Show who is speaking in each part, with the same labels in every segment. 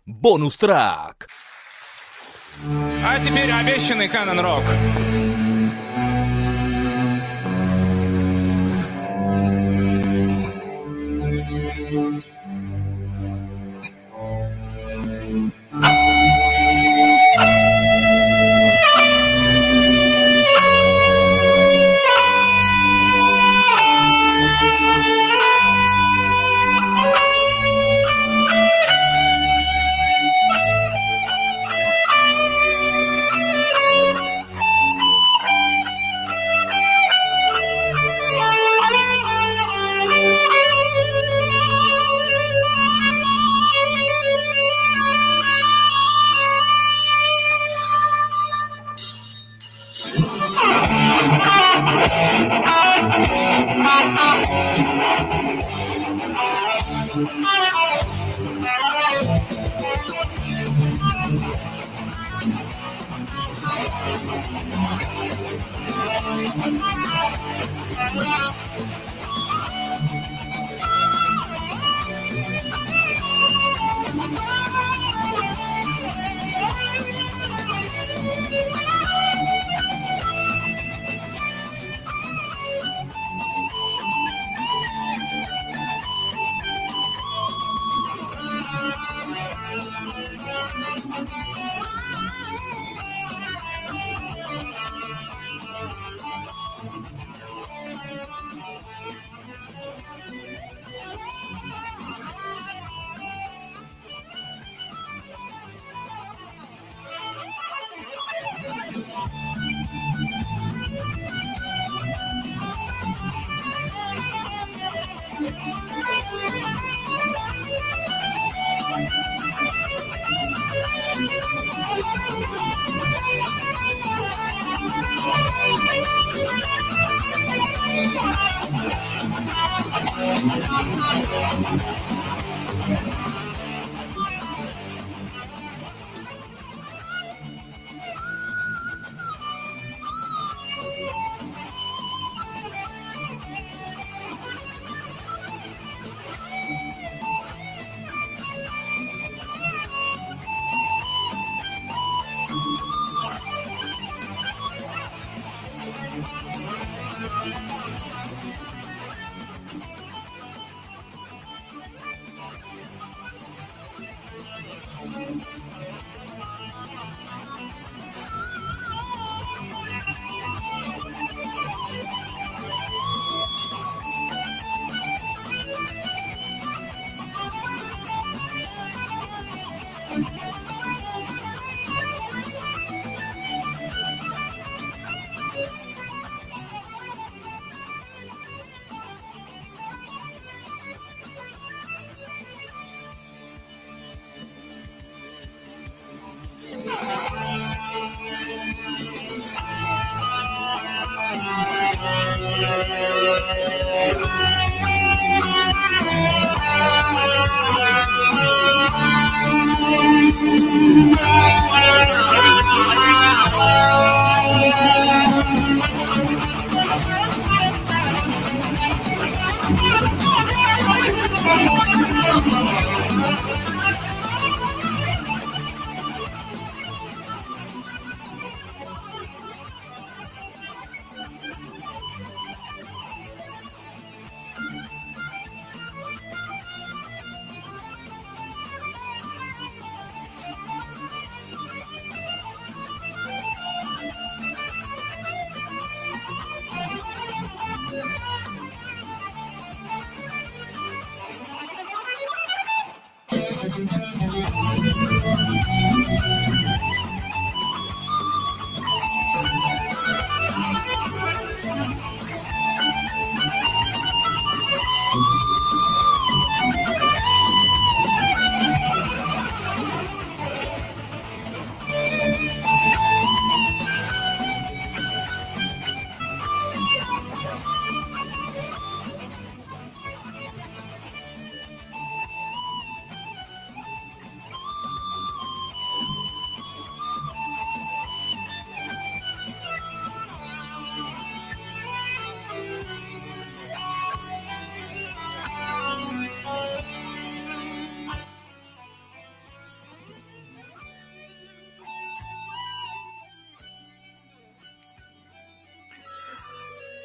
Speaker 1: Бонус трек.
Speaker 2: А теперь обещанный Canon Rock.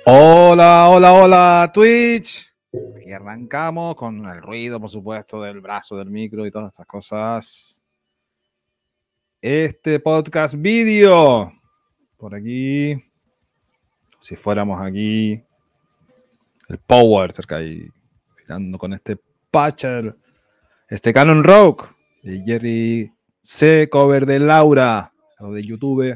Speaker 1: Hola, hola, hola, Twitch. Aquí arrancamos con el ruido, por supuesto, del brazo del micro y todas estas cosas. Este podcast vídeo. Por aquí. Si fuéramos aquí. El Power cerca ahí. Mirando con este Patcher. Este Canon Rogue. De Jerry C. Cover de Laura. Lo de YouTube.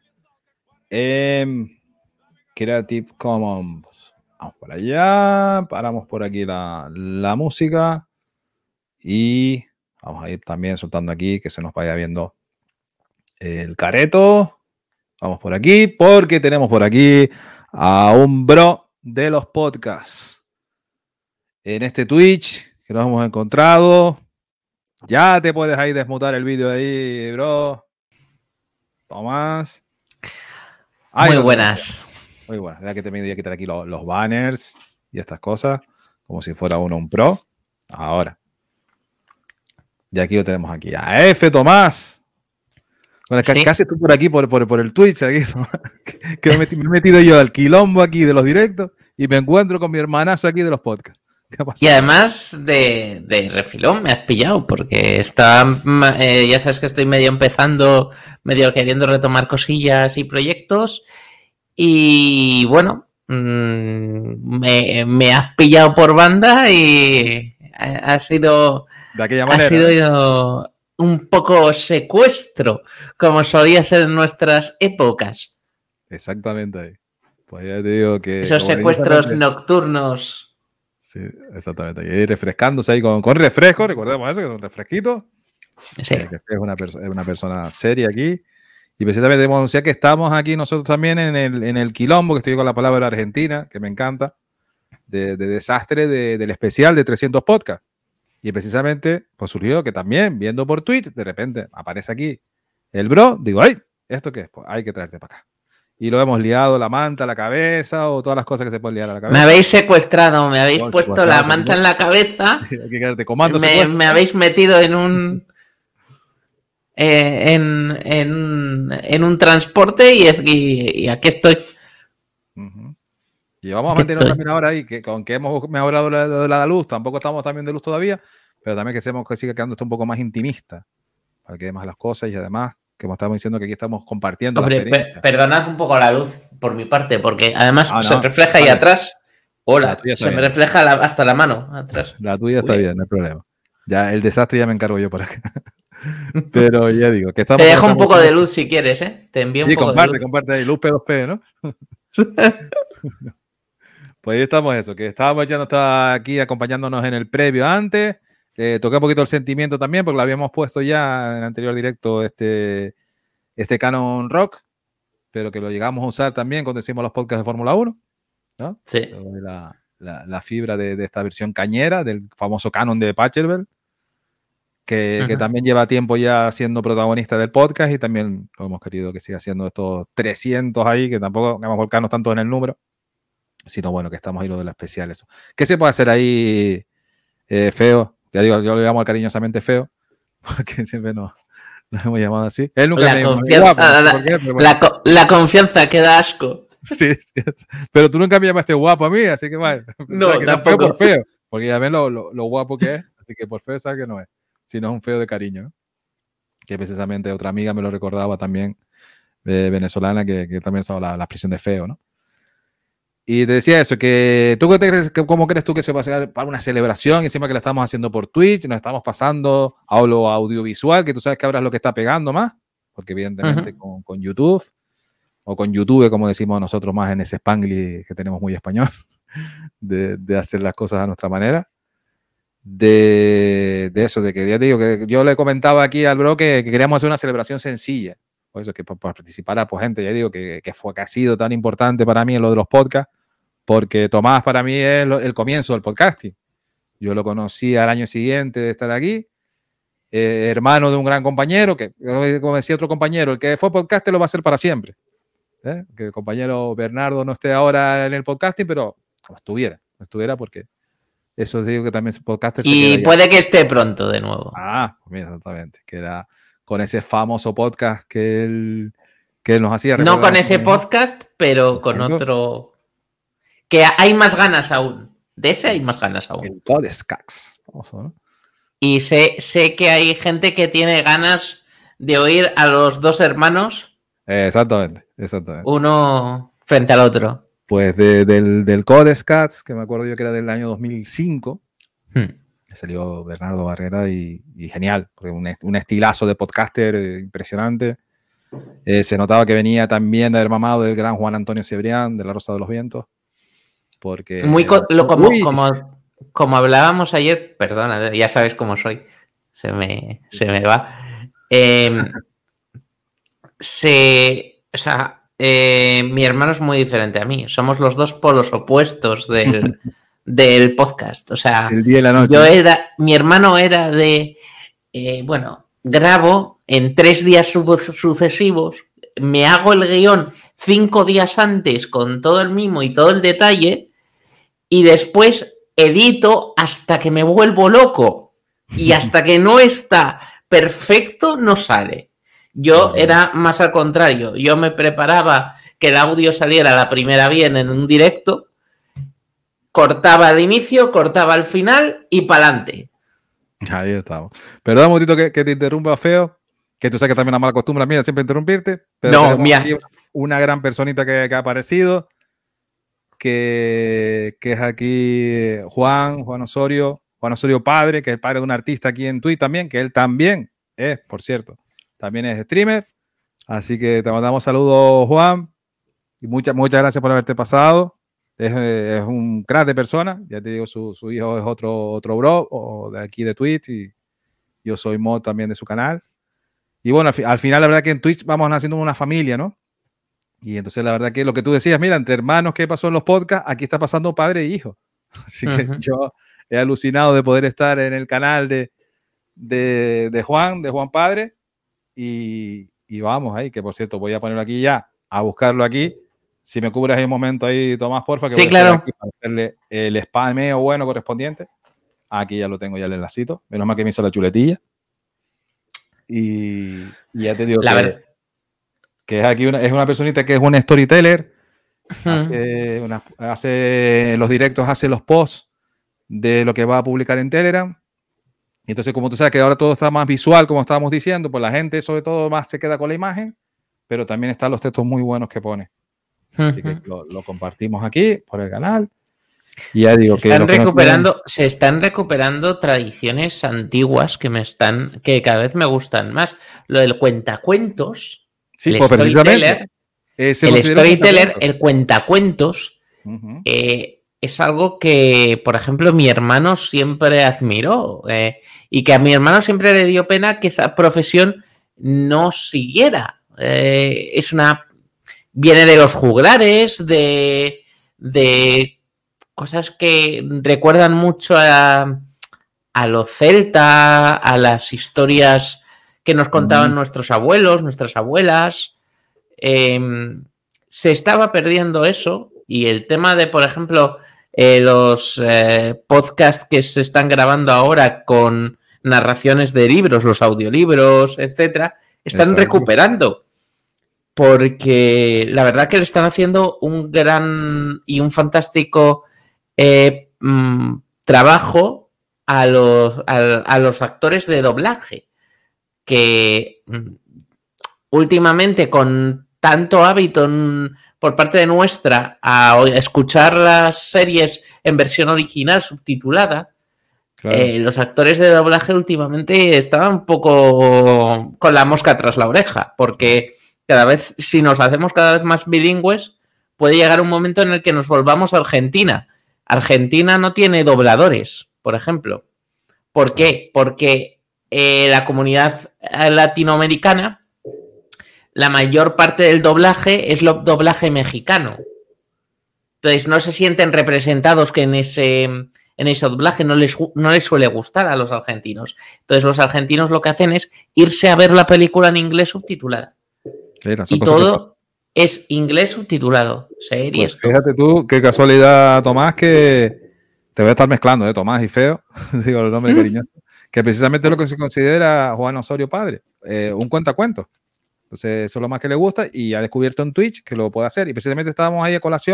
Speaker 1: Creative Commons. Vamos por allá, paramos por aquí la música y vamos a ir también soltando aquí que se nos vaya viendo el careto. Vamos por aquí porque tenemos por aquí a un bro de los podcasts en este Twitch que nos hemos encontrado. Ya te puedes ahí desmutar el vídeo ahí, bro. Tomás.
Speaker 3: Muy buenas.
Speaker 1: Muy buenas. Ya que te voy a quitar aquí los banners y estas cosas, como si fuera uno un pro. Ahora. Y aquí lo tenemos aquí. A F, Tomás. Bueno,
Speaker 3: ¿Sí?
Speaker 1: ¿Qué haces tú por aquí, por el Twitch? Aquí, que me he metido yo al quilombo aquí de los directos y me encuentro con mi hermanazo aquí de los podcasts. ¿Qué ha pasado?
Speaker 3: Y además de refilón me has pillado porque ya sabes que estoy medio empezando, medio queriendo retomar cosillas y proyectos y bueno, me has pillado por banda y ha sido
Speaker 1: De aquella manera.
Speaker 3: Ha sido un poco secuestro, como solía ser en nuestras épocas.
Speaker 1: Exactamente ahí. Pues ya te digo que...
Speaker 3: Esos secuestros nocturnos.
Speaker 1: Sí, exactamente. Y refrescándose ahí con refresco, recordemos eso, que es un refresquito.
Speaker 3: Sí.
Speaker 1: Es una persona seria aquí. Y precisamente debemos anunciar que estamos aquí nosotros también en el quilombo, que estoy con la palabra argentina, que me encanta, de desastre del especial de 300 podcasts. Y precisamente pues surgió que también, viendo por Twitch, de repente aparece aquí el bro, digo, ¡ay! ¿Esto qué es? Pues hay que traerte para acá. Y lo hemos liado la manta a la cabeza o todas las cosas que se pueden liar a la cabeza.
Speaker 3: Me habéis secuestrado, me habéis puesto la manta en la cabeza. Me habéis metido en un... en un transporte y aquí estoy.
Speaker 1: Y vamos a mantenernos también ahora ahí, que aunque hemos mejorado la luz, tampoco estamos también de luz todavía, pero también que siga quedando esto un poco más intimista, para que demás las cosas y además, que estamos diciendo que aquí estamos compartiendo.
Speaker 3: Hombre, perdonad un poco la luz por mi parte, porque además se refleja ahí atrás. Hola, se me refleja hasta la mano atrás.
Speaker 1: La tuya está bien, no hay problema. Ya el desastre ya me encargo yo por acá. Pero ya digo, que estamos...
Speaker 3: Te dejo un poco de luz si quieres, ¿eh? Te envío un poco de luz.
Speaker 1: Sí, comparte ahí, luz P2P, ¿no? Pues ahí estamos eso, que estábamos ya no estaba aquí acompañándonos en el previo antes. Toqué un poquito el sentimiento también, porque lo habíamos puesto ya en el anterior directo este Canon Rock, pero que lo llegamos a usar también cuando hicimos los podcasts de Fórmula 1, ¿no?
Speaker 3: Sí.
Speaker 1: La fibra de esta versión cañera del famoso Canon de Pachelbel, que también lleva tiempo ya siendo protagonista del podcast y también lo hemos querido que siga siendo estos 300 ahí, que tampoco vamos a volcarnos tanto en el número, sino bueno, que estamos ahí lo de la especial. Eso. ¿Qué se puede hacer ahí, Feo? Ya digo, yo lo llamo cariñosamente Feo, porque siempre nos hemos llamado así. Él nunca me llamó guapo.
Speaker 3: La confianza que da asco.
Speaker 1: Sí, pero tú nunca me llamaste guapo a mí, así que vale.
Speaker 3: No,
Speaker 1: que
Speaker 3: tampoco.
Speaker 1: Por feo, porque ya ven lo guapo que es, así que por feo sabes que no es, sino es un feo de cariño, ¿no? Que precisamente otra amiga me lo recordaba también, venezolana, que también estaba la expresión de feo, ¿no? Y te decía eso, que tú ¿cómo crees tú que se va a hacer para una celebración? Y encima que la estamos haciendo por Twitch, nos estamos pasando a lo audiovisual, que tú sabes que ahora es lo que está pegando más, porque evidentemente con YouTube, o con YouTube, como decimos nosotros más en ese Spanglish que tenemos muy español, de hacer las cosas a nuestra manera. De eso, de que ya te digo, que yo le comentaba aquí al bro que queríamos hacer una celebración sencilla. Por eso que para participar a gente, ya digo que ha sido tan importante para mí en lo de los podcasts, porque Tomás para mí es el comienzo del podcasting. Yo lo conocí al año siguiente de estar aquí, hermano de un gran compañero, que como decía otro compañero, el que fue podcaster lo va a hacer para siempre. Que el compañero Bernardo no esté ahora en el podcasting, pero como estuviera porque eso digo que también es podcaster.
Speaker 3: Y puede que esté pronto de nuevo.
Speaker 1: Ah, pues mira, exactamente, que era con ese famoso podcast que él nos hacía.
Speaker 3: No con ese podcast, pero con otro. que hay más ganas aún. De ese hay más ganas aún.
Speaker 1: El Codescax. Famoso, ¿no?
Speaker 3: Y sé que hay gente que tiene ganas de oír a los dos hermanos.
Speaker 1: Exactamente.
Speaker 3: Uno frente al otro.
Speaker 1: Pues del Codescats, que me acuerdo yo que era del año 2005, salió Bernardo Barrera y genial, porque un estilazo de podcaster impresionante. Se notaba que venía también de haber mamado del gran Juan Antonio Cebrián, de La Rosa de los Vientos. Porque...
Speaker 3: Como hablábamos ayer, perdona, ya sabes cómo soy, se me va. Mi hermano es muy diferente a mí. Somos los dos polos opuestos del podcast. O sea,
Speaker 1: el día y la noche.
Speaker 3: Mi hermano era de, grabo en 3 días sucesivos, me hago el guión 5 días antes con todo el mimo y todo el detalle y después edito hasta que me vuelvo loco y hasta que no está perfecto no sale. Yo era más al contrario. Yo me preparaba que el audio saliera a la primera bien en un directo, cortaba al inicio, cortaba al final y pa'lante.
Speaker 1: Ahí estamos. Perdón un momentito que te interrumpa, Feo, que tú sabes que también es una mala costumbre mía siempre interrumpirte. Pero
Speaker 3: no, mía.
Speaker 1: Una gran personita que ha aparecido, que es aquí Juan Osorio padre, que es el padre de un artista aquí en Twitch también, que él también es, por cierto, también es streamer. Así que te mandamos saludos, Juan, y muchas gracias por haberte pasado. Es un crack de persona, ya te digo, su hijo es otro bro o de aquí de Twitch y yo soy mod también de su canal. Y bueno, al final la verdad que en Twitch vamos haciendo una familia, ¿no? Y entonces la verdad que lo que tú decías, mira, entre hermanos que pasó en los podcasts, aquí está pasando padre e hijo. Así que yo he alucinado de poder estar en el canal de Juan Padre y vamos ahí, que por cierto voy a ponerlo aquí ya, a buscarlo aquí. Si me cubres ahí un momento ahí, Tomás, porfa, que
Speaker 3: sí,
Speaker 1: voy
Speaker 3: claro.
Speaker 1: a aquí para hacerle el spameo bueno correspondiente. Aquí ya lo tengo, ya el enlacito. Menos mal que me hizo la chuletilla. Y ya te digo que es aquí es una personita que es un storyteller. Hace los directos, hace los posts de lo que va a publicar en Telegram. Y entonces, como tú sabes que ahora todo está más visual, como estábamos diciendo, pues la gente sobre todo más se queda con la imagen, pero también están los textos muy buenos que pone. Así que lo compartimos aquí por el canal. Y ya digo
Speaker 3: se están recuperando tradiciones antiguas que cada vez me gustan más. Lo del cuentacuentos,
Speaker 1: sí,
Speaker 3: el
Speaker 1: pues
Speaker 3: storyteller, el cuentacuentos, es algo que, por ejemplo, mi hermano siempre admiró y que a mi hermano siempre le dio pena que esa profesión no siguiera. Viene de los juglares, de cosas que recuerdan mucho a lo celta, a las historias que nos contaban nuestros abuelos, nuestras abuelas. Se estaba perdiendo eso y el tema de, por ejemplo, los podcasts que se están grabando ahora con narraciones de libros, los audiolibros, etcétera, están recuperando. Porque la verdad que le están haciendo un gran y un fantástico trabajo a los actores de doblaje que últimamente con tanto hábito por parte de nuestra a escuchar las series en versión original subtitulada, claro. Los actores de doblaje últimamente estaban un poco con la mosca tras la oreja, porque cada vez, si nos hacemos cada vez más bilingües, puede llegar un momento en el que nos volvamos a Argentina. Argentina no tiene dobladores, por ejemplo. ¿Por qué? Porque la comunidad latinoamericana, la mayor parte del doblaje es doblaje mexicano. Entonces no se sienten representados que en ese doblaje no les suele gustar a los argentinos. Entonces los argentinos lo que hacen es irse a ver la película en inglés subtitulada. Y todo es inglés subtitulado. Series.
Speaker 1: Pues fíjate tú, qué casualidad, Tomás, que te voy a estar mezclando, Tomás y Feo, digo los nombres cariñosos, que precisamente es lo que se considera Juan Osorio padre, un cuentacuentos. Entonces eso es lo más que le gusta y ha descubierto en Twitch que lo puede hacer. Y precisamente estábamos ahí a colación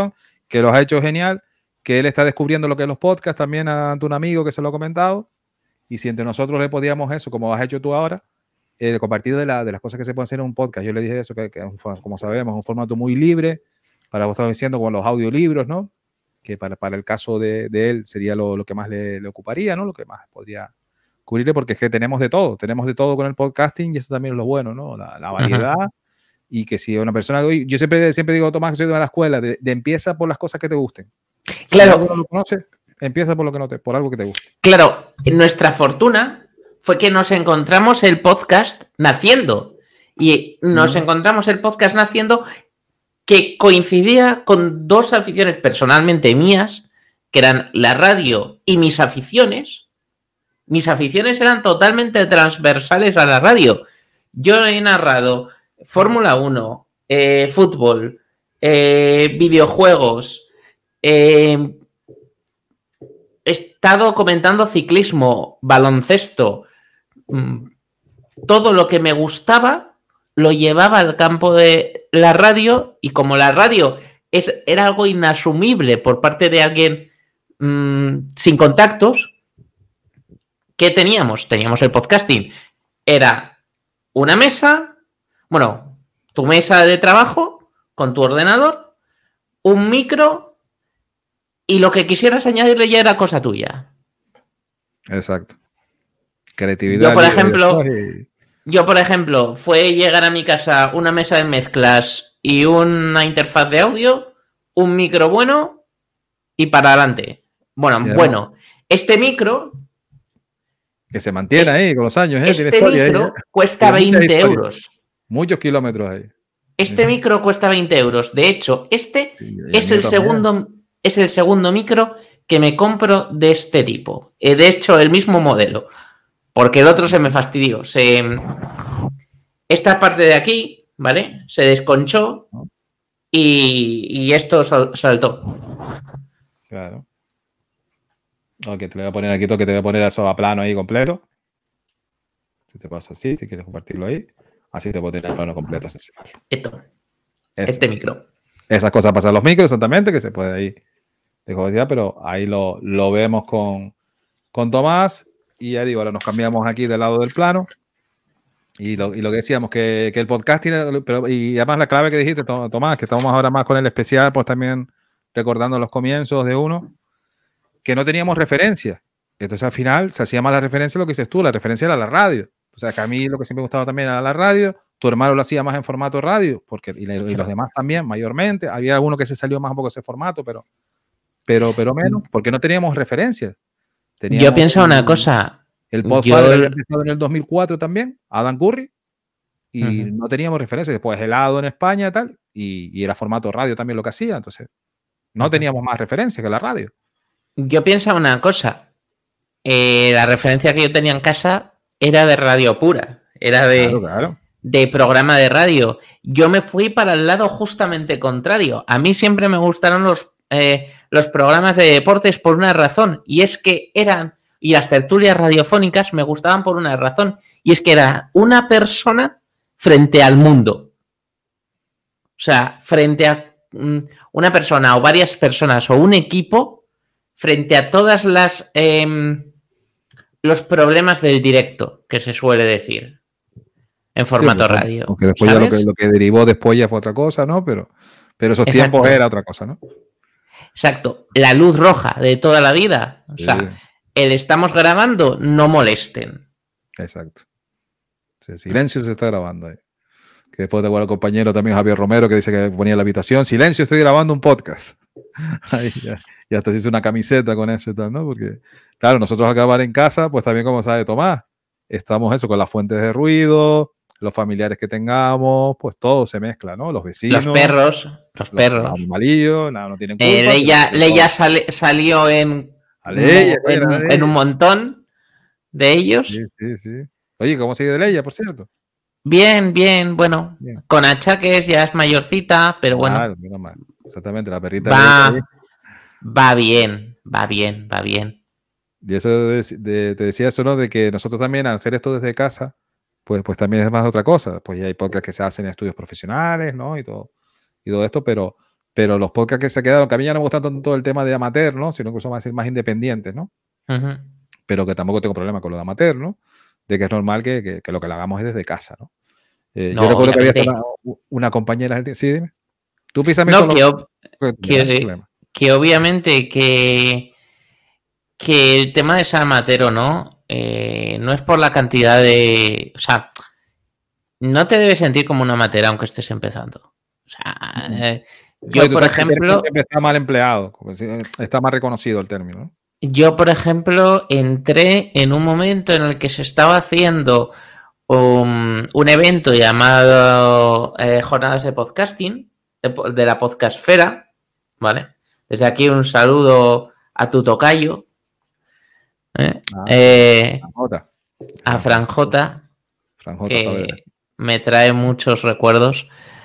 Speaker 1: que los ha hecho genial, que él está descubriendo lo que es los podcasts también ante un amigo que se lo ha comentado, y si entre nosotros le podíamos eso, como has hecho tú ahora, compartir de las cosas que se pueden hacer en un podcast. Yo le dije eso, que como sabemos, es un formato muy libre, para vos estás diciendo con los audiolibros, ¿no? Que para el caso de él sería lo que más le ocuparía, ¿no? Lo que más podría cubrirle, porque es que tenemos de todo con el podcasting, y eso también es lo bueno, ¿no? La variedad. Y que si una persona, yo siempre digo, Tomás, que soy de la escuela, de empieza por las cosas que te gusten.
Speaker 3: Claro.
Speaker 1: Si no lo conoces, empieza por por algo que te guste.
Speaker 3: Claro, nuestra fortuna fue que nos encontramos el podcast naciendo. Y nos encontramos el podcast naciendo que coincidía con dos aficiones personalmente mías, que eran la radio y mis aficiones. Mis aficiones eran totalmente transversales a la radio. Yo he narrado Fórmula 1, fútbol, videojuegos, he estado comentando ciclismo, baloncesto, todo lo que me gustaba lo llevaba al campo de la radio, y como la radio era algo inasumible por parte de alguien sin contactos, ¿qué teníamos? Teníamos el podcasting. Era una mesa, bueno, tu mesa de trabajo con tu ordenador, un micro, y lo que quisieras añadirle ya era cosa tuya.
Speaker 1: Exacto. Creatividad.
Speaker 3: Yo, por ejemplo, fue llegar a mi casa una mesa de mezclas y una interfaz de audio, un micro bueno y para adelante. Bueno, este micro...
Speaker 1: Que se mantiene ahí con los años.
Speaker 3: Este micro cuesta 20 euros.
Speaker 1: Muchos kilómetros ahí.
Speaker 3: Este micro cuesta 20 euros. De hecho, este es el segundo micro que me compro de este tipo. De hecho, el mismo modelo. Porque el otro se me fastidió. Esta parte de aquí, ¿vale? Se desconchó y esto saltó.
Speaker 1: Claro. Ok, te lo voy a poner aquí, que te voy a poner eso a plano ahí completo. Si te pasa así, si quieres compartirlo ahí. Así te puedo tener a plano completo.
Speaker 3: Este micro.
Speaker 1: Esas cosas pasan los micros, exactamente, que se puede ahí de joder, pero ahí lo vemos con Tomás. Y ya digo, ahora nos cambiamos aquí del lado del plano. Y lo que decíamos, que el podcasting, y además la clave que dijiste, Tomás, que estamos ahora más con el especial, pues también recordando los comienzos de uno, que no teníamos referencia. Entonces al final se hacía más la referencia, lo que dices tú, la referencia era la radio. O sea, que a mí lo que siempre me gustaba también era la radio. Tu hermano lo hacía más en formato radio, y los demás también, mayormente. Había alguno que se salió más un poco de ese formato, pero menos, porque no teníamos referencias.
Speaker 3: Yo pienso una cosa.
Speaker 1: El Podfather había empezado en el 2004 también, Adam Curry, y no teníamos referencias. Después Helado en España y tal, y era formato radio también lo que hacía. Entonces, no teníamos más referencias que la radio.
Speaker 3: Yo pienso una cosa. La referencia que yo tenía en casa era de radio pura. Era de programa de radio. Yo me fui para el lado justamente contrario. A mí siempre me gustaron los programas de deportes por una razón, y es que y las tertulias radiofónicas me gustaban por una razón, y es que era una persona frente al mundo. O sea, frente a una persona o varias personas o un equipo frente a todas los problemas del directo, que se suele decir en formato radio.
Speaker 1: Aunque después ya lo que derivó después ya fue otra cosa, ¿no? Pero esos tiempos era otra cosa, ¿no?
Speaker 3: Exacto. La luz roja de toda la vida. O sea, el estamos grabando, no molesten.
Speaker 1: Exacto. Sí, silencio, se está grabando ahí. Que después tengo al compañero también Javier Romero que dice que ponía en la habitación, silencio, estoy grabando un podcast. Ahí ya hasta se hizo una camiseta con eso y tal, ¿no? Porque, claro, nosotros al grabar en casa, pues también, como sabe Tomás, estamos con las fuentes de ruido, los familiares que tengamos, pues todo se mezcla, ¿no? Los vecinos.
Speaker 3: Los perros.
Speaker 1: Los animalillos, no tienen culpa.
Speaker 3: Leia salió en un montón de ellos.
Speaker 1: Sí. Oye, ¿cómo sigue de Leia, por cierto?
Speaker 3: Bien, bueno. Bien. Con achaques, ya es mayorcita, pero bueno.
Speaker 1: Claro, mira mal. Exactamente, la perrita.
Speaker 3: Va bien.
Speaker 1: Y eso te decía eso, ¿no? De que nosotros también, al hacer esto desde casa, pues también es más otra cosa. Pues ya hay podcasts que se hacen en estudios profesionales, ¿no? Y todo esto, pero Pero los podcasts que se quedaron, que a mí ya no me gusta tanto el tema de amateur, ¿no? Sino que son más independientes, ¿no?
Speaker 3: Ujú.
Speaker 1: Pero que tampoco tengo problema con lo de amateur, ¿no? De que es normal que lo que lo hagamos es desde casa, ¿no?
Speaker 3: No,
Speaker 1: yo recuerdo
Speaker 3: obviamente.
Speaker 1: que había una compañera... Sí, dime. Tú písame
Speaker 3: No,
Speaker 1: con
Speaker 3: que obviamente que el tema de ser amateur, ¿no? No es por la cantidad de... O sea, no te debes sentir como un amateur aunque estés empezando. O sea, yo, por ejemplo...
Speaker 1: Siempre está mal empleado, está más reconocido el término, ¿no?
Speaker 3: Yo, por ejemplo, entré en un momento en el que se estaba haciendo un evento llamado Jornadas de Podcasting, de la Podcastfera, ¿vale? Desde aquí un saludo a tu tocayo, a Franjota, que me trae muchos recuerdos.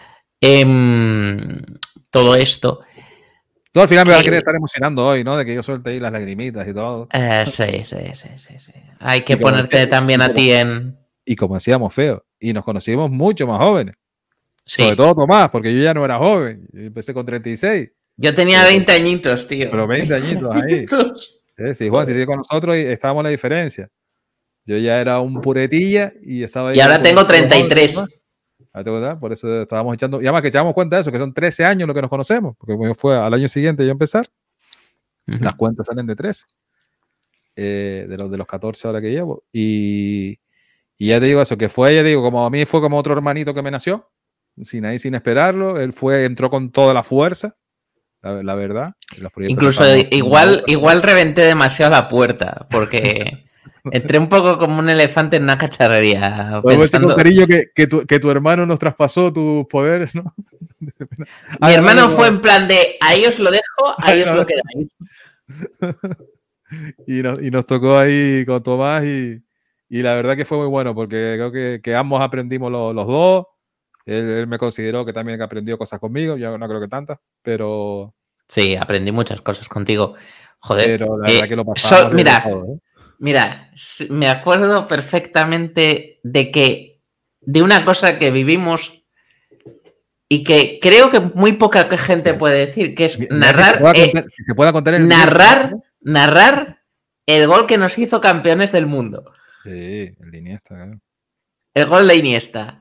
Speaker 3: Todo esto.
Speaker 1: Tú al final me vas a querer estar emocionando hoy, ¿no? De que yo suelte ahí las lagrimitas y todo.
Speaker 3: Sí. Hay que ponerte también a ti en...
Speaker 1: Y como decíamos, Feo, y nos conocimos mucho más jóvenes.
Speaker 3: Sí.
Speaker 1: Sobre todo Tomás, porque yo ya no era joven. Yo empecé con 36.
Speaker 3: Yo tenía 20 añitos, tío.
Speaker 1: Pero 20 añitos ahí. Sí, Juan, si sigue con nosotros, estábamos en la diferencia. Yo ya era un puretilla y estaba ahí.
Speaker 3: Y ahora tengo 33.
Speaker 1: Por eso estábamos echando. Y además que echamos cuenta de eso, que son 13 años lo que nos conocemos. Porque fue al año siguiente yo empezar. Las cuentas salen de 13. De los 14 ahora que llevo. Y ya te digo eso, que fue, ya digo, como a mí fue como otro hermanito que me nació. Sin esperarlo. Él entró con toda la fuerza. La verdad.
Speaker 3: Incluso igual reventé demasiado la puerta. Porque entré un poco como un elefante en una cacharrería.
Speaker 1: Pensando... Con cariño que tu hermano nos traspasó tus poderes, ¿no?
Speaker 3: Mi hermano fí en plan de ahí os lo dejo, ahí os lo quedáis.
Speaker 1: Y nos tocó ahí con Tomás y la verdad que fue muy bueno porque creo que ambos aprendimos los dos. Él me consideró que también aprendió cosas conmigo, yo no creo que tantas, pero...
Speaker 3: Sí, aprendí muchas cosas contigo. Joder.
Speaker 1: Pero la verdad que lo pasamos
Speaker 3: Mira, me acuerdo perfectamente de una cosa que vivimos y que creo que muy poca gente puede decir, que es narrar el gol que nos hizo campeones del mundo.
Speaker 1: Sí, el de Iniesta, claro.
Speaker 3: El gol de Iniesta.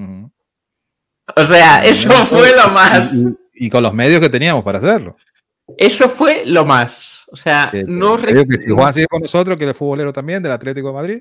Speaker 3: O sea, eso fue lo más.
Speaker 1: Y con los medios que teníamos para hacerlo.
Speaker 3: Eso fue lo más. O sea, no
Speaker 1: recuerdo. Si Juan sigue con nosotros, que él es futbolero también, del Atlético de Madrid.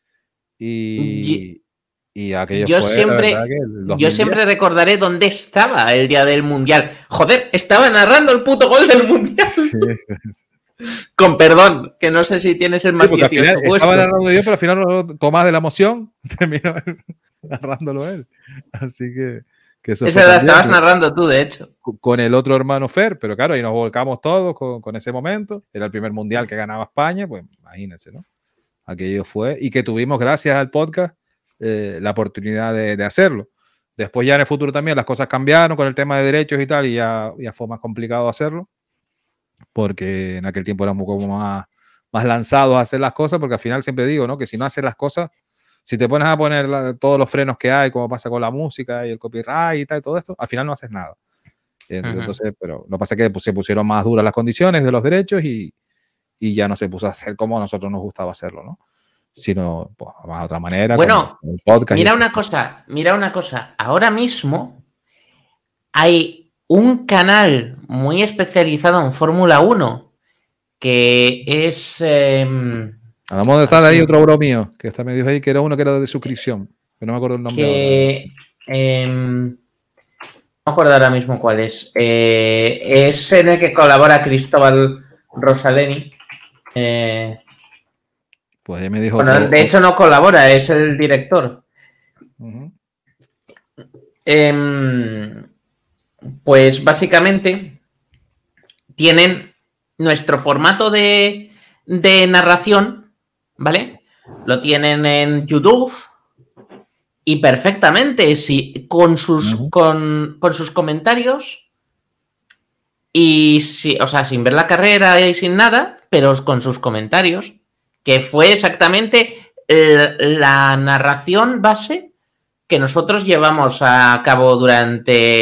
Speaker 1: Y aquello
Speaker 3: yo siempre recordaré dónde estaba el día del Mundial. Joder, estaba narrando el puto gol del Mundial. Sí. Con perdón, que no sé si tienes el más 18 puesto.
Speaker 1: Estaba narrando yo, pero al final Tomás de la emoción terminó narrándolo él. Así que eso
Speaker 3: es verdad, estabas narrando tú, de hecho.
Speaker 1: Con el otro hermano Fer, pero claro, ahí nos volcamos todos con ese momento. Era el primer mundial que ganaba España, pues imagínense, ¿no? Aquello fue. Y que tuvimos, gracias al podcast, la oportunidad de hacerlo. Después ya en el futuro también las cosas cambiaron con el tema de derechos y tal, y ya fue más complicado hacerlo. Porque en aquel tiempo éramos como más lanzados a hacer las cosas, porque al final siempre digo, ¿no? Que si no haces las cosas, si te pones a poner todos los frenos que hay, como pasa con la música y el copyright y tal, y todo esto, al final no haces nada. Entonces, pero lo que pasa es que se pusieron más duras las condiciones de los derechos y ya no se puso a hacer como a nosotros nos gustaba hacerlo, ¿no? Sino pues, de otra manera.
Speaker 3: Bueno, con el podcast mira una cosa. Ahora mismo hay un canal muy especializado en Fórmula 1 que es...
Speaker 1: Hablamos de estar ahí otro bro mío, que hasta me dijo ahí que era uno que era de suscripción, que no me acuerdo el nombre ahora.
Speaker 3: No me acuerdo ahora mismo cuál es. Es en el que colabora Cristóbal Rosaleni.
Speaker 1: Pues me dijo.
Speaker 3: Bueno, de hecho no colabora, es el director. Pues básicamente tienen nuestro formato de narración, ¿vale? Lo tienen en YouTube y perfectamente, sí, con sus comentarios y o sea, sin ver la carrera y sin nada, pero con sus comentarios, que fue exactamente la narración base que nosotros llevamos a cabo durante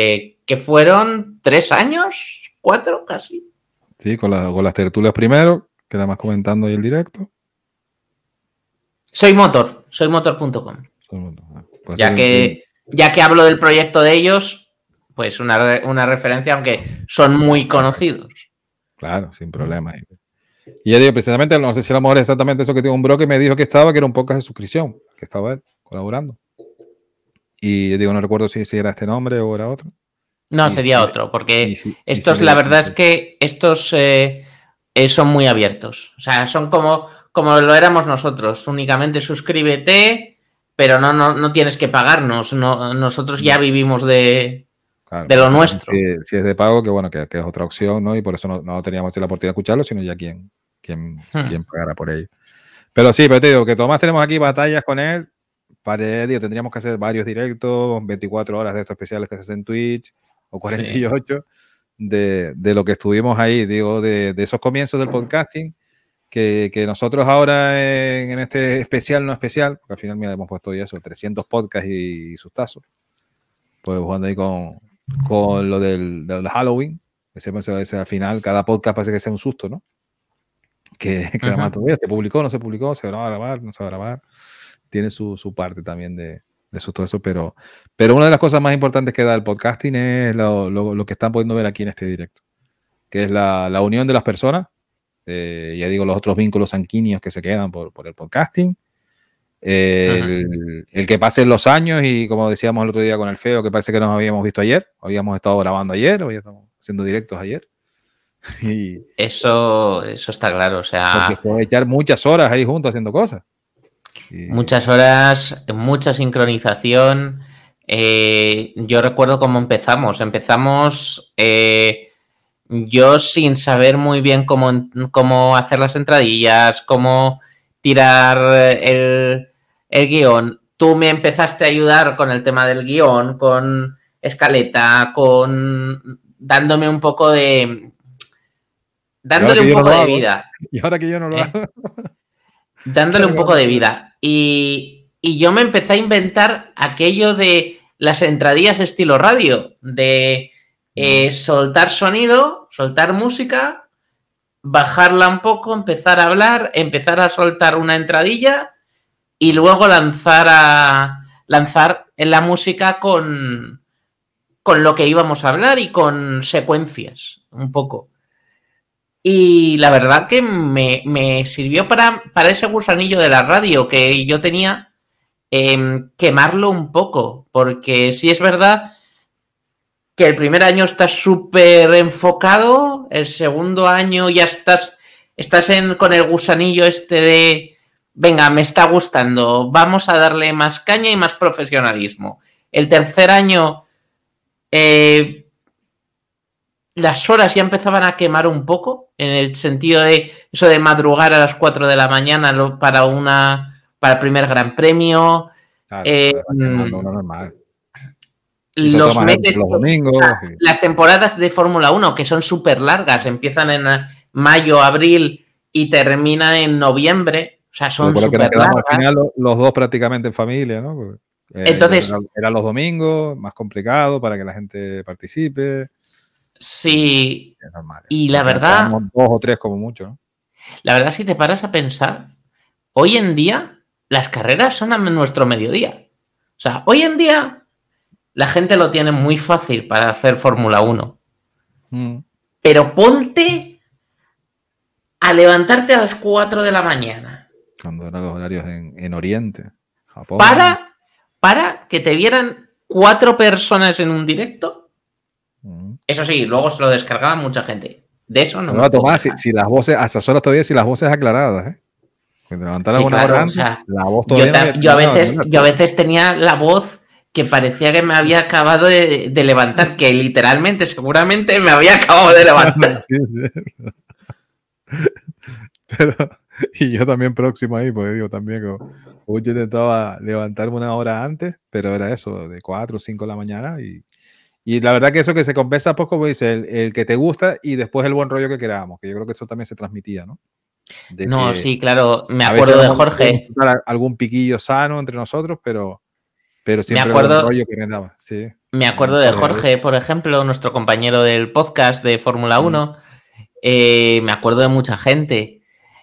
Speaker 3: que fueron 3 años, 4 casi.
Speaker 1: Sí, con las tertulias primero, que nada más comentando ahí el directo.
Speaker 3: Soy motor.com.
Speaker 1: Pues
Speaker 3: Ya que hablo del proyecto de ellos, pues una referencia, aunque son muy conocidos.
Speaker 1: Claro, sin problema. Y ya digo, precisamente, no sé si a lo mejor es exactamente eso que tengo un bro que me dijo que era un podcast de suscripción, que estaba él colaborando. Y digo, no recuerdo si era este nombre o era otro.
Speaker 3: No, sería otro, porque estos, la verdad es que estos son muy abiertos. O sea, son como lo éramos nosotros. Únicamente suscríbete, pero no tienes que pagarnos. Nosotros ya vivimos de lo nuestro.
Speaker 1: Si es de pago, que bueno, que es otra opción, ¿no? Y por eso no teníamos la oportunidad de escucharlo, sino ya quien pagara por ello. Pero sí, pero te digo que Tomás tenemos aquí batallas con él. Tendríamos que hacer varios directos, 24 horas de estos especiales que se hacen en Twitch, o 48, de lo que estuvimos ahí, digo, de esos comienzos del podcasting, que nosotros ahora en este especial, no especial, porque al final, mira, hemos puesto ya eso, 300 podcasts y sus tazos, pues jugando ahí con lo del Halloween, ese al final, cada podcast parece que sea un susto, ¿no? Que además todavía se publicó, no se publicó, se va a grabar, no se va a grabar, tiene su parte también de todo eso, pero una de las cosas más importantes que da el podcasting es lo que están pudiendo ver aquí en este directo, que es la unión de las personas, ya digo, los otros vínculos sanguíneos que se quedan por el podcasting, el que pasen los años y como decíamos el otro día con el Feo, que parece que nos habíamos visto ayer, habíamos estado grabando ayer, hoy estamos haciendo directos ayer. Y
Speaker 3: eso está claro, o sea...
Speaker 1: Porque fue echar muchas horas ahí juntos haciendo cosas.
Speaker 3: Muchas horas, mucha sincronización. Yo recuerdo cómo empezamos. Yo sin saber muy bien cómo hacer las entradillas, cómo tirar el guión. Tú me empezaste a ayudar con el tema del guión, con escaleta, dándome un poco de... dándole un poco de vida.
Speaker 1: Y ahora que yo no lo hago.
Speaker 3: Dándole un poco de vida. Y yo me empecé a inventar aquello de las entradillas estilo radio, de soltar sonido, soltar música, bajarla un poco, empezar a hablar, empezar a soltar una entradilla y luego lanzar en la música con lo que íbamos a hablar y con secuencias, un poco. Y la verdad que me sirvió para ese gusanillo de la radio que yo tenía, quemarlo un poco, porque sí es verdad que el primer año estás súper enfocado, el segundo año ya estás con el gusanillo este de, venga, me está gustando, vamos a darle más caña y más profesionalismo. El tercer año... las horas ya empezaban a quemar un poco, en el sentido de eso de madrugar a las 4 de la mañana para el primer Gran Premio.
Speaker 1: Claro, normal.
Speaker 3: Los meses,
Speaker 1: los domingos,
Speaker 3: las temporadas de Fórmula 1, que son súper largas, empiezan en mayo, abril y terminan en noviembre. O sea, son súper largas.
Speaker 1: Al final los dos prácticamente en familia, ¿no? Porque,
Speaker 3: entonces...
Speaker 1: Eran los domingos, más complicado para que la gente participe.
Speaker 3: Sí,
Speaker 1: es normal.
Speaker 3: Y la verdad...
Speaker 1: 2 o 3 como mucho, ¿no?
Speaker 3: La verdad, si te paras a pensar, hoy en día las carreras son a nuestro mediodía. O sea, hoy en día la gente lo tiene muy fácil para hacer Fórmula 1. Pero ponte a levantarte a las 4 de la mañana.
Speaker 1: Cuando eran los horarios en Oriente, Japón.
Speaker 3: Para que te vieran 4 personas en un directo. Eso sí, luego se lo descargaba mucha gente. De eso no.
Speaker 1: No, Tomás, si las voces, a esas horas todavía, si las voces aclaradas, ¿eh? Que te levantaran una hora antes, la voz todavía
Speaker 3: yo a veces tenía la voz que parecía que me había acabado de levantar, que literalmente, seguramente me había acabado de levantar.
Speaker 1: Pero, y yo también próximo ahí, porque digo también que yo intentaba levantarme una hora antes, pero era eso, de 4 o 5 de la mañana y la verdad que eso que se compensa poco, como dice, el que te gusta y después el buen rollo que querábamos, que yo creo que eso también se transmitía, ¿no?
Speaker 3: Sí, claro, me acuerdo de Jorge.
Speaker 1: Algún piquillo sano entre nosotros, pero pero siempre
Speaker 3: Me acuerdo-
Speaker 1: era un rollo que me daba. Sí.
Speaker 3: Me acuerdo de Jorge, por ejemplo, nuestro compañero del podcast de Fórmula 1. Me acuerdo de mucha gente.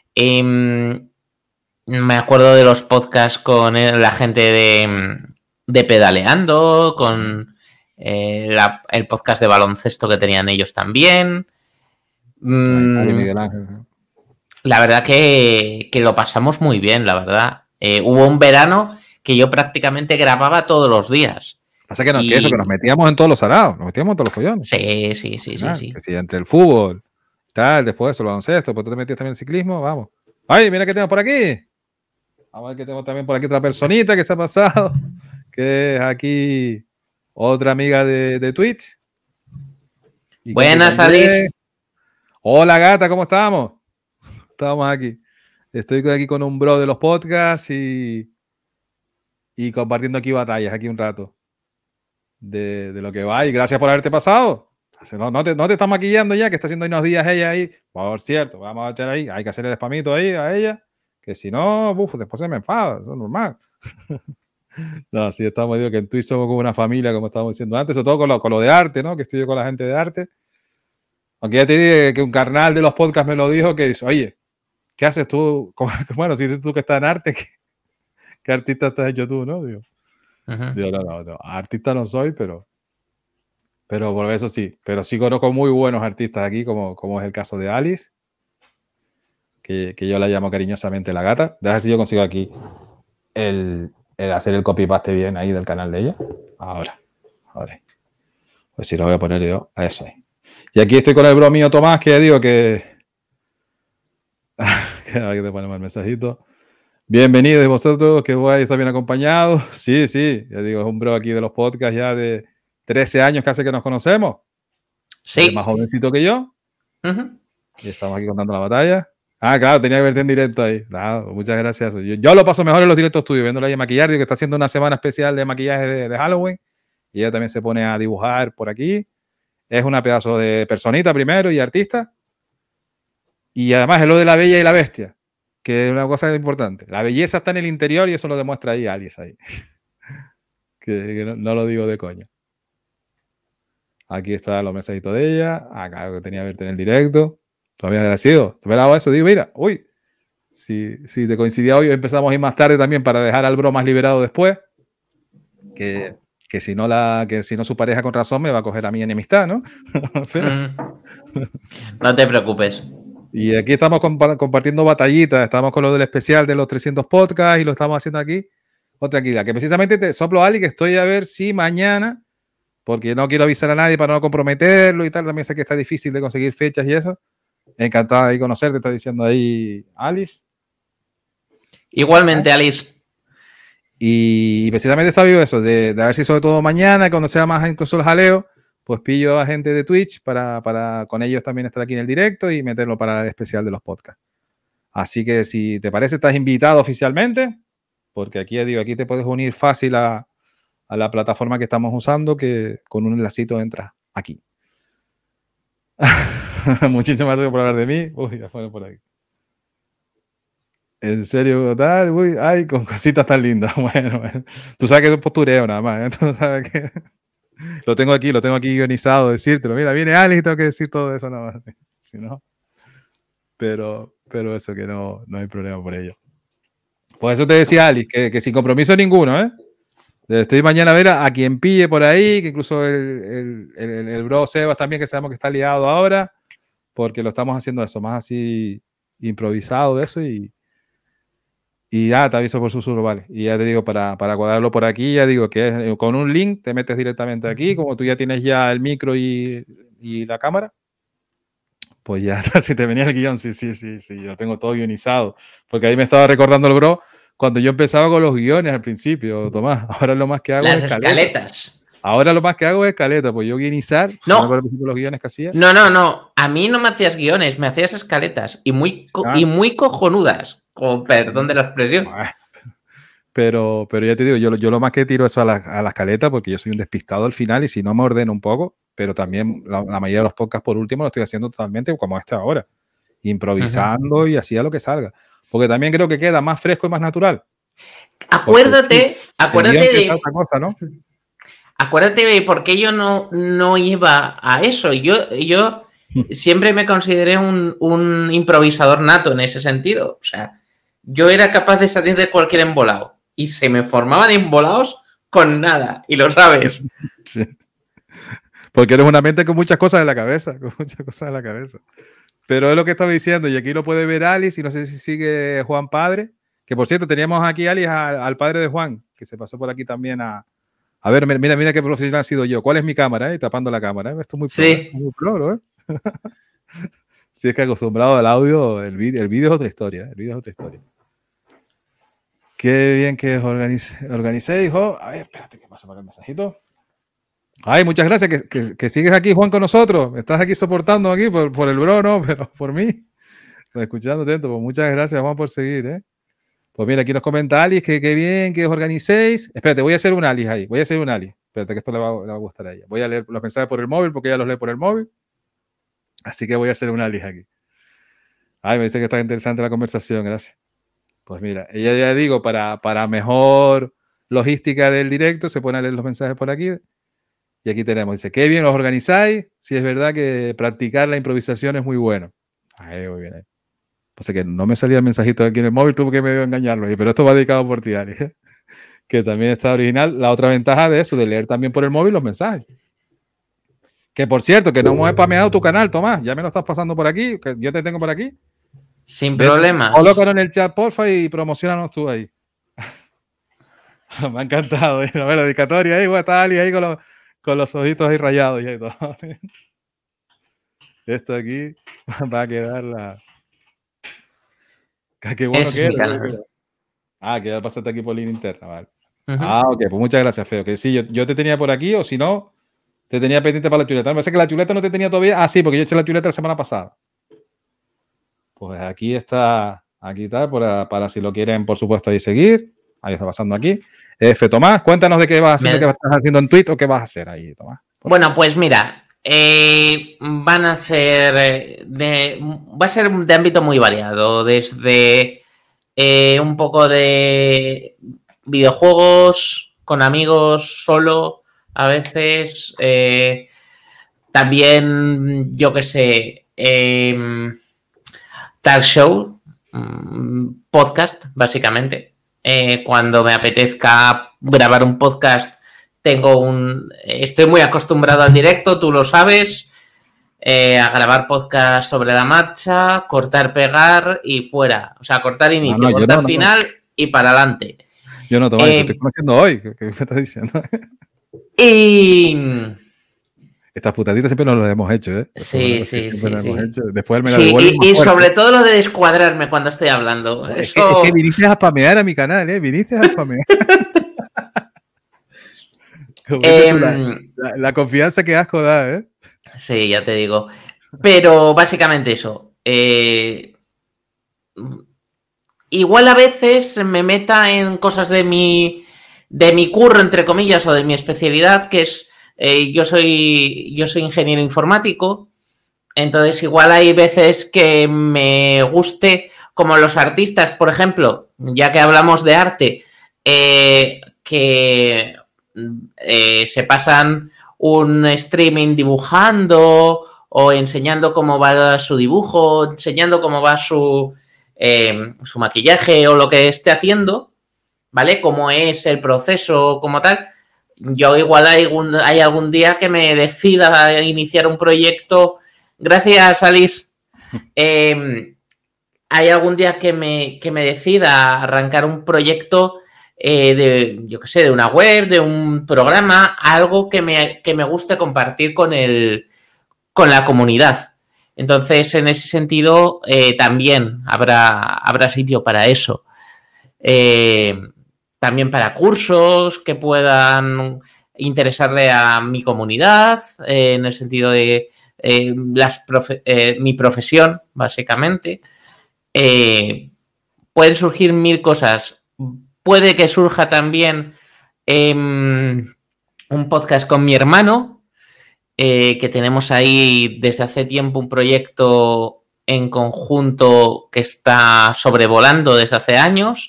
Speaker 3: Me acuerdo de los podcasts con la gente de Pedaleando, con el podcast de baloncesto que tenían ellos también.
Speaker 1: Miguel Ángel.
Speaker 3: La verdad que lo pasamos muy bien, la verdad. Hubo un verano que yo prácticamente grababa todos los días.
Speaker 1: Pasa que, que eso, que nos metíamos en todos los salados, nos metíamos en todos los follones.
Speaker 3: Sí.
Speaker 1: Que si entre el fútbol, tal, después eso, el baloncesto, después tú te metías también en el ciclismo, vamos. ¡Ay, mira qué tenemos por aquí! Vamos a ver que tenemos también por aquí otra personita que se ha pasado, que es aquí otra amiga de Twitch.
Speaker 3: Buenas, Alice.
Speaker 1: Hola, gata, ¿cómo estamos? Estamos aquí. Estoy aquí con un bro de los podcasts y compartiendo aquí batallas, aquí un rato. De lo que va, y gracias por haberte pasado. No te estás maquillando ya, que está haciendo unos días ella ahí. Por cierto, vamos a echar ahí, hay que hacer el spamito ahí a ella, que si no, después se me enfada, eso es normal. No, sí, estamos, digo que en Twitch somos como una familia, como estábamos diciendo antes, sobre todo con lo de arte, ¿no? Que estoy yo con la gente de arte. Aunque ya te dije que un carnal de los podcasts me lo dijo, que dice, oye, ¿qué haces tú? Bueno, si dices tú que estás en arte, ¿qué artista estás hecho tú, no? Digo, no, artista no soy, pero por eso sí. Pero sí conozco muy buenos artistas aquí, como es el caso de Alice, que yo la llamo cariñosamente la gata. Déjame ver si yo consigo aquí el hacer el copy-paste bien ahí del canal de ella. Ahora. Pues si lo voy a poner yo, a eso ahí. Y aquí estoy con el bro mío Tomás, que ya digo que te ponemos el mensajito. Bienvenidos y vosotros, que voy a estar bien acompañados. Sí, ya digo, es un bro aquí de los podcasts ya de 13 años que hace que nos conocemos.
Speaker 3: Sí.
Speaker 1: Es más jovencito que yo. Y estamos aquí contando la batalla. Ah, claro, tenía que verte en directo ahí. Claro, muchas gracias. Yo lo paso mejor en los directos tuyos, viéndola ahí maquillar. Digo que está haciendo una semana especial de maquillaje de Halloween. Y ella también se pone a dibujar por aquí. Es una pedazo de personita primero y artista. Y además es lo de la bella y la bestia, que es una cosa importante. La belleza está en el interior y eso lo demuestra ahí Alice ahí. que no lo digo de coña. Aquí están los mensajitos de ella. Acá que tenía que verte en el directo. Todavía agradecido. Te hago eso. Digo, mira, uy. Si te coincidía hoy, empezamos a ir más tarde también para dejar al bro más liberado después. Que si no su pareja con razón me va a coger a mí enemistad, ¿no?
Speaker 3: No te preocupes.
Speaker 1: Y aquí estamos compartiendo batallitas. Estamos con lo del especial de los 300 podcasts y lo estamos haciendo aquí con tranquilidad. Que precisamente te soplo, Ali, que estoy a ver si mañana, porque no quiero avisar a nadie para no comprometerlo y tal. También sé que está difícil de conseguir fechas y eso. Encantada de conocerte, está diciendo ahí Alice.
Speaker 3: Igualmente, Alice.
Speaker 1: Y precisamente está vivo eso, de a ver si sobre todo mañana, cuando sea más incluso el jaleo, pues pillo a gente de Twitch para con ellos también estar aquí en el directo y meterlo para el especial de los podcasts. Así que si te parece, estás invitado oficialmente, porque aquí te puedes unir fácil a la plataforma que estamos usando, que con un enlacito entras aquí. Muchísimas gracias por hablar de mí. Uy, ya fue por aquí. En serio, tal, uy, ay, con cositas tan lindas. Bueno. Tú sabes que es postureo nada más, ¿eh? Tú sabes que lo tengo aquí guionizado, decírtelo. Mira, viene Alice y tengo que decir todo eso nada más. Si no. Pero eso que no hay problema por ello. Por eso te decía Alice, que sin compromiso ninguno, ¿eh? Estoy mañana a ver a quien pille por ahí, que incluso el bro Sebas también, que sabemos que está liado ahora, porque lo estamos haciendo eso, más así improvisado de eso y ya te aviso por susurro, vale. Y ya te digo, para cuadrarlo por aquí, ya digo que con un link te metes directamente aquí, como tú ya tienes ya el micro y la cámara, pues ya, si te venía el guión, sí, yo tengo todo guionizado, porque ahí me estaba recordando el bro, cuando yo empezaba con los guiones al principio, Tomás, ahora lo más que hago
Speaker 3: es
Speaker 1: escaletas. Ahora lo más que hago es escaleta, pues yo guionizar,
Speaker 3: no
Speaker 1: los guiones que hacía.
Speaker 3: No, a mí no me hacías guiones, me hacías escaletas y muy cojonudas, con perdón de la expresión.
Speaker 1: Pero ya te digo, yo lo más que tiro eso a la escaleta, porque yo soy un despistado al final y si no me ordeno un poco, pero también la mayoría de los podcasts por último lo estoy haciendo totalmente como este ahora, improvisando y así a lo que salga. Porque también creo que queda más fresco y más natural.
Speaker 3: Acuérdate de...
Speaker 1: Otra cosa, ¿no?
Speaker 3: Acuérdate de por qué yo no iba a eso. Yo siempre me consideré un improvisador nato en ese sentido. O sea, yo era capaz de salir de cualquier embolado. Y se me formaban embolados con nada. Y lo sabes.
Speaker 1: Sí. Porque eres una mente con muchas cosas en la cabeza. Pero es lo que estaba diciendo. Y aquí lo puede ver Alice. Y no sé si sigue Juan Padre. Que por cierto, teníamos aquí, Alice, al padre de Juan. Que se pasó por aquí también a ver, mira qué profesional ha sido yo. ¿Cuál es mi cámara? Tapando la cámara. Esto es muy
Speaker 3: sí.
Speaker 1: Muy ploro, ¿eh? Sí, es que acostumbrado al audio, el vídeo es otra historia. Qué bien que organicé, hijo. A ver, espérate, ¿qué pasa para el mensajito? Ay, muchas gracias que sigues aquí, Juan, con nosotros. Estás aquí soportando aquí por el bro, ¿no? Pero por mí. Escuchando atento. Pues muchas gracias, Juan, por seguir, ¿eh? Pues mira, aquí nos comenta Alice que qué bien que os organicéis. Espérate, voy a hacer un Alice ahí. Espérate, que esto le va a gustar a ella. Voy a leer los mensajes por el móvil porque ella los lee por el móvil. Así que voy a hacer un Alice aquí. Ay, me dice que está interesante la conversación, gracias. Pues mira, ella ya digo, para mejor logística del directo, se pone a leer los mensajes por aquí. Y aquí tenemos, dice, qué bien os organizáis. Sí, es verdad que practicar la improvisación es muy bueno. Ay, muy bien. Pasa que no me salía el mensajito aquí en el móvil, tuve que medio engañarlo. Pero esto va dedicado por ti, Ari, ¿eh? Que también está original. La otra ventaja de eso, de leer también por el móvil los mensajes. Que por cierto, que no hemos spameado tu canal, Tomás. Ya me lo estás pasando por aquí, que yo te tengo por aquí.
Speaker 3: Sin problemas.
Speaker 1: Colócalo en el chat, porfa, y promocionanos tú ahí. Me ha encantado. ¿Eh? La dedicatoria ahí, está Ali ahí con los ojitos ahí rayados y ahí todo. Esto aquí va a quedar la... Qué bueno que es. Que ya pasaste aquí por línea interna, vale. Ok, pues muchas gracias, Feo. Que sí, yo te tenía por aquí, o si no, te tenía pendiente para la chuleta. Me parece que la chuleta no te tenía todavía. Sí, porque yo eché la chuleta la semana pasada. Pues aquí está para si lo quieren, por supuesto, ahí seguir. Ahí está pasando aquí. F. Tomás, cuéntanos de qué vas haciendo, qué estás haciendo en Twitch o qué vas a hacer ahí, Tomás.
Speaker 3: Bueno, pues mira, va a ser de ámbito muy variado, desde un poco de videojuegos con amigos, solo, a veces, también, yo qué sé, talk show, podcast, básicamente. Cuando me apetezca grabar un podcast, estoy muy acostumbrado al directo, tú lo sabes, a grabar podcast sobre la marcha, cortar, pegar y fuera. O sea, cortar inicio, cortar final y para adelante.
Speaker 1: Yo no, Tomás, te estoy conociendo hoy. ¿Qué me estás diciendo?
Speaker 3: Y...
Speaker 1: Estas putaditas siempre nos las hemos hecho, ¿eh?
Speaker 3: Sí.
Speaker 1: Después me la devuelven.
Speaker 3: Y sobre todo lo de descuadrarme cuando estoy hablando.
Speaker 1: Es que viniste a spamear a mi canal, ¿eh? Viniste a spamear. La confianza que asco da, ¿eh?
Speaker 3: Sí, ya te digo. Pero básicamente eso. Igual a veces me meta en cosas de mi curro, entre comillas, o de mi especialidad, que es yo soy ingeniero informático. Entonces igual hay veces que me guste, como los artistas, por ejemplo, ya que hablamos de arte, que se pasan un streaming dibujando o enseñando cómo va su dibujo, enseñando cómo va su maquillaje o lo que esté haciendo, ¿vale? Cómo es el proceso como tal. Yo igual hay algún día que me decida a iniciar un proyecto. Gracias, Alice. Hay algún día que me decida arrancar un proyecto de una web, de un programa, algo que me guste compartir con la comunidad. Entonces, en ese sentido, también habrá sitio para eso. También para cursos que puedan interesarle a mi comunidad, en el sentido de mi profesión, básicamente. Pueden surgir 1000 cosas. Puede que surja también un podcast con mi hermano, que tenemos ahí desde hace tiempo un proyecto en conjunto que está sobrevolando desde hace años,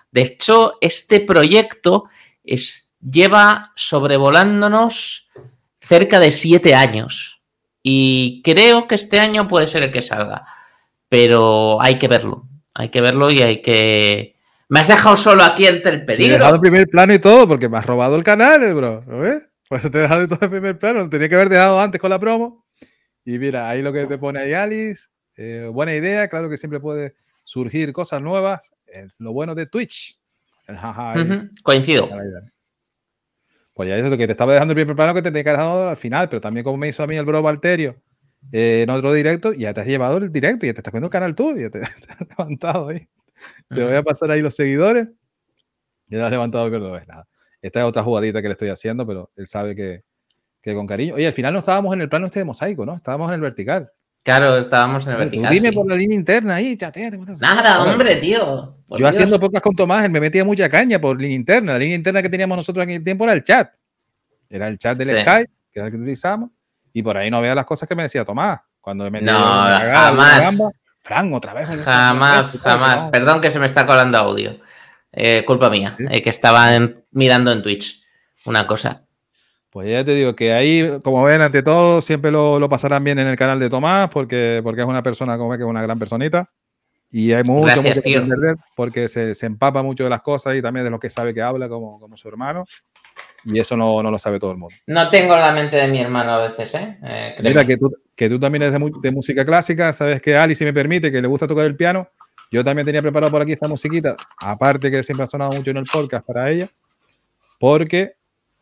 Speaker 3: De hecho, este proyecto lleva sobrevolándonos cerca de 7 años. Y creo que este año puede ser el que salga. Pero hay que verlo. Hay que verlo y hay que... Me has dejado solo aquí ante el
Speaker 1: Me he
Speaker 3: peligro.
Speaker 1: dejado en primer plano y todo, porque me has robado el canal, bro. ¿Lo ves? Pues te he dejado todo en primer plano. Tenía que haber dejado antes con la promo. Y mira, ahí lo que te pone ahí Alice. Buena idea. Claro que siempre puede surgir cosas nuevas. Lo bueno de Twitch. El jaja.
Speaker 3: Coincido.
Speaker 1: Pues ya eso, que te estaba dejando el primer plano que te tenía que haber dejado al final. Pero también como me hizo a mí el bro Valterio en otro directo, ya te has llevado el directo. Ya te estás viendo el canal tú. Ya te has levantado ahí. Te voy a pasar ahí los seguidores. Ya te has levantado que no ves nada. Esta es otra jugadita que le estoy haciendo, pero él sabe que con cariño. Oye, al final no estábamos en el plano este de mosaico, ¿no? Estábamos en el vertical.
Speaker 3: Claro, estábamos en el vertical.
Speaker 1: Tú dime
Speaker 3: sí.
Speaker 1: por la línea interna ahí, chatea.
Speaker 3: Nada, hombre, tío.
Speaker 1: Yo haciendo podcast con Tomás, él me metía mucha caña por línea interna. La línea interna que teníamos nosotros en aquel tiempo era el chat. Era el chat del Skype, que era el que utilizamos. Y por ahí no veas las cosas que me decía Tomás. Cuando me metía
Speaker 3: jamás.
Speaker 1: Fran, otra vez.
Speaker 3: Jamás. No. Perdón que se me está colando audio. Culpa mía, ¿sí? Que estaba mirando en Twitch una cosa.
Speaker 1: Pues ya te digo que ahí, como ven, ante todo, siempre lo pasarán bien en el canal de Tomás, porque es una persona, como ves, que es una gran personita. Y hay mucho que aprender porque se empapa mucho de las cosas y también de lo que sabe que habla como su hermano. Y eso no lo sabe todo el mundo.
Speaker 3: No tengo la mente de mi hermano a veces, ¿eh?
Speaker 1: Mira, que tú también eres de música clásica. Sabes que Ali, si me permite, que le gusta tocar el piano. Yo también tenía preparado por aquí esta musiquita, aparte que siempre ha sonado mucho en el podcast para ella, porque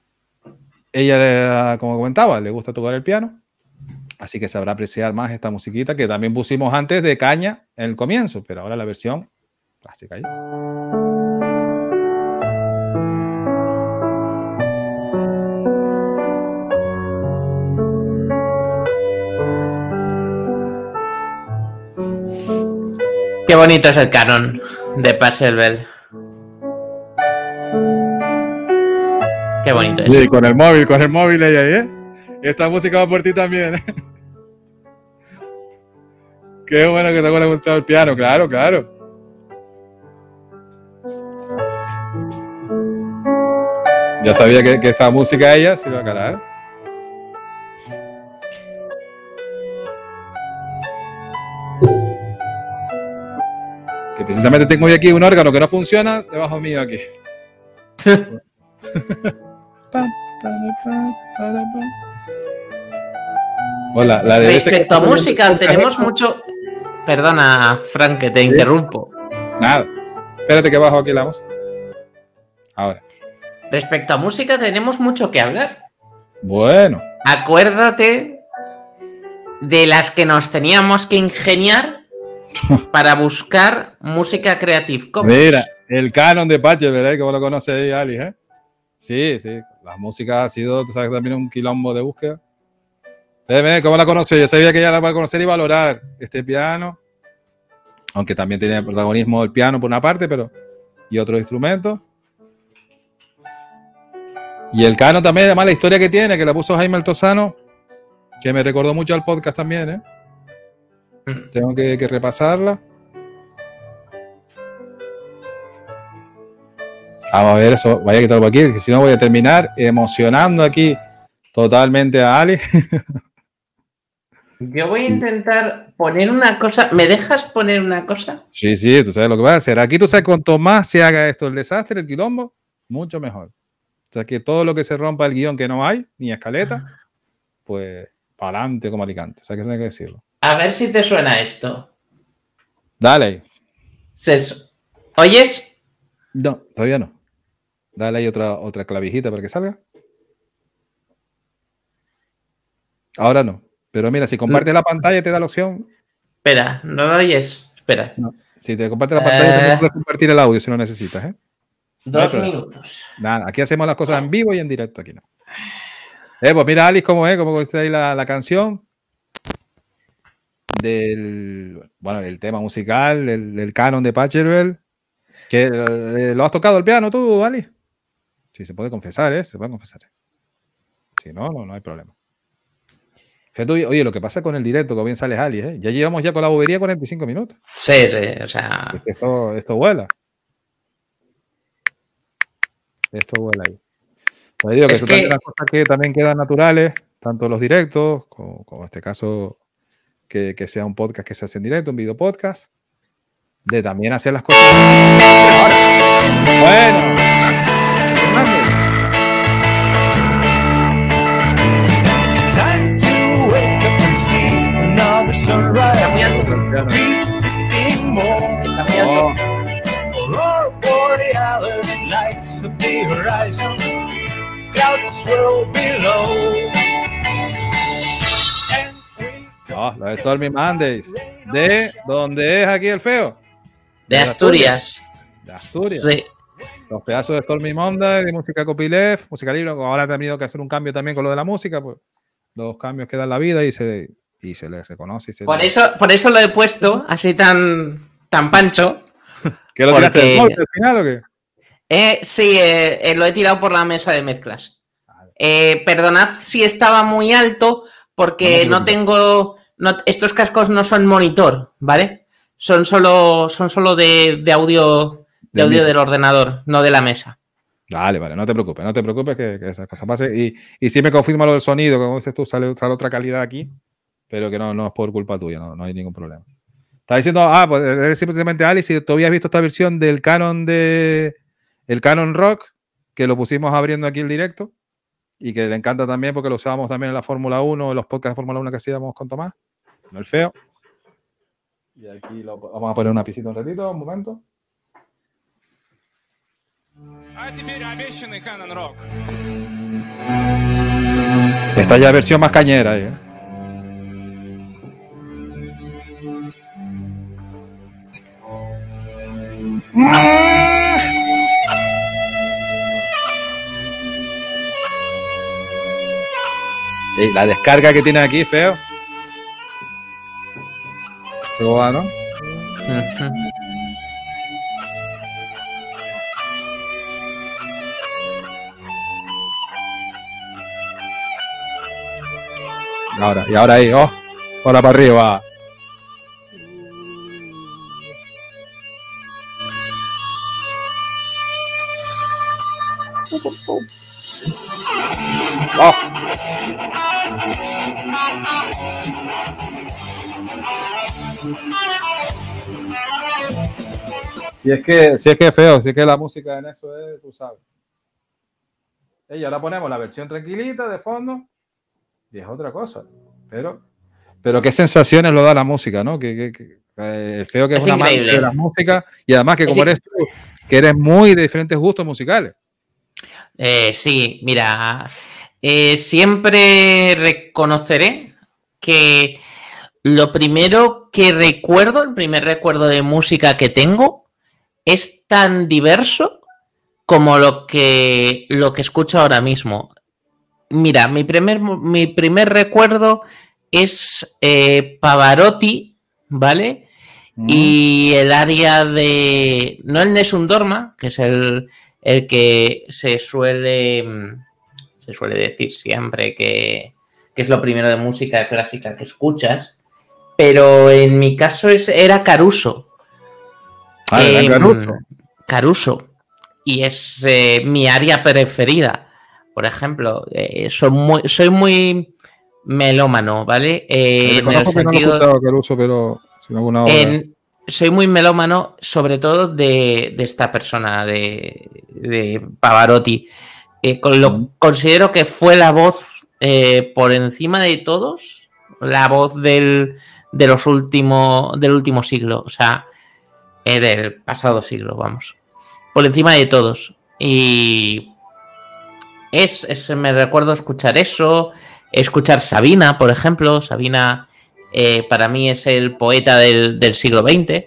Speaker 1: ella, como comentaba, le gusta tocar el piano, así que sabrá apreciar más esta musiquita que también pusimos antes de caña en el comienzo, pero ahora la versión clásica.
Speaker 3: Qué bonito es el canon de Pachelbel. Qué bonito es.
Speaker 1: Sí, con el móvil ella ahí, ¿eh? Esta música va por ti también, ¿eh? Qué bueno que te acuerdas gustado el piano, claro. Ya sabía que esta música ella se iba a calar. Que precisamente tengo aquí un órgano que no funciona debajo mío aquí. Hola, la de
Speaker 3: respecto a música, tenemos mucho... Perdona, Frank, que te interrumpo.
Speaker 1: Nada. Espérate que bajo aquí la voz. Ahora.
Speaker 3: Respecto a música, tenemos mucho que hablar.
Speaker 1: Bueno.
Speaker 3: Acuérdate de las que nos teníamos que ingeniar para buscar música Creative Commons.
Speaker 1: Mira, el canon de Patcher, ¿verdad? Como lo conoce ahí, Ali, ¿eh? Sí. La música ha sido, tú sabes, también un quilombo de búsqueda. ¿Cómo la conoce? Yo sabía que ella la va a conocer y valorar este piano. Aunque también tiene protagonismo el piano por una parte, pero... Y otros instrumentos. Y el canon también, además, la historia que tiene, que la puso Jaime Altozano, que me recordó mucho al podcast también, ¿eh? Tengo que repasarla. Vamos a ver eso. Vaya a quitarlo por aquí, que si no voy a terminar emocionando aquí totalmente a Ali.
Speaker 3: Yo voy a intentar poner una cosa. ¿Me dejas poner una cosa?
Speaker 1: Sí, tú sabes lo que va a hacer. Aquí tú sabes, cuanto más se haga esto, el desastre, el quilombo, mucho mejor. O sea, que todo lo que se rompa el guión que no hay, ni escaleta, pues para adelante como Alicante. O sea, que eso hay que decirlo.
Speaker 3: A ver si te suena esto.
Speaker 1: Dale.
Speaker 3: ¿Oyes?
Speaker 1: No, todavía no. Dale ahí otra clavijita para que salga. Ahora no. Pero mira, si compartes la pantalla te da la opción.
Speaker 3: Espera, ¿no lo oyes? Espera.
Speaker 1: No. Si te compartes la pantalla también puedes compartir el audio si lo necesitas, ¿eh?
Speaker 3: 2 minutos.
Speaker 1: Nada, aquí hacemos las cosas en vivo y en directo, aquí no. Pues mira, Alice, cómo es, cómo está ahí la canción el tema musical, del canon de Pachelbel. Que ¿lo has tocado el piano tú, Alice? Sí, se puede confesar, ¿eh? Se puede confesar. Si no hay problema. Oye, lo que pasa con el directo, como bien sales, Alice, ¿eh? Ya llevamos con la bobería 45 minutos.
Speaker 3: Sí, o sea...
Speaker 1: Esto vuela. Esto huele ahí. Pues digo que
Speaker 3: Es
Speaker 1: eso
Speaker 3: que-
Speaker 1: también las cosas que también quedan naturales, tanto los directos, como en este caso que sea un podcast que se hace en directo, un video podcast, de también hacer las cosas. Ahora. Bueno. Mande.
Speaker 4: Time to wake up and see another sunrise.
Speaker 3: Está muy alto.
Speaker 4: Be 15 more.
Speaker 3: Está muy alto.
Speaker 1: Oh,
Speaker 4: Aurora borealis lights up the horizon. Clouds swirl below. And we
Speaker 1: no, los Stormy Mondays. ¿De dónde es aquí el feo?
Speaker 3: De Asturias.
Speaker 1: De Asturias.
Speaker 3: Sí.
Speaker 1: Los pedazos de Stormy Monday, de música copyleft, música libre. Ahora han tenido que hacer un cambio también con lo de la música, pues los cambios que da la vida y se les reconoce.
Speaker 3: Por eso lo he puesto así tan pancho.
Speaker 1: ¿Qué lo
Speaker 3: porque-
Speaker 1: tiraste del móvil al final o qué?
Speaker 3: Sí, lo he tirado por la mesa de mezclas. Perdonad si estaba muy alto porque
Speaker 1: No
Speaker 3: no
Speaker 1: te
Speaker 3: tengo... estos cascos no son monitor, ¿vale? Son solo de audio, de audio
Speaker 1: micro.
Speaker 3: del ordenador, no de la mesa.
Speaker 1: Vale, no te preocupes que esas cosas pasen. Y sí me confirma lo del sonido, como dices tú, sale otra calidad aquí, pero que no es por culpa tuya, no hay ningún problema. Está diciendo, pues es decir precisamente Alice, si tú habías visto esta versión del Canon el Canon Rock, que lo pusimos abriendo aquí el directo, y que le encanta también porque lo usábamos también en la Fórmula 1, en los podcasts de Fórmula 1 que hacíamos con Tomás, no el feo. Y aquí vamos a poner una pisita un ratito, un momento.
Speaker 2: А теперь обещанный Canon Rock.
Speaker 1: Esta ya es versión más cañera ahí, ¿eh? Y la descarga que tiene aquí, feo. Esto va, ¿no?
Speaker 3: Ujú.
Speaker 1: Y ahora ahí, ahora para arriba. Si es que es feo, si es que la música en eso es, tú sabes. Y ahora ponemos la versión tranquilita de fondo y es otra cosa. Pero qué sensaciones lo da la música, ¿no? Que feo que es
Speaker 3: Es
Speaker 1: una amante
Speaker 3: increíble.
Speaker 1: de la música y además que como
Speaker 3: Es
Speaker 1: eres tú, que eres muy de diferentes gustos musicales.
Speaker 3: Sí, mira, siempre reconoceré que lo primero que recuerdo, el primer recuerdo de música que tengo, es tan diverso como lo que escucho ahora mismo. Mira, mi primer recuerdo es Pavarotti, ¿vale? Y el área de... No el Nessun Dorma, que es el que se suele decir siempre que es lo primero de música clásica que escuchas, pero en mi caso era Caruso. Caruso. Y es mi área preferida. Por ejemplo, soy muy melómano, ¿vale? En el sentido...
Speaker 1: pero sin alguna obra.
Speaker 3: Soy muy melómano, sobre todo de esta persona, de Pavarotti. Considero que fue la voz por encima de todos, la voz del último siglo, o sea, del pasado siglo, vamos. Por encima de todos. Y me recuerdo escuchar eso, escuchar Sabina, por ejemplo. Sabina para mí es el poeta del siglo XX.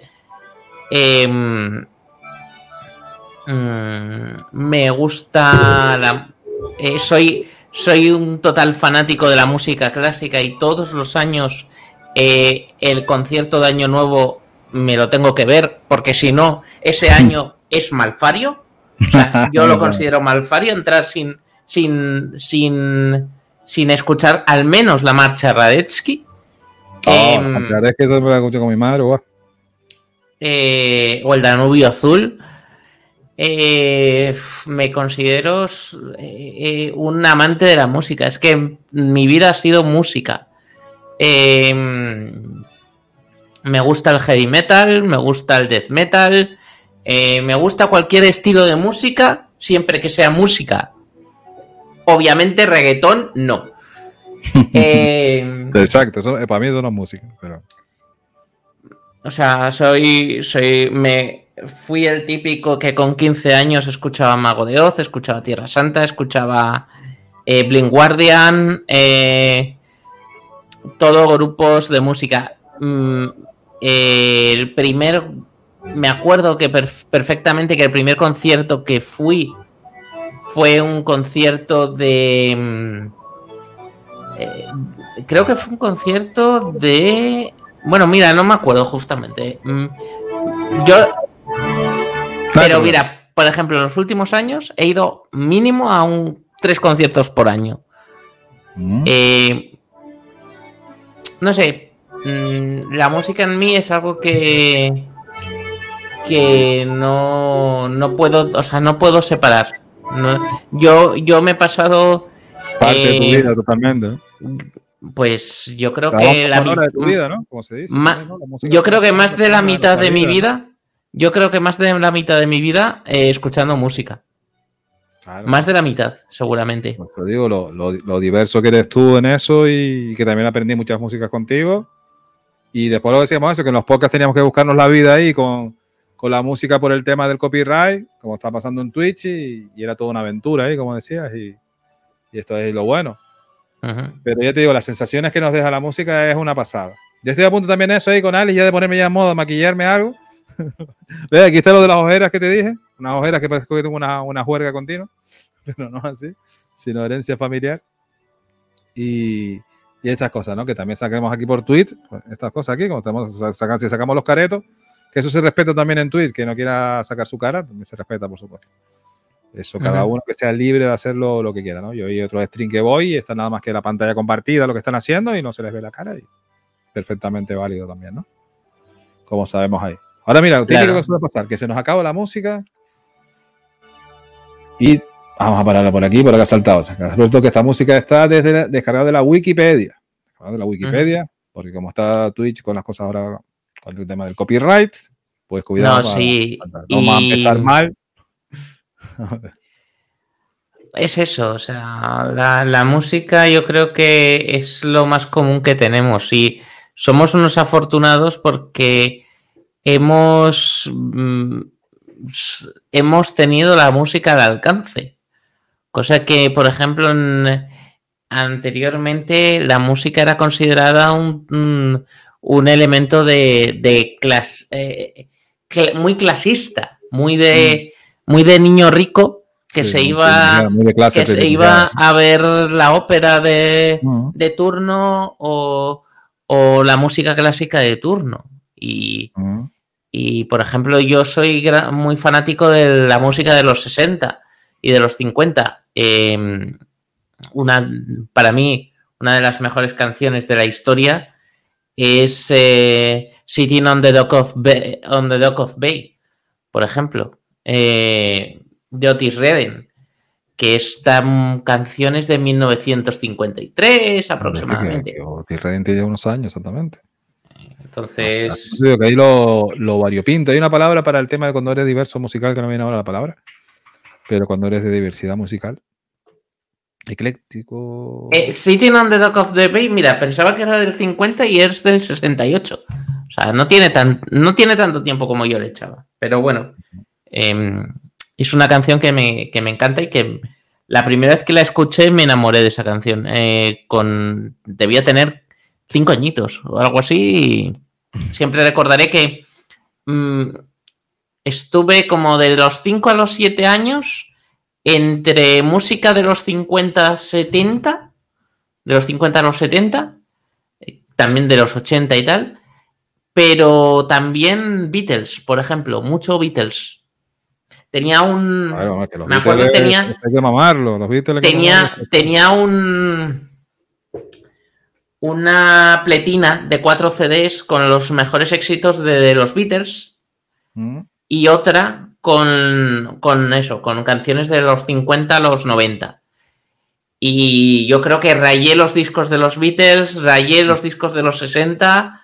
Speaker 3: Me gusta soy un total fanático de la música clásica y todos los años el concierto de Año Nuevo me lo tengo que ver, porque si no, ese año es malfario. O sea, yo lo considero malfario entrar sin escuchar al menos la marcha Radetzky.
Speaker 1: La verdad es que eso me lo escucho con mi madre.
Speaker 3: O el Danubio Azul. Me considero un amante de la música. Es que mi vida ha sido música. Me gusta el heavy metal, me gusta el death metal, me gusta cualquier estilo de música, siempre que sea música. Obviamente reggaetón, no.
Speaker 1: Exacto, para mí eso no es música. Pero...
Speaker 3: O sea, fui el típico que con 15 años escuchaba Mago de Oz, escuchaba Tierra Santa, escuchaba Blind Guardian, todos grupos de música. Me acuerdo que perfectamente que el primer concierto que fui fue un concierto de... creo que fue un concierto de... Bueno, mira, no me acuerdo justamente. Pero mira, por ejemplo, en los últimos años he ido mínimo a 3 conciertos por año. No sé, la música en mí es algo que no puedo, o sea, no puedo separar. Yo me he pasado
Speaker 1: parte de tu vida totalmente.
Speaker 3: Pues yo creo que
Speaker 1: la sonora de tu vida, ¿no? Como se dice.
Speaker 3: Yo creo que más de la mitad de mi vida, escuchando música. Claro. Más de la mitad, seguramente.
Speaker 1: Pues te digo, lo diverso que eres tú en eso y que también aprendí muchas músicas contigo. Y después lo decíamos eso, que en los podcasts teníamos que buscarnos la vida ahí con la música por el tema del copyright, como está pasando en Twitch, y era toda una aventura ahí, como decías, y esto es lo bueno. Pero ya te digo, las sensaciones que nos deja la música es una pasada. Yo estoy a punto también de eso ahí con Alice, ya de ponerme ya en modo, maquillarme algo. Ve, aquí está lo de las ojeras que te dije, unas ojeras que parece que tengo una juerga continua, pero no así, sino herencia familiar. Y estas cosas, ¿no? Que también saquemos aquí por Twitch, pues estas cosas aquí, como si sacamos los caretos, que eso se respeta también en Twitch, que no quiera sacar su cara, también se respeta, por supuesto. Eso, cada uno que sea libre de hacerlo lo que quiera, ¿no? Yo hay otro stream que voy y está nada más que la pantalla compartida, lo que están haciendo, y no se les ve la cara, y perfectamente válido también, ¿no? Como sabemos ahí. Ahora mira, lo típico que suele pasar, que se nos acaba la música y vamos a pararla por aquí, por acá saltado. Resuelto que esta música está descargada de la Wikipedia. Porque como está Twitch con las cosas ahora, con el tema del copyright, pues cuidado.
Speaker 3: No, sí.
Speaker 1: Vamos a empezar mal.
Speaker 3: Es eso, o sea, la música yo creo que es lo más común que tenemos y somos unos afortunados porque hemos tenido la música al alcance. Cosa que, por ejemplo, anteriormente la música era considerada un elemento de muy clasista, muy de niño rico que se iba a ver la ópera de turno o la música clásica de turno. Y por ejemplo, yo soy muy fanático de la música de los 60 y de los 50. Para mí, una de las mejores canciones de la historia es Sitting on the Dock of Bay, por ejemplo, de Otis Redding, que esta canción es de 1953 aproximadamente.
Speaker 1: Otis Redding tiene unos años, exactamente.
Speaker 3: Entonces...
Speaker 1: Yo digo que ahí lo variopinto. Hay una palabra para el tema de cuando eres diverso musical, que no viene ahora la palabra, pero cuando eres de diversidad musical. Ecléctico.
Speaker 3: Sitting on the Dock of the Bay, mira, pensaba que era del 50 y es del 68. O sea, no tiene tanto tiempo como yo le echaba. Pero bueno, es una canción que me encanta y que la primera vez que la escuché me enamoré de esa canción. Debía tener 5 añitos o algo así. Y siempre recordaré que estuve como de los 5 a los 7 años entre música de los 50-70, de los 50 a los 70, también de los 80 y tal, pero también Beatles, por ejemplo, mucho Beatles. Tenía un...
Speaker 1: Claro, que
Speaker 3: me acuerdo que tenía...
Speaker 1: Hay que mamarlo, los Beatles
Speaker 3: tenía una pletina de 4 CDs con los mejores éxitos de los Beatles y otra con eso, con canciones de los 50 a los 90. Y yo creo que rayé los discos de los Beatles, rayé los discos de los 60,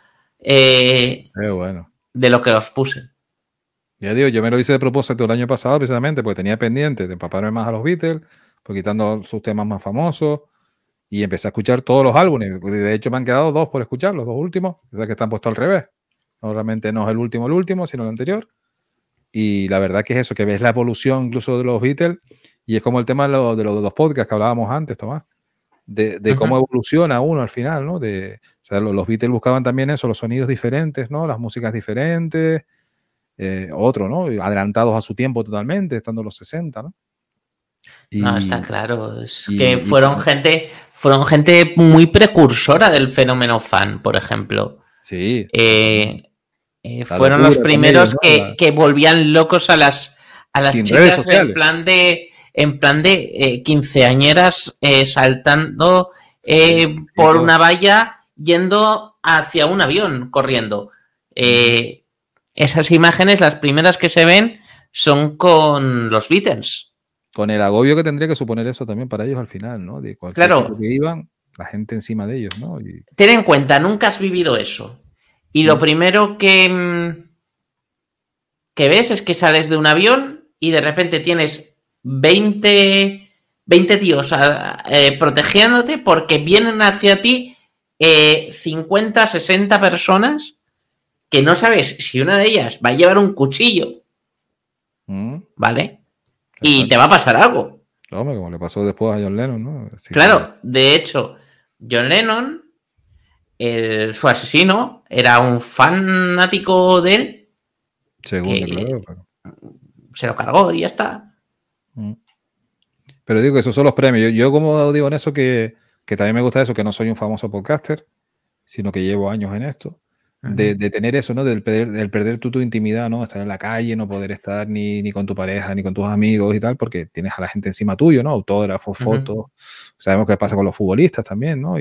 Speaker 1: Bueno.
Speaker 3: de lo que os puse.
Speaker 1: Ya digo, yo me lo hice de propósito el año pasado precisamente porque tenía pendiente de empaparme más a los Beatles, pues quitando sus temas más famosos, y empecé a escuchar todos los álbumes. De hecho, me han quedado 2 por escuchar, los 2 últimos, o sea que están puestos al revés. No, realmente no es el último, sino el anterior. Y la verdad que es eso, que ves la evolución incluso de los Beatles, y es como el tema de los 2 podcasts que hablábamos antes, Tomás, de cómo evoluciona uno al final, ¿no? O sea, los Beatles buscaban también eso, los sonidos diferentes, ¿no? Las músicas diferentes, otro, ¿no? Adelantados a su tiempo totalmente, estando en los 60, ¿no?
Speaker 3: No, está claro. Es que fueron gente muy precursora del fenómeno fan, por ejemplo.
Speaker 1: Sí.
Speaker 3: Fueron los primeros que volvían locos a las chicas en plan de quinceañeras saltando por una valla yendo hacia un avión corriendo. Esas imágenes, las primeras que se ven, son con los Beatles.
Speaker 1: Con el agobio que tendría que suponer eso también para ellos al final, ¿no? De cualquier sitio que iban, la gente encima de ellos, ¿no?
Speaker 3: Ten en cuenta, nunca has vivido eso. Y lo primero que ves es que sales de un avión y de repente tienes 20 tíos protegiéndote porque vienen hacia ti 50, 60 personas que no sabes si una de ellas va a llevar un cuchillo, ¿vale? Y te va a pasar algo.
Speaker 1: Hombre, como le pasó después a John Lennon, ¿no? Así
Speaker 3: claro, de hecho, John Lennon, su asesino, era un fanático de él.
Speaker 1: Segundo, claro.
Speaker 3: Se lo cargó y ya está.
Speaker 1: Pero digo que esos son los premios. Yo como digo en eso que también me gusta eso, que no soy un famoso podcaster, sino que llevo años en esto. De tener eso, ¿no? Del perder tu intimidad, ¿no? Estar en la calle, no poder estar ni con tu pareja, ni con tus amigos y tal, porque tienes a la gente encima tuyo, ¿no? Autógrafos, fotos. Sabemos qué pasa con los futbolistas también, ¿no?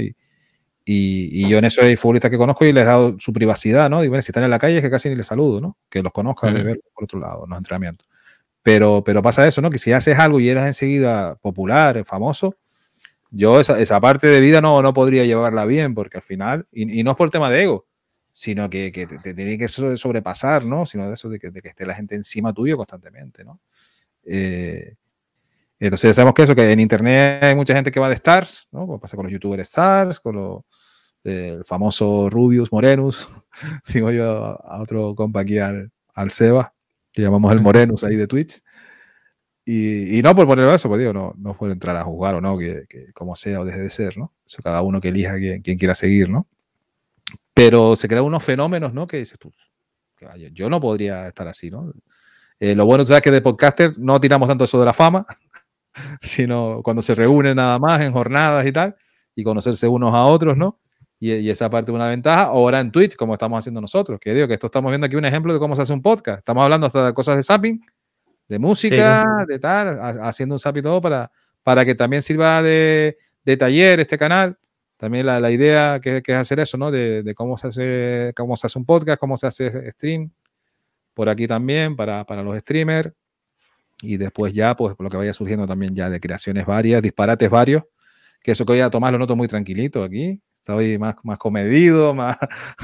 Speaker 1: Y yo en eso hay futbolistas que conozco y les he dado su privacidad, ¿no? Y bueno, si están en la calle es que casi ni les saludo, ¿no? Que los conozca de ver por otro lado, en los entrenamientos. Pero pasa eso, ¿no? Que si haces algo y eres enseguida popular, famoso, yo esa parte de vida no podría llevarla bien, porque al final, y no es por el tema de ego, sino que te tiene que sobrepasar, ¿no? Sino de eso de que esté la gente encima tuyo constantemente, ¿no? Entonces sabemos que eso, que en internet hay mucha gente que va de stars, ¿no? Como pasa con los youtubers stars, con el famoso Rubius Morenus, digo yo a otro compa aquí al Seba, que llamamos el Morenus ahí de Twitch. Y no por poner eso, pues digo, no puedo entrar a jugar o no, que como sea o deje de ser, ¿no? Eso cada uno que elija quien quiera seguir, ¿no? Pero se crean unos fenómenos, ¿no? Que dices tú, que vaya, yo no podría estar así, ¿no? Lo bueno es que de podcaster no tiramos tanto eso de la fama, sino cuando se reúnen nada más en jornadas y tal, y conocerse unos a otros, ¿no? Y esa parte es una ventaja. Ahora en Twitch, como estamos haciendo nosotros, que digo que esto estamos viendo aquí un ejemplo de cómo se hace un podcast. Estamos hablando hasta de cosas de zapping, de música, de tal, haciendo un zap y todo para que también sirva de taller este canal. También la idea que es hacer eso, ¿no? De cómo se hace un podcast, cómo se hace stream. Por aquí también, para los streamers. Y después ya, pues, lo que vaya surgiendo también ya de creaciones varias, disparates varios. Que eso que hoy a Tomás lo noto muy tranquilito aquí. Está hoy más comedido, más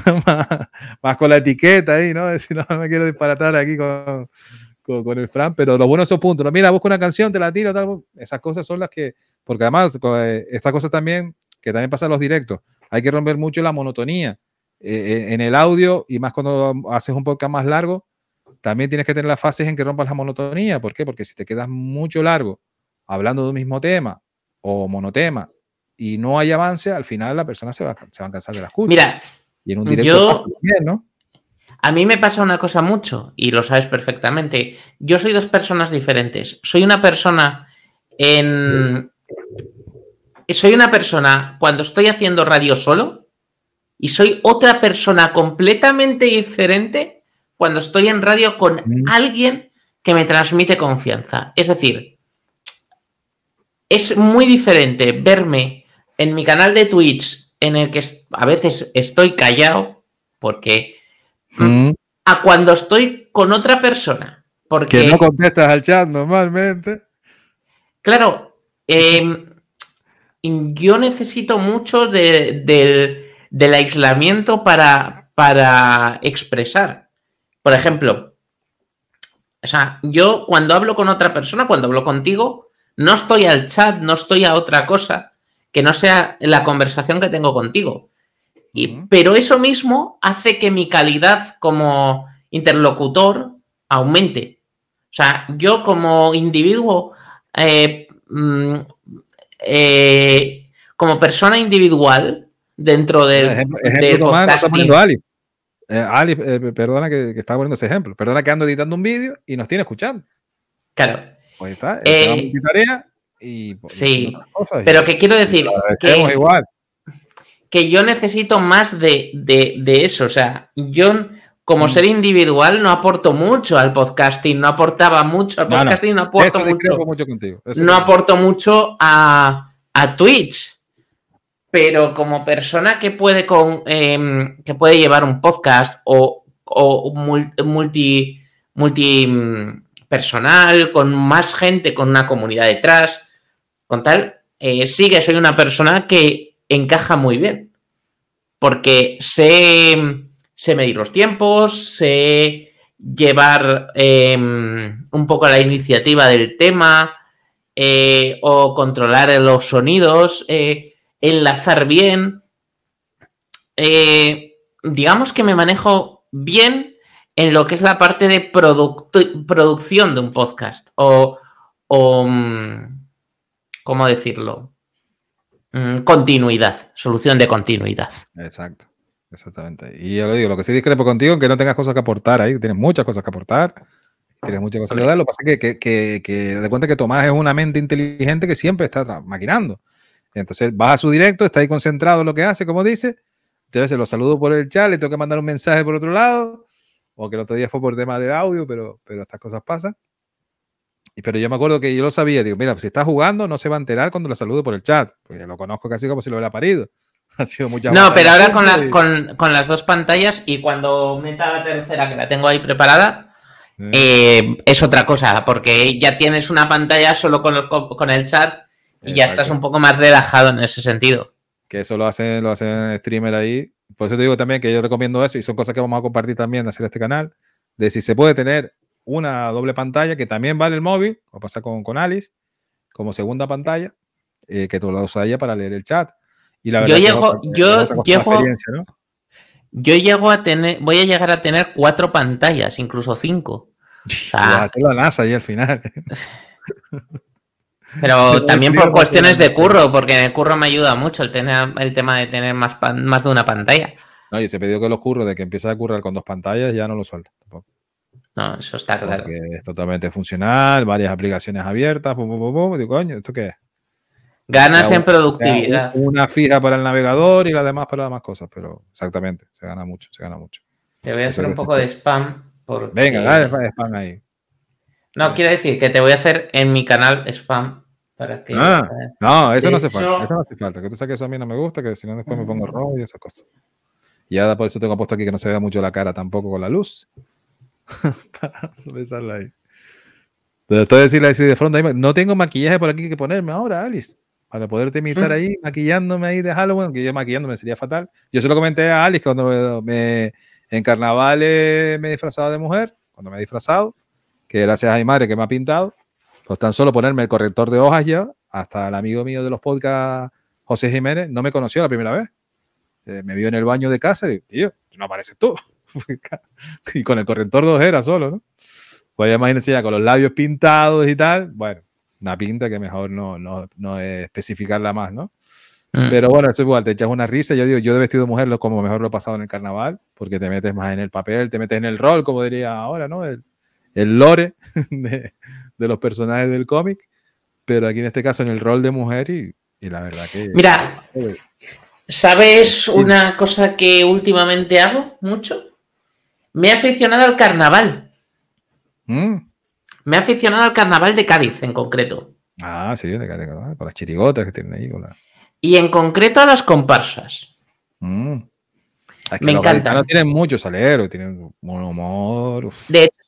Speaker 1: con la etiqueta ahí, ¿no? Si no me quiero disparatar aquí con el Fran, pero lo bueno es esos puntos. No, mira, busco una canción, te la tiro, tal. Esas cosas son las que... Porque además, estas cosas también, que también pasa en los directos, hay que romper mucho la monotonía en el audio, y más cuando haces un podcast más largo, también tienes que tener las fases en que rompas la monotonía. ¿Por qué? Porque si te quedas mucho largo hablando de un mismo tema o monotema y no hay avance, al final la persona se va a cansar de la escucha.
Speaker 3: Mira,
Speaker 1: y en un directo pasa también, ¿no?
Speaker 3: A mí me pasa una cosa mucho, y lo sabes perfectamente. Yo soy dos personas diferentes. Soy una persona cuando estoy haciendo radio solo, y soy otra persona completamente diferente cuando estoy en radio con alguien que me transmite confianza. Es decir, es muy diferente verme en mi canal de Twitch, en el que a veces estoy callado, porque a cuando estoy con otra persona, Porque,
Speaker 1: Que no contestas al chat normalmente.
Speaker 3: claro, yo necesito mucho del aislamiento para expresar. Por ejemplo, o sea, yo cuando hablo con otra persona, cuando hablo contigo, no estoy al chat, no estoy a otra cosa que no sea la conversación que tengo contigo. Pero eso mismo hace que mi calidad como interlocutor aumente. O sea, yo como individuo, como persona individual dentro del
Speaker 1: Tomás, no está poniendo
Speaker 3: podcasting.
Speaker 1: Ali. Ali, perdona que está poniendo ese ejemplo. Perdona que ando editando un vídeo y nos tiene escuchando.
Speaker 3: Claro.
Speaker 1: Pues está, el tema multitarea y
Speaker 3: Sí,
Speaker 1: otras cosas.
Speaker 3: pero que quiero decir
Speaker 1: que igual.
Speaker 3: Que yo necesito más de eso. O sea, yo como ser individual no aporto mucho al podcasting, no aportaba mucho al podcasting, no aporto
Speaker 1: mucho contigo.
Speaker 3: No aporto mucho a Twitch. Pero como persona que puede llevar un podcast o multi personal, con más gente, con una comunidad detrás, con tal, sí que soy una persona que encaja muy bien. Porque sé medir los tiempos, sé llevar un poco la iniciativa del tema, o controlar los sonidos, enlazar bien. Digamos que me manejo bien en lo que es la parte de producción de un podcast. ¿Cómo decirlo? Continuidad, solución de continuidad.
Speaker 1: Exacto, exactamente. Y yo le digo, lo que sí discrepo contigo es que no tengas cosas que aportar ahí, tienes muchas cosas que aportar, tienes muchas cosas que dar. Lo que pasa es que de cuenta que Tomás es una mente inteligente que siempre está maquinando. Entonces vas a su directo, está ahí concentrado en lo que hace, como dice. Entonces lo saludo por el chat, le tengo que mandar un mensaje por otro lado, o que el otro día fue por tema de audio, pero estas cosas pasan. Pero yo me acuerdo que yo lo sabía, digo, mira, si está jugando no se va a enterar cuando lo saludo por el chat, porque lo conozco casi como si lo hubiera parido. Ha sido muchas.
Speaker 3: No, pero ahora con las dos pantallas y cuando meta la tercera, que la tengo ahí preparada, es otra cosa, porque ya tienes una pantalla solo con el chat y ya estás un poco más relajado en ese sentido.
Speaker 1: Que eso lo hacen streamer ahí. Por eso te digo también que yo recomiendo eso, y son cosas que vamos a compartir también hacia este canal, de si se puede tener una doble pantalla, que también vale el móvil, como pasa con Alice, como segunda pantalla, que tú la usas ella para leer el chat. Y la verdad
Speaker 3: voy a llegar a tener 4 pantallas, incluso 5.
Speaker 1: Vas a hacer la NASA ahí al final.
Speaker 3: Pero también por cuestiones de curro, porque en el curro me ayuda mucho el tema de tener más de una pantalla.
Speaker 1: No, y se pedido que los curros, de que empiezas a currar con 2 pantallas, ya no lo suelta tampoco.
Speaker 3: No, eso está claro.
Speaker 1: Porque es totalmente funcional, varias aplicaciones abiertas, digo, coño, ¿esto qué es?
Speaker 3: Ganas en productividad.
Speaker 1: Una fija para el navegador y la demás para las demás cosas, pero exactamente, se gana mucho.
Speaker 3: Te voy a hacer un poco de spam. Porque...
Speaker 1: Venga, dale spam ahí.
Speaker 3: No, quiero decir que te voy a hacer en mi canal spam. Para que,
Speaker 1: no, eso no hace falta. Eso no hace falta. Que tú sabes que eso a mí no me gusta, que si no después me pongo rojo y esas cosas. Y ahora por eso tengo puesto aquí que no se vea mucho la cara tampoco con la luz. Para besarla ahí. Pero estoy decirle así de frente, no tengo maquillaje por aquí que ponerme ahora, Alice, para poderte imitar ahí, maquillándome ahí de Halloween, que yo maquillándome sería fatal. Yo se lo comenté a Alice cuando en carnavales me he disfrazado de mujer, cuando me he disfrazado, que gracias a mi madre que me ha pintado, pues tan solo ponerme el corrector de hojas ya, hasta el amigo mío de los podcasts, José Jiménez, no me conoció la primera vez. Me vio en el baño de casa y tío, no apareces tú. Y con el corrector de ojeras solo, ¿no? Pues ya imagínense ya con los labios pintados y tal. Bueno, una pinta que mejor no especificarla más, ¿no? Pero bueno, eso igual, te echas una risa. Yo digo, yo de vestido de mujer como mejor lo he pasado en el carnaval, porque te metes más en el papel, te metes en el rol, como diría ahora, ¿no? El lore de los personajes del cómic, pero aquí en este caso en el rol de mujer y la verdad que...
Speaker 3: Mira, ¿sabes una cosa que últimamente hago mucho? Me he aficionado al carnaval. Me he aficionado al carnaval de Cádiz, en concreto.
Speaker 1: Ah, sí, de Cádiz, con las chirigotas que tienen ahí.
Speaker 3: Y en concreto a las comparsas.
Speaker 1: Es que
Speaker 3: me encanta.
Speaker 1: No tienen mucho salero, tienen un humor.
Speaker 3: De hecho,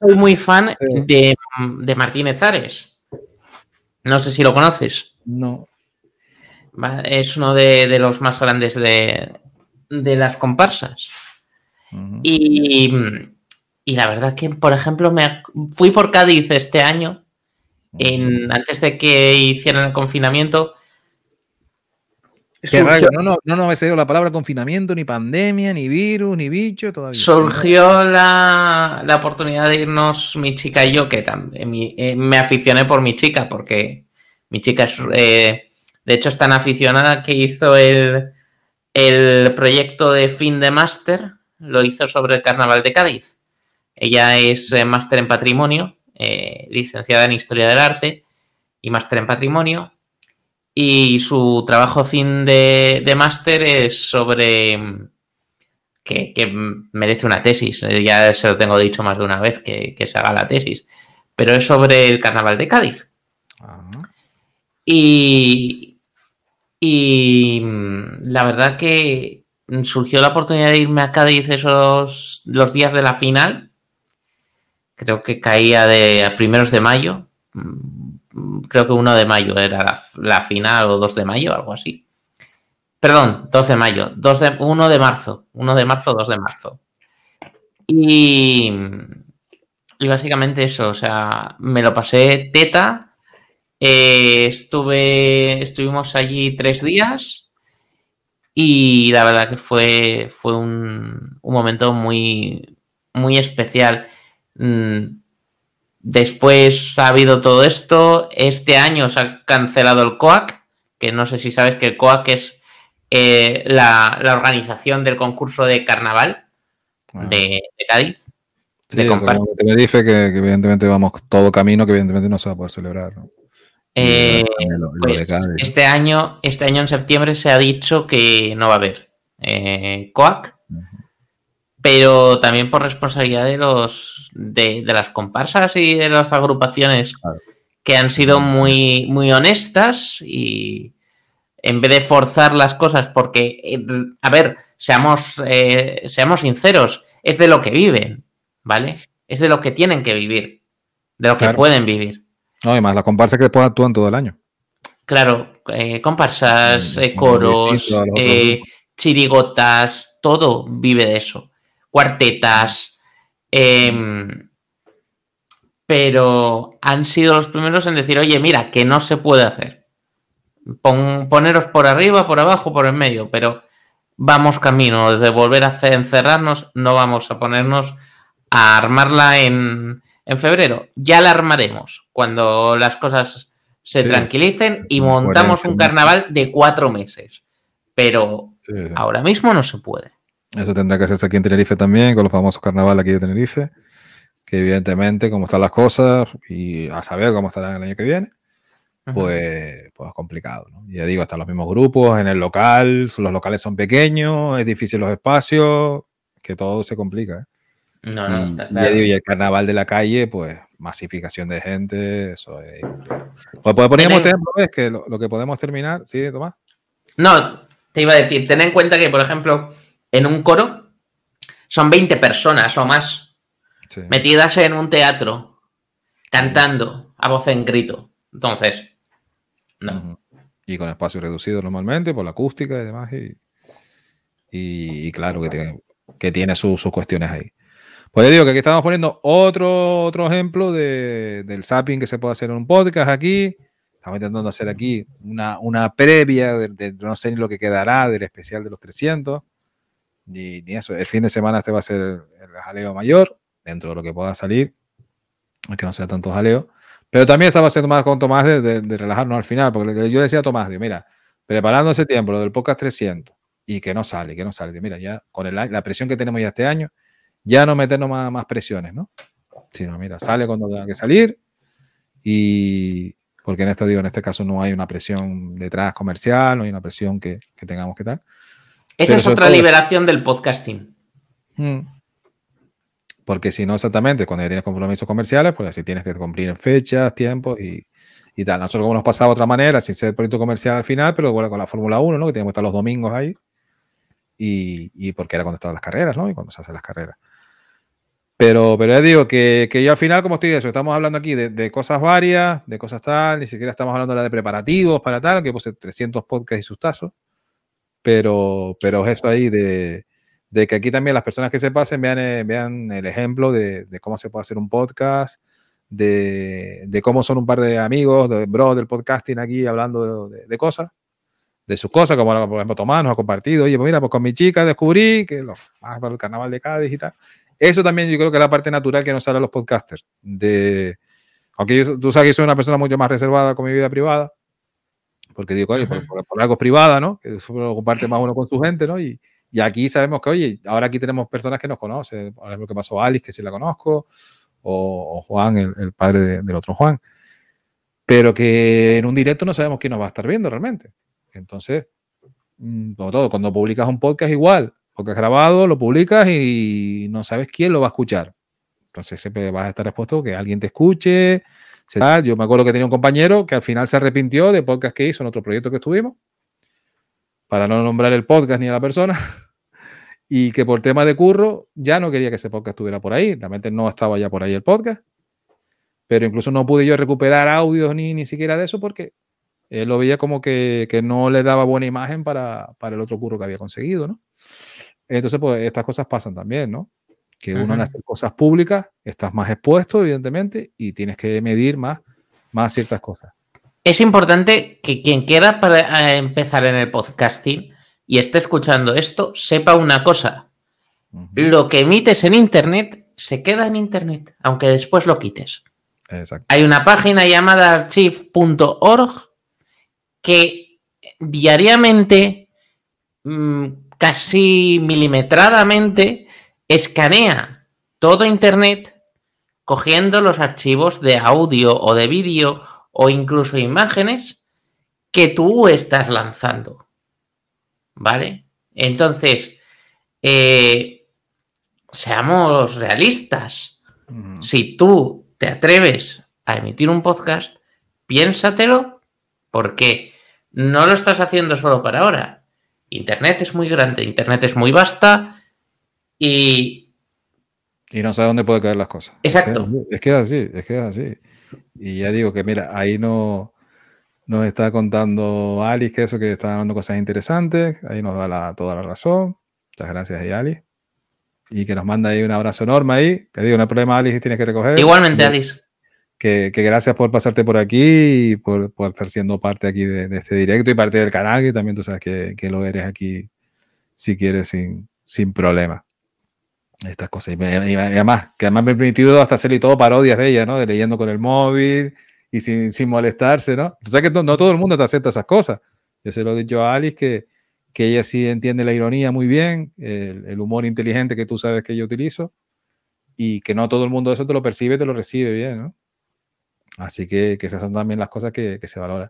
Speaker 3: soy muy fan
Speaker 1: Sí.
Speaker 3: de Martínez Ares. No sé si lo conoces.
Speaker 1: No.
Speaker 3: Es uno de los más grandes de las comparsas.
Speaker 1: Ujú.
Speaker 3: Y la verdad que, por ejemplo, fui por Cádiz este año, antes de que hicieran el confinamiento.
Speaker 1: Qué raro, no me salió la palabra confinamiento, ni pandemia, ni virus, ni bicho todavía.
Speaker 3: Surgió la oportunidad de irnos mi chica y yo, que también me aficioné por mi chica, porque mi chica es, de hecho, es tan aficionada que hizo el proyecto de fin de máster, lo hizo sobre el Carnaval de Cádiz. Ella es máster en patrimonio, licenciada en Historia del Arte y máster en patrimonio. Y su trabajo fin de máster es sobre que merece una tesis. Ya se lo tengo dicho más de una vez que se haga la tesis. Pero es sobre el Carnaval de Cádiz. Y la verdad que surgió la oportunidad de irme a Cádiz los días de la final. Creo que caía a primeros de mayo. Creo que 1 de mayo era la final, o 2 de mayo, algo así. Perdón, 2 de mayo. 1 de marzo. 1 de marzo, 2 de marzo. Y básicamente eso, o sea, me lo pasé teta. Estuvimos allí 3 días. Y la verdad que fue un momento muy, muy especial. Después ha habido todo esto. Este año se ha cancelado el COAC, que no sé si sabes que el COAC es la organización del concurso de carnaval de Cádiz.
Speaker 1: Sí, de Tenerife, que evidentemente vamos todo camino, que evidentemente no se va a poder celebrar, ¿no?
Speaker 3: Pues este año en septiembre se ha dicho que no va a haber COAC. Pero también por responsabilidad de las comparsas y de las agrupaciones, que han sido muy, muy honestas, y en vez de forzar las cosas, porque, a ver, seamos sinceros, es de lo que viven, ¿vale? Es de lo que tienen que vivir, de lo que pueden vivir.
Speaker 1: No, además, las comparsas que después actúan todo el año.
Speaker 3: Claro, comparsas, coros, chirigotas, todo vive de eso. Cuartetas, pero han sido los primeros en decir, oye, mira, que no se puede hacer. Poneros por arriba, por abajo, por en medio, pero vamos camino de volver a encerrarnos. No vamos a ponernos a armarla en febrero. Ya la armaremos cuando las cosas se tranquilicen y montamos un carnaval de 4 meses. Pero ahora mismo no se puede.
Speaker 1: Eso tendrá que hacerse aquí en Tenerife también, con los famosos carnavales aquí de Tenerife, que evidentemente, como están las cosas, y a saber cómo estarán el año que viene, pues es complicado, ¿no? Ya digo, están los mismos grupos en el local, los locales son pequeños, es difícil los espacios, que todo se complica, ¿eh?
Speaker 3: No, está claro.
Speaker 1: Y el carnaval de la calle, pues masificación de gente, eso es complicado. Pues poníamos que lo que podemos terminar, ¿sí, Tomás?
Speaker 3: No, te iba a decir, ten en cuenta que, por ejemplo, en un coro son 20 personas o más metidas en un teatro cantando a voz en grito. Entonces, no.
Speaker 1: Y con espacios reducidos normalmente por la acústica y demás. Y claro que tiene sus cuestiones ahí. Pues yo digo que aquí estamos poniendo otro ejemplo del zapping que se puede hacer en un podcast aquí. Estamos intentando hacer aquí una previa de no sé ni lo que quedará del especial de los 300. Ni eso. El fin de semana va a ser el jaleo mayor, dentro de lo que pueda salir, aunque no sea tanto jaleo. Pero también estaba haciendo más con Tomás de relajarnos al final, porque yo decía a Tomás, digo, mira, preparando ese tiempo, lo del podcast 300, y que no sale. Digo, mira, ya con la presión que tenemos ya este año, ya no meternos más presiones, ¿no? Sino, mira, sale cuando tenga que salir, y porque en este caso no hay una presión detrás comercial, no hay una presión que tengamos que tal.
Speaker 3: Esa es otra liberación del podcasting.
Speaker 1: Porque si no, exactamente, cuando ya tienes compromisos comerciales, pues así tienes que cumplir en fechas, tiempos y tal. Nosotros como nos pasaba de otra manera, sin ser proyecto comercial al final, pero bueno, con la Fórmula 1, ¿no? Que teníamos que estar los domingos ahí. Y porque era cuando estaban las carreras, ¿no? Y cuando se hacen las carreras. Pero ya digo que yo al final, como estoy de eso, estamos hablando aquí de cosas varias, de cosas tal, ni siquiera estamos hablando de preparativos para tal, que puse 300 podcasts y sus tazos, pero es eso ahí de que aquí también las personas que se pasen vean el ejemplo de cómo se puede hacer un podcast, de cómo son un par de amigos, de bros del podcasting aquí hablando de cosas, de sus cosas, como por ejemplo Tomás nos ha compartido, oye, pues mira, pues con mi chica descubrí que más para el carnaval de Cádiz y tal. Eso también yo creo que es la parte natural que nos sale a los podcasters. Aunque tú sabes que soy una persona mucho más reservada con mi vida privada, porque digo, oye, por algo es privada, ¿no? Que eso lo comparte más uno con su gente, ¿no? Y aquí sabemos que, oye, ahora aquí tenemos personas que nos conocen. Por ejemplo, que pasó Alice, que sí la conozco, o Juan, el padre del otro Juan. Pero que en un directo no sabemos quién nos va a estar viendo realmente. Entonces, como todo, cuando publicas un podcast igual, podcast grabado, lo publicas y no sabes quién lo va a escuchar. Entonces siempre vas a estar expuesto a que alguien te escuche. Yo me acuerdo que tenía un compañero que al final se arrepintió de podcast que hizo en otro proyecto que estuvimos, para no nombrar el podcast ni a la persona, y que por tema de curro ya no quería que ese podcast estuviera por ahí. Realmente no estaba ya por ahí el podcast, pero incluso no pude yo recuperar audios ni siquiera de eso porque él lo veía como que no le daba buena imagen para el otro curro que había conseguido, ¿no? Entonces, pues estas cosas pasan también, ¿no? Que uno al hacer cosas públicas estás más expuesto, evidentemente, y tienes que medir más ciertas cosas.
Speaker 3: Es importante que quien quiera para empezar en el podcasting y esté escuchando esto, sepa una cosa. Lo que emites en Internet se queda en Internet, aunque después lo quites.
Speaker 1: Exacto.
Speaker 3: Hay una página llamada archive.org que diariamente, casi milimetradamente, escanea todo Internet cogiendo los archivos de audio o de vídeo o incluso imágenes que tú estás lanzando. ¿Vale? Entonces, seamos realistas. Si tú te atreves a emitir un podcast, piénsatelo, porque no lo estás haciendo solo para ahora. Internet es muy grande, Internet es muy vasta y
Speaker 1: no sabes dónde puede caer las cosas.
Speaker 3: Exacto.
Speaker 1: Es que es así. Y ya digo que, mira, ahí nos está contando Alice que está hablando cosas interesantes. Ahí nos da toda la razón. Muchas gracias, Alice. Y que nos manda ahí un abrazo enorme ahí. Te digo, no hay problema, Alice, tienes que recoger.
Speaker 3: Igualmente, Alice.
Speaker 1: Que gracias por pasarte por aquí y por estar siendo parte aquí de este directo y parte del canal, que también tú sabes que lo eres aquí si quieres sin problema. Estas cosas. Y además me ha permitido hasta hacerle todo parodias de ella, ¿no? De leyendo con el móvil y sin molestarse, ¿no? O sea que no todo el mundo te acepta esas cosas. Yo se lo he dicho a Alice que ella sí entiende la ironía muy bien, el humor inteligente que tú sabes que yo utilizo y que no todo el mundo eso te lo percibe, te lo recibe bien, ¿no? Así que esas son también las cosas que se valoran.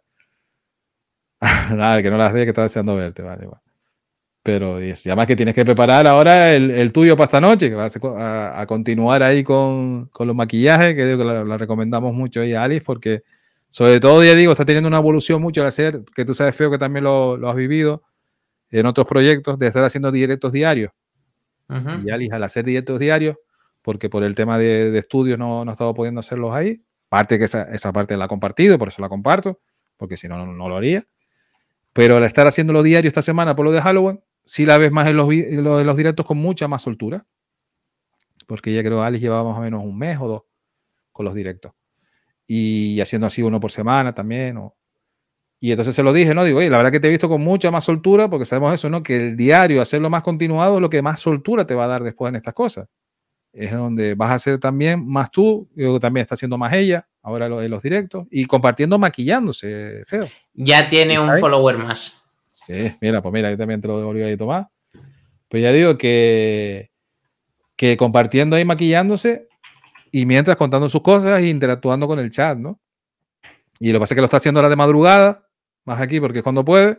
Speaker 1: Nada, que no las ve, que está deseando verte, vale. Pero y además que tienes que preparar ahora el tuyo para esta noche, que vas a continuar ahí con los maquillajes, que digo que la recomendamos mucho ahí a Alice, porque sobre todo, ya digo, está teniendo una evolución mucho al hacer, que tú sabes, Feo, que también lo has vivido en otros proyectos, de estar haciendo directos diarios. Y Alice, al hacer directos diarios, porque por el tema de estudios no ha estado pudiendo hacerlos ahí, parte que esa parte la ha compartido, por eso la comparto, porque si no, no lo haría. Pero al estar haciéndolo diario esta semana por lo de Halloween, sí la ves más en los directos con mucha más soltura. Porque ya creo que Alice llevaba más o menos un mes o 2 con los directos. Y haciendo así uno por semana también. Y entonces se lo dije, ¿no? Digo, oye, la verdad que te he visto con mucha más soltura, porque sabemos eso, ¿no? Que el diario, hacerlo más continuado, es lo que más soltura te va a dar después en estas cosas. Es donde vas a hacer también más tú, yo también está haciendo más ella, ahora en los directos, y compartiendo maquillándose, Feo.
Speaker 3: Ya tiene un follower más.
Speaker 1: Sí, mira, pues mira, yo también te lo devolví ahí, Tomás. Pues ya digo que compartiendo ahí, maquillándose, y mientras contando sus cosas e interactuando con el chat, ¿no? Y lo que pasa es que lo está haciendo ahora de madrugada, más aquí porque es cuando puede.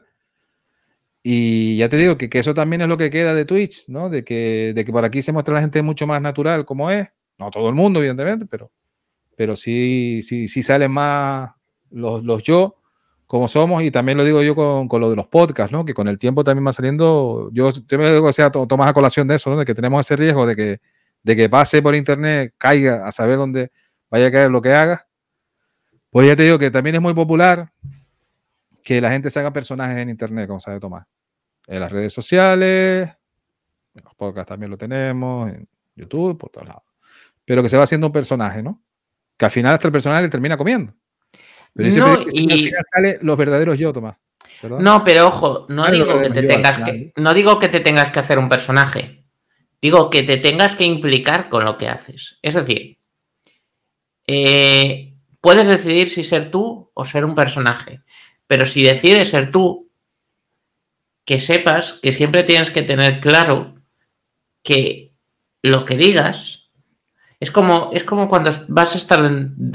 Speaker 1: Y ya te digo que eso también es lo que queda de Twitch, ¿no? De que por aquí se muestra la gente mucho más natural como es. No todo el mundo, evidentemente, pero sí salen más los yo como somos. Y también lo digo yo con lo de los podcasts, ¿no? Que con el tiempo también va saliendo. Yo me digo, o sea, tomas a colación de eso, ¿no? De que tenemos ese riesgo de de que pase por internet, caiga a saber dónde vaya a caer lo que haga, pues ya te digo que también es muy popular que la gente se haga personajes en internet, como sabe Tomás. En las redes sociales, en los podcasts también lo tenemos, en YouTube, por todos lados. Pero que se va haciendo un personaje, ¿no? Que al final hasta el personaje le termina comiendo. Pero yo siempre
Speaker 3: No,
Speaker 1: digo que al final salen los verdaderos yo, Tomás. ¿Verdad?
Speaker 3: No, pero ojo, no
Speaker 1: Sale los
Speaker 3: digo que
Speaker 1: verdaderos
Speaker 3: te
Speaker 1: yo al
Speaker 3: tengas
Speaker 1: final.
Speaker 3: no digo que te tengas que hacer un personaje. Digo que te tengas que implicar con lo que haces. Es decir, puedes decidir si ser tú o ser un personaje. Pero si decides ser tú, que sepas que siempre tienes que tener claro que lo que digas es como cuando vas a estar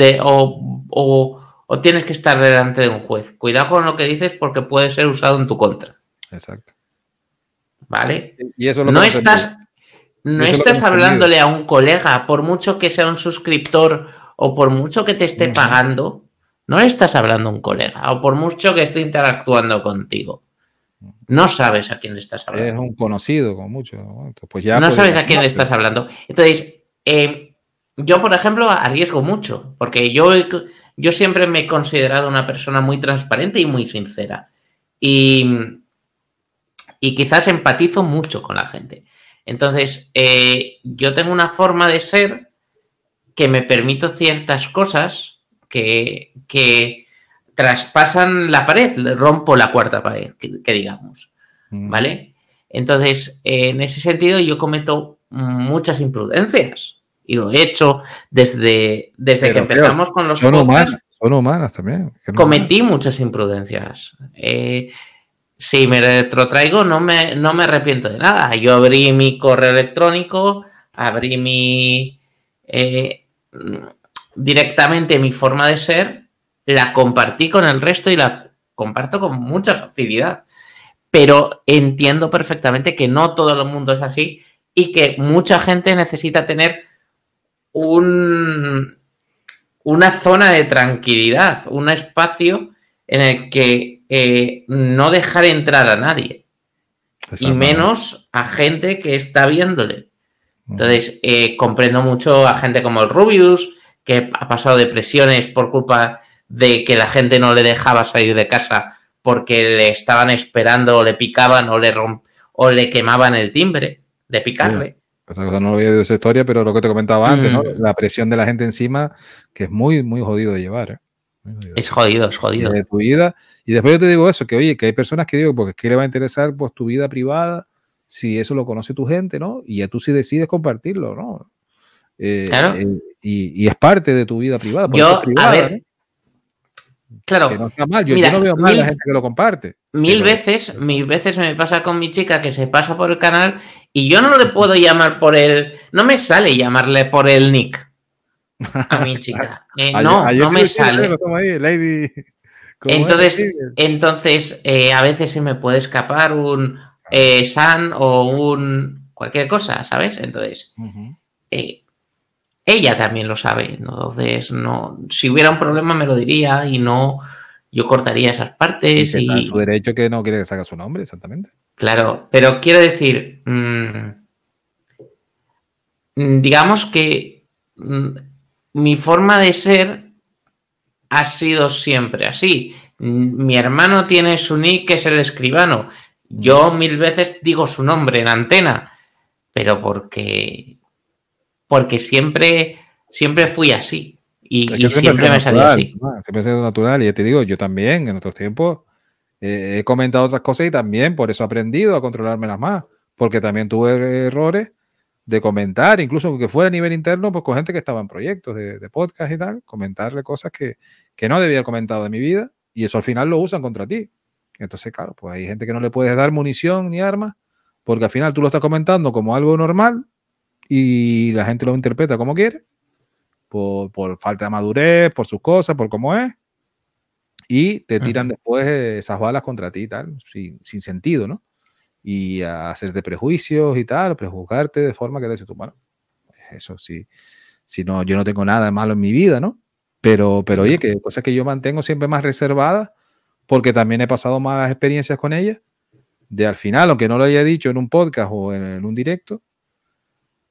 Speaker 3: o tienes que estar delante de un juez. Cuidado con lo que dices porque puede ser usado en tu contra.
Speaker 1: Exacto.
Speaker 3: ¿Vale?
Speaker 1: Y eso es lo
Speaker 3: No
Speaker 1: que
Speaker 3: estás hablándole a un colega, por mucho que sea un suscriptor o por mucho que te esté pagando, no le estás hablando a un colega o por mucho que esté interactuando contigo. No sabes a quién le estás hablando.
Speaker 1: Es un conocido, como mucho. ¿No? Pues ya
Speaker 3: no sabes a quién le estás hablando. Entonces, yo, por ejemplo, arriesgo mucho, porque yo siempre me he considerado una persona muy transparente y muy sincera. Y quizás empatizo mucho con la gente. Entonces, yo tengo una forma de ser que me permito ciertas cosas que traspasan la pared, rompo la cuarta pared, que digamos, ¿vale? Entonces, en ese sentido, yo cometo muchas imprudencias y lo he hecho desde que empezamos con los podcasts.
Speaker 1: Son humanas también.
Speaker 3: Cometí muchas imprudencias. Si me retrotraigo, no me arrepiento de nada. Yo abrí mi correo electrónico, abrí directamente mi forma de ser, la compartí con el resto y la comparto con mucha facilidad. Pero entiendo perfectamente que no todo el mundo es así y que mucha gente necesita tener una zona de tranquilidad, un espacio en el que no dejar entrar a nadie y menos a gente que está viéndole. Entonces, comprendo mucho a gente como el Rubius, que ha pasado depresiones por culpa de que la gente no le dejaba salir de casa porque le estaban esperando o le picaban o le quemaban el timbre de picarle.
Speaker 1: Esa cosa no lo había oído esa historia, pero lo que te comentaba antes, ¿no? La presión de la gente encima, que es muy, muy jodido de llevar, ¿eh?
Speaker 3: Es jodido.
Speaker 1: De tu vida. Y después yo te digo eso, que oye, que hay personas que digo, porque es que le va a interesar pues tu vida privada, si eso lo conoce tu gente, ¿no? Y ya tú sí decides compartirlo, ¿no?
Speaker 3: Claro.
Speaker 1: Y es parte de tu vida privada.
Speaker 3: A ver,
Speaker 1: ¿no?
Speaker 3: Claro.
Speaker 1: Que no está mal. Yo no veo mal a la gente que lo comparte.
Speaker 3: Mil veces me pasa con mi chica que se pasa por el canal y yo no le puedo llamar por el... No me sale llamarle por el nick a mi chica. No me sale. Entonces a veces se me puede escapar un San o un cualquier cosa, ¿sabes? Entonces, ella también lo sabe. Entonces, no, si hubiera un problema me lo diría y no... Yo cortaría esas partes
Speaker 1: y... Está en su derecho que no quiere que salga su nombre, exactamente.
Speaker 3: Claro, pero quiero decir, digamos que mi forma de ser ha sido siempre así. Mi hermano tiene su nick, que es el escribano. Yo 1000 veces digo su nombre en antena, pero porque siempre fui así. Y siempre me salió así.
Speaker 1: Siempre ha sido natural. Y ya te digo, yo también en otros tiempos he comentado otras cosas y también por eso he aprendido a controlármelas más. Porque también tuve errores de comentar, incluso aunque fuera a nivel interno, pues con gente que estaba en proyectos de podcast y tal, comentarle cosas que no debía haber comentado de mi vida y eso al final lo usan contra ti. Entonces, claro, pues hay gente que no le puedes dar munición ni armas porque al final tú lo estás comentando como algo normal y la gente lo interpreta como quiere. Por falta de madurez, por sus cosas, por cómo es, y te tiran después esas balas contra ti y tal, sin sentido, ¿no? Y a hacerte prejuicios y tal, prejuzgarte de forma que te dices tú, bueno, eso sí, si no, yo no tengo nada malo en mi vida, ¿no? Pero oye, que cosas que yo mantengo siempre más reservadas, porque también he pasado malas experiencias con ellas, de al final, aunque no lo haya dicho en un podcast o en un directo,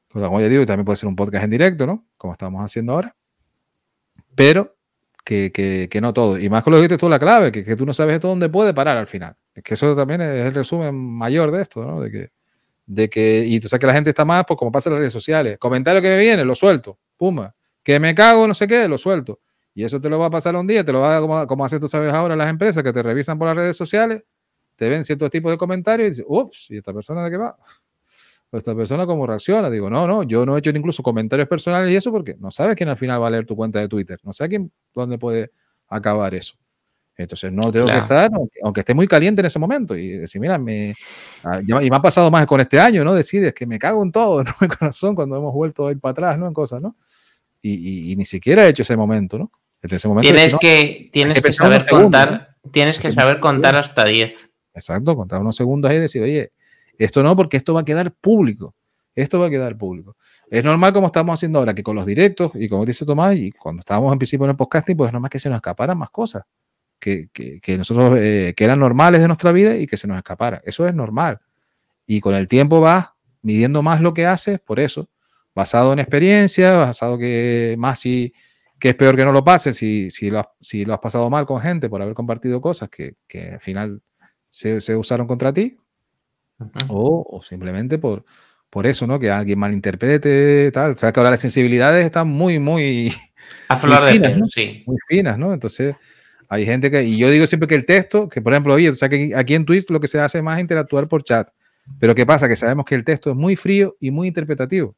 Speaker 1: Pues, como ya digo, también puede ser un podcast en directo, ¿no? Como estamos haciendo ahora. Pero que no todo. Y más con lo que dices tú, la clave, que tú no sabes esto dónde puede parar al final. Es que eso también es el resumen mayor de esto, ¿no? Y tú sabes que la gente está más, pues como pasa en las redes sociales. Comentario que me viene, lo suelto. Pumba. Que me cago, no sé qué, lo suelto. Y eso te lo va a pasar un día, te lo va a, como haces tú sabes ahora las empresas que te revisan por las redes sociales, te ven ciertos tipos de comentarios y dices, ups, ¿y esta persona de qué va? O esta persona cómo reacciona. Digo, no, yo no he hecho incluso comentarios personales y eso porque no sabes quién al final va a leer tu cuenta de Twitter. No sabes dónde puede acabar eso. Entonces no tengo que estar, aunque esté muy caliente en ese momento y decir, mira, y me ha pasado más con este año, ¿no? Decir, es que me cago en todo, ¿no? En corazón cuando hemos vuelto a ir para atrás, ¿no? En cosas, ¿no? Y ni siquiera he hecho ese momento, ¿no? Desde ese momento
Speaker 3: tienes que saber contar, tienes que saber contar hasta 10.
Speaker 1: Exacto, contar unos segundos ahí y decir, oye, esto no, porque esto va a quedar público. Esto va a quedar público. Es normal como estamos haciendo ahora, que con los directos, y como dice Tomás, y cuando estábamos en principio en el podcasting, pues es normal que se nos escaparan más cosas que nosotros, que eran normales de nuestra vida y que se nos escapara. Eso es normal. Y con el tiempo vas midiendo más lo que haces, por eso, basado en experiencia, basado que más que es peor que no lo pases si lo has pasado mal con gente por haber compartido cosas que al final se usaron contra ti, o simplemente por eso, ¿no? Que alguien malinterprete, tal. O sea, que ahora las sensibilidades están muy
Speaker 3: a flor de piel,
Speaker 1: ¿no?
Speaker 3: sí.
Speaker 1: Muy finas, ¿no? Entonces, hay gente y yo digo siempre que el texto, que por ejemplo, oye, o sea, que aquí en Twitch lo que se hace más es interactuar por chat. Pero ¿qué pasa? Que sabemos que el texto es muy frío y muy interpretativo.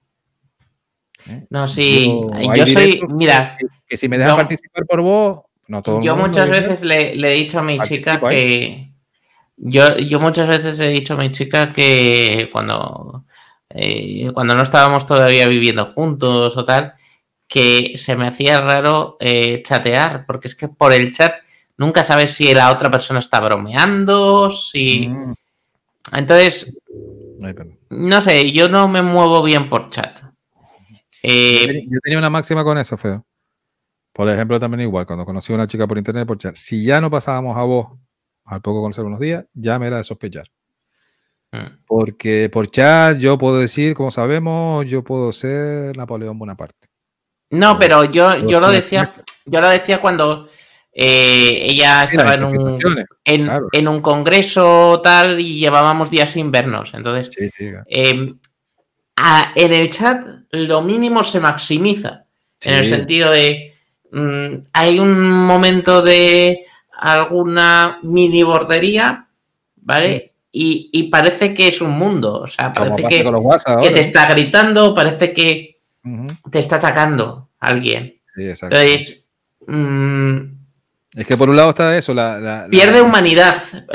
Speaker 3: No, sí, yo soy, mira,
Speaker 1: que si me dejan participar por vos, no todo el mundo.
Speaker 3: Yo muchas veces le he dicho a mi chica que yo muchas veces he dicho a mi chica que cuando no estábamos todavía viviendo juntos o tal, que se me hacía raro chatear, porque es que por el chat nunca sabes si la otra persona está bromeando, si... Entonces, no sé, yo no me muevo bien por chat.
Speaker 1: Yo tenía una máxima con eso, Feo. Por ejemplo, también igual, cuando conocí a una chica por internet, por chat, si ya no pasábamos a voz al poco conocer unos días, ya me era de sospechar. Porque por chat yo puedo decir, como sabemos, yo puedo ser Napoleón Bonaparte.
Speaker 3: No, pero yo lo decía cuando ella estaba en un congreso tal y llevábamos días sin vernos. Entonces, en el chat lo mínimo se maximiza. En el sentido de hay un momento de alguna mini bordería, ¿vale? Y parece que es un mundo. O sea, parece que te está gritando, parece que te está atacando alguien.
Speaker 1: Sí, exacto.
Speaker 3: Entonces,
Speaker 1: es que por un lado está eso,
Speaker 3: pierde humanidad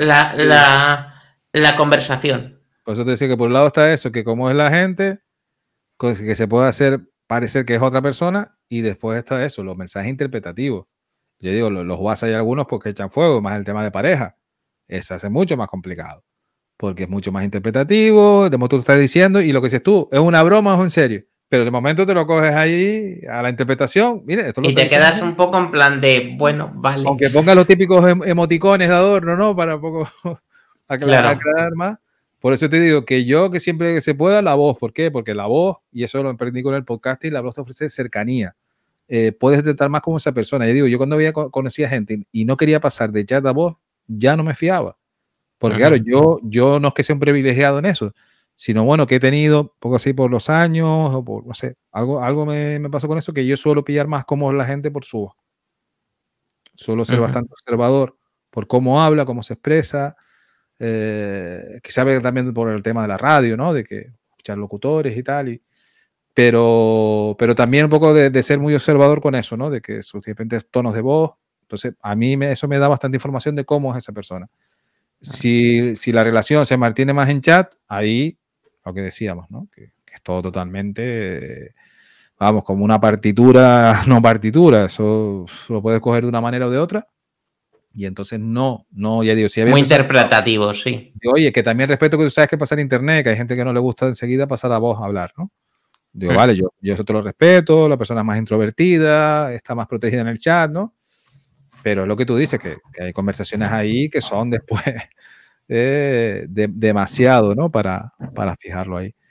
Speaker 3: la conversación.
Speaker 1: Por eso te decía que por un lado está eso, que como es la gente, que se puede hacer parecer que es otra persona, y después está eso, los mensajes interpretativos. Yo digo, los WhatsApp hay algunos porque echan fuego, más el tema de pareja. Eso hace mucho más complicado, porque es mucho más interpretativo, de modo tú estás diciendo, y lo que dices tú, ¿es una broma o es en serio? Pero de momento te lo coges ahí a la interpretación. Mire, esto lo
Speaker 3: y te quedas un poco en plan de, bueno, vale.
Speaker 1: Aunque pongas los típicos emoticones de adorno, ¿no? Para un poco aclarar más. Por eso te digo que yo, que siempre que se pueda, la voz. ¿Por qué? Porque la voz, y eso lo aprendí con el podcasting, la voz te ofrece cercanía. Puedes tratar más como esa persona. Yo digo, yo cuando conocía gente y no quería pasar de chat a voz, ya no me fiaba. Porque claro, yo no es que sea un privilegiado en eso, sino bueno, que he tenido un poco así por los años, o por, no sé, algo me pasó con eso, que yo suelo pillar más cómo es la gente por su voz. Suelo ser bastante observador por cómo habla, cómo se expresa, que sabe también por el tema de la radio, ¿no? De que escuchar locutores y tal, pero también un poco de ser muy observador con eso, ¿no? De que sus diferentes tonos de voz. Entonces, a mí eso me da bastante información de cómo es esa persona. Si la relación se mantiene más en chat, ahí lo que decíamos, ¿no? Que es todo totalmente, vamos, como una partitura, no partitura, eso lo puedes coger de una manera o de otra, y entonces no, ya digo, si había
Speaker 3: muy interpretativo, sí.
Speaker 1: Digo, oye, que también respeto que tú sabes que pasa en internet, que hay gente que no le gusta enseguida pasar a voz a hablar, ¿no? Digo, vale, yo eso te lo respeto, la persona es más introvertida, está más protegida en el chat, ¿no? Pero es lo que tú dices, que hay conversaciones ahí que son después demasiado, ¿no? Para fijarlo ahí.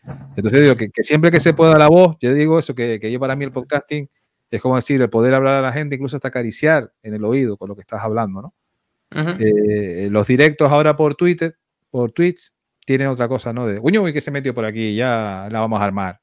Speaker 1: Entonces digo que siempre que se pueda la voz, yo digo eso, que yo para mí el podcasting es como decir, el poder hablar a la gente, incluso hasta acariciar en el oído con lo que estás hablando, ¿no? Los directos ahora por Twitter, por Twitch, tienen otra cosa, ¿no? De, uy, que se metió por aquí, ya la vamos a armar.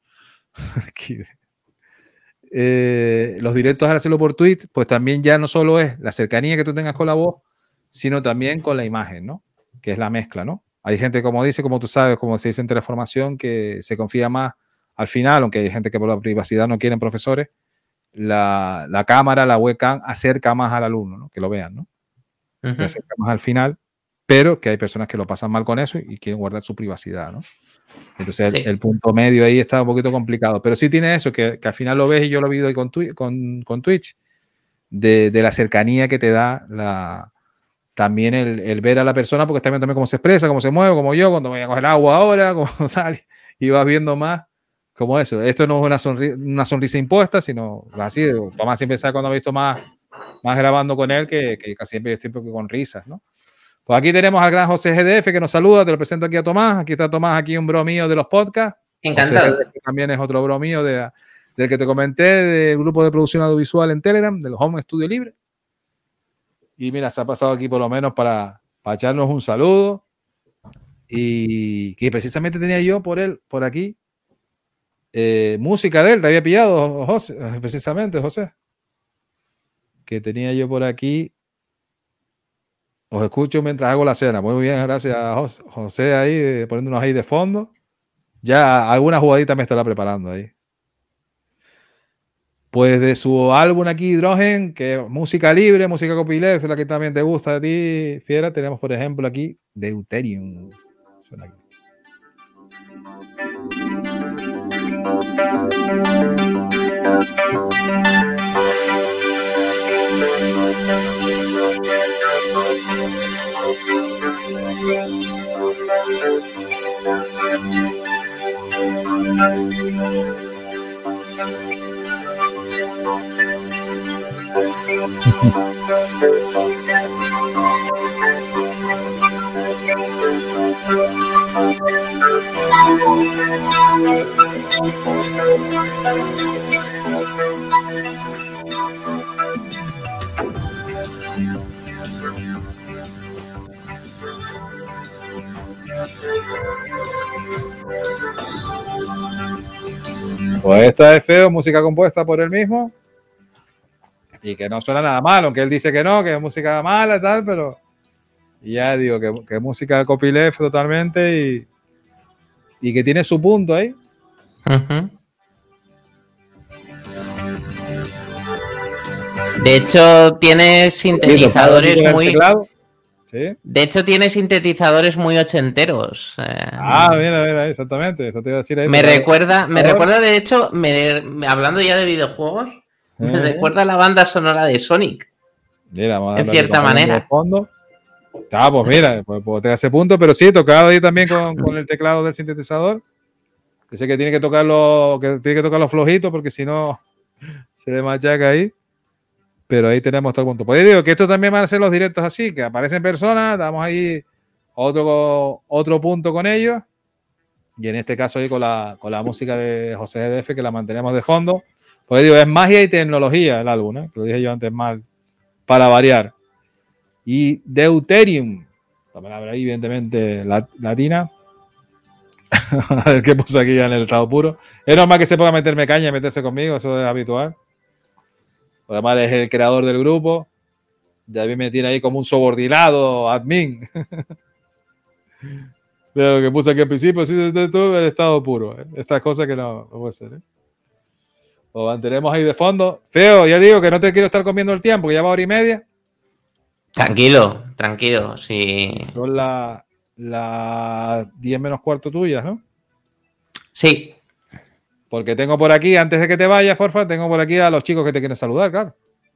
Speaker 1: Los directos ahora hacerlo por Twitch, pues también ya no solo es la cercanía que tú tengas con la voz, sino también con la imagen, ¿no? Que es la mezcla, ¿no? Hay gente, como dice, como tú sabes, como se dice en Teleformación, que se confía más al final, aunque hay gente que por la privacidad no quieren profesores, la cámara, la webcam acerca más al alumno, ¿no? Que lo vean, ¿no? Que acerca más al final, pero que hay personas que lo pasan mal con eso y quieren guardar su privacidad, ¿no? Entonces el punto medio ahí está un poquito complicado, pero sí tiene eso, que al final lo ves, y yo lo he visto ahí con Twitch, de la cercanía que te da también el ver a la persona, porque también cómo se expresa, cómo se mueve, como yo, cuando voy a coger agua ahora, como tal, y vas viendo más como eso. Esto no es una sonrisa impuesta, sino así. Tomás siempre sabe cuando ha visto más grabando con él que casi siempre estoy con risas, ¿no? Pues aquí tenemos al gran José GDF que nos saluda, te lo presento aquí a Tomás. Aquí está Tomás, aquí un bro mío de los podcasts.
Speaker 3: Encantado.
Speaker 1: José GDF también es otro bro mío del que te comenté, del grupo de producción audiovisual en Telegram, del Home Studio Libre. Y mira, se ha pasado aquí por lo menos para echarnos un saludo. Y que precisamente tenía yo por aquí música de él, te había pillado, José, precisamente, José. Que tenía yo por aquí. Os escucho mientras hago la cena. Muy bien, gracias a José ahí, poniéndonos ahí de fondo. Ya alguna jugadita me estará preparando ahí. Pues de su álbum aquí, Hydrogen, que es música libre, música copyleft, la que también te gusta a ti, Fiera, tenemos por ejemplo aquí Deuterium. Suena aquí. Pues esta es Feo, música compuesta por él mismo y que no suena nada mal, aunque él dice que no, que es música mala y tal, pero ya digo que es música copyleft totalmente y que tiene su punto ahí.
Speaker 3: De hecho, tiene sintetizadores muy...
Speaker 1: ¿Sí?
Speaker 3: De hecho, tiene sintetizadores muy ochenteros.
Speaker 1: Mira, exactamente. Eso te iba a decir ahí.
Speaker 3: Me recuerda, de hecho, hablando ya de videojuegos, me recuerda a la banda sonora de Sonic.
Speaker 1: Mira,
Speaker 3: en cierta manera.
Speaker 1: Pues mira, pues te hace punto, pero sí, tocado ahí también con el teclado del sintetizador. Dice que tiene que tocarlo flojito, porque si no se le machaca ahí. Pero ahí tenemos todo el punto. Pues digo que esto también van a ser los directos así, que aparecen personas, damos ahí otro punto con ellos. Y en este caso ahí con la música de José GDF, que la mantenemos de fondo. Pues digo, es magia y tecnología el álbum, ¿eh? Que lo dije yo antes mal, para variar. Y Deuterium, la palabra ahí evidentemente latina. A ver qué puso aquí ya en el estado puro. Es normal que se pueda meterme caña y meterse conmigo, eso es habitual. Además es el creador del grupo. Ya me tiene ahí como un subordinado admin. Pero lo que puse aquí al principio, sí, de todo el estado puro. Estas cosas que no puede ser. Lo mantenemos ahí de fondo. Feo, ya digo que no te quiero estar comiendo el tiempo, que ya va 1:30.
Speaker 3: Tranquilo, sí.
Speaker 1: Son las 10 menos cuarto tuyas, ¿no?
Speaker 3: Sí.
Speaker 1: Porque tengo por aquí, antes de que te vayas, porfa, tengo por aquí a los chicos que te quieren saludar, claro.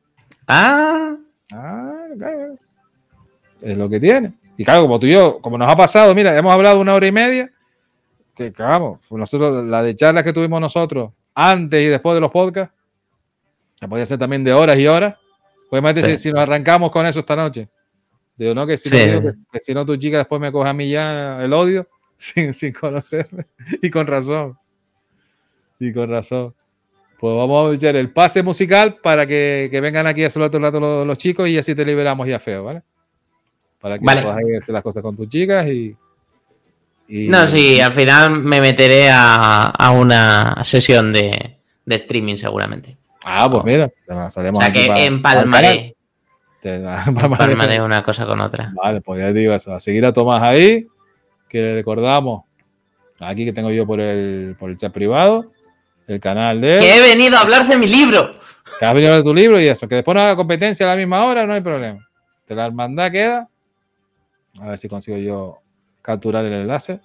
Speaker 1: Claro. Es lo que tiene. Y claro, como tú y yo, como nos ha pasado, mira, hemos hablado 1:30, que vamos, nosotros, la de charlas que tuvimos nosotros antes y después de los podcasts, que podía ser también de horas y horas. Pues más decir, si nos arrancamos con eso esta noche. Digo, no, que si no tu chica después me coge a mí ya el odio. sin conocerme. Y con razón. Y con razón. Pues vamos a echar el pase musical para que vengan aquí a hacer otro rato los chicos y así te liberamos ya feo, ¿vale? Para que puedas ir a hacer las cosas con tus chicas y...
Speaker 3: No, sí, al final me meteré a una sesión de streaming seguramente.
Speaker 1: Ah, pues mira,
Speaker 3: o sea que empalmaré. Empalmaré una cosa con otra.
Speaker 1: Vale, pues ya digo eso. A seguir a Tomás ahí, que le recordamos aquí que tengo yo por el chat privado, el canal de...
Speaker 3: Que he venido a hablar de mi libro.
Speaker 1: Que has venido a hablar de tu libro y eso. Que después no haga competencia a la misma hora, no hay problema. De la hermandad queda. A ver si consigo yo capturar el enlace.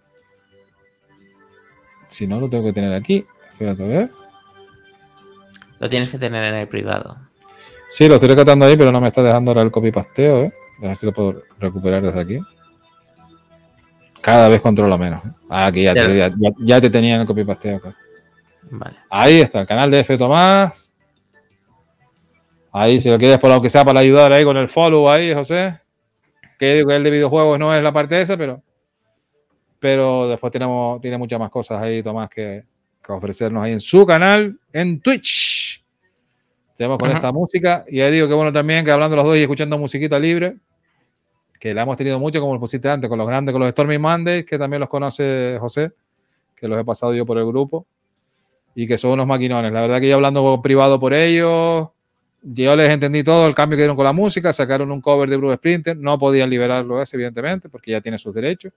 Speaker 1: Si no, lo tengo que tener aquí. Fíjate, a ver.
Speaker 3: Lo tienes que tener en el privado.
Speaker 1: Sí, lo estoy recatando ahí, pero no me está dejando ahora el copy-pasteo, ¿eh? A ver si lo puedo recuperar desde aquí. Cada vez controlo menos. Aquí ya te tenía en el copy-pasteo. Acá.
Speaker 3: Vale.
Speaker 1: Ahí está, el canal de F. Tomás. Ahí, si lo quieres por lo que sea para ayudar ahí con el follow ahí, José. Que digo que el de videojuegos no es la parte esa, pero después tiene muchas más cosas ahí, Tomás, que ofrecernos ahí en su canal, en Twitch. Tenemos con esta música. Y ahí digo que bueno también que hablando los dos y escuchando musiquita libre, que la hemos tenido mucho, como lo pusiste antes, con los grandes, con los Stormy Mondays, que también los conoce José, que los he pasado yo por el grupo, y que son unos maquinones. La verdad que yo hablando privado por ellos, yo les entendí todo el cambio que dieron con la música, sacaron un cover de Bruce Springsteen, no podían liberarlo ese, evidentemente, porque ya tiene sus derechos.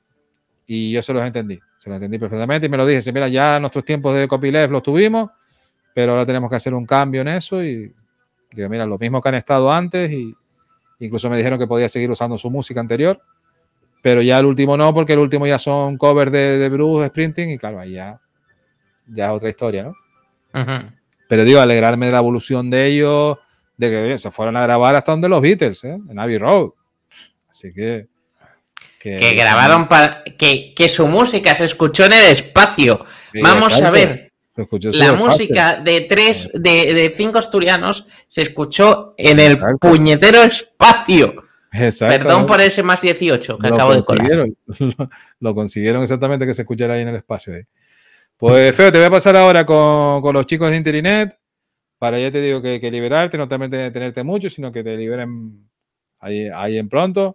Speaker 1: Y yo se los entendí perfectamente y me lo dije, mira, ya nuestros tiempos de copyleft los tuvimos, pero ahora tenemos que hacer un cambio en eso y que mira, los mismos que han estado antes y incluso me dijeron que podía seguir usando su música anterior, pero ya el último no, porque el último ya son covers de Bruce Springsteen y claro, ahí ya es otra historia, ¿no? Pero digo, alegrarme de la evolución de ellos, de que se fueron a grabar hasta donde los Beatles, en Abbey Road. Así que
Speaker 3: grabaron para que su música se escuchó en el espacio. Sí, vamos exacto. A ver. La música de 5 asturianos se escuchó en el puñetero espacio. Exacto. Perdón por ese más 18 que acabo de colar.
Speaker 1: Lo consiguieron exactamente que se escuchara ahí en el espacio. Pues Feo, te voy a pasar ahora con los chicos de Internet para ya te digo que liberarte, no también tenerte mucho, sino que te liberen ahí en pronto.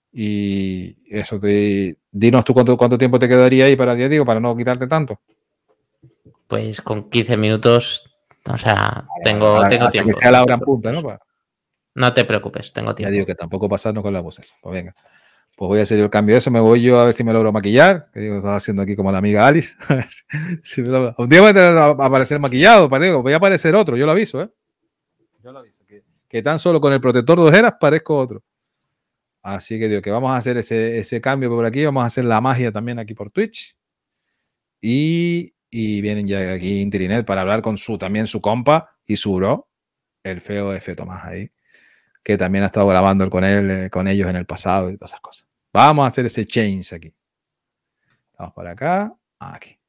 Speaker 1: Y eso, dinos tú cuánto tiempo te quedaría ahí para no quitarte tanto.
Speaker 3: Pues con 15 minutos, o sea, tengo tiempo.
Speaker 1: Que sea la hora en punta, ¿no?
Speaker 3: No te preocupes, tengo tiempo.
Speaker 1: Ya digo que tampoco pasarnos con las voces. Pues venga, pues voy a hacer el cambio de eso, me voy yo a ver si me logro maquillar, que digo, estaba haciendo aquí como la amiga Alice. Un día voy a aparecer maquillado, voy a aparecer otro, yo lo aviso, ¿eh? Yo lo aviso, que tan solo con el protector de ojeras parezco otro. Así que digo que vamos a hacer ese cambio por aquí, vamos a hacer la magia también aquí por Twitch. Y vienen ya aquí Internet para hablar con su compa y su bro, el Feo F. Tomás ahí, que también ha estado grabando con ellos en el pasado y todas esas cosas. Vamos a hacer ese change aquí. Vamos para acá, aquí.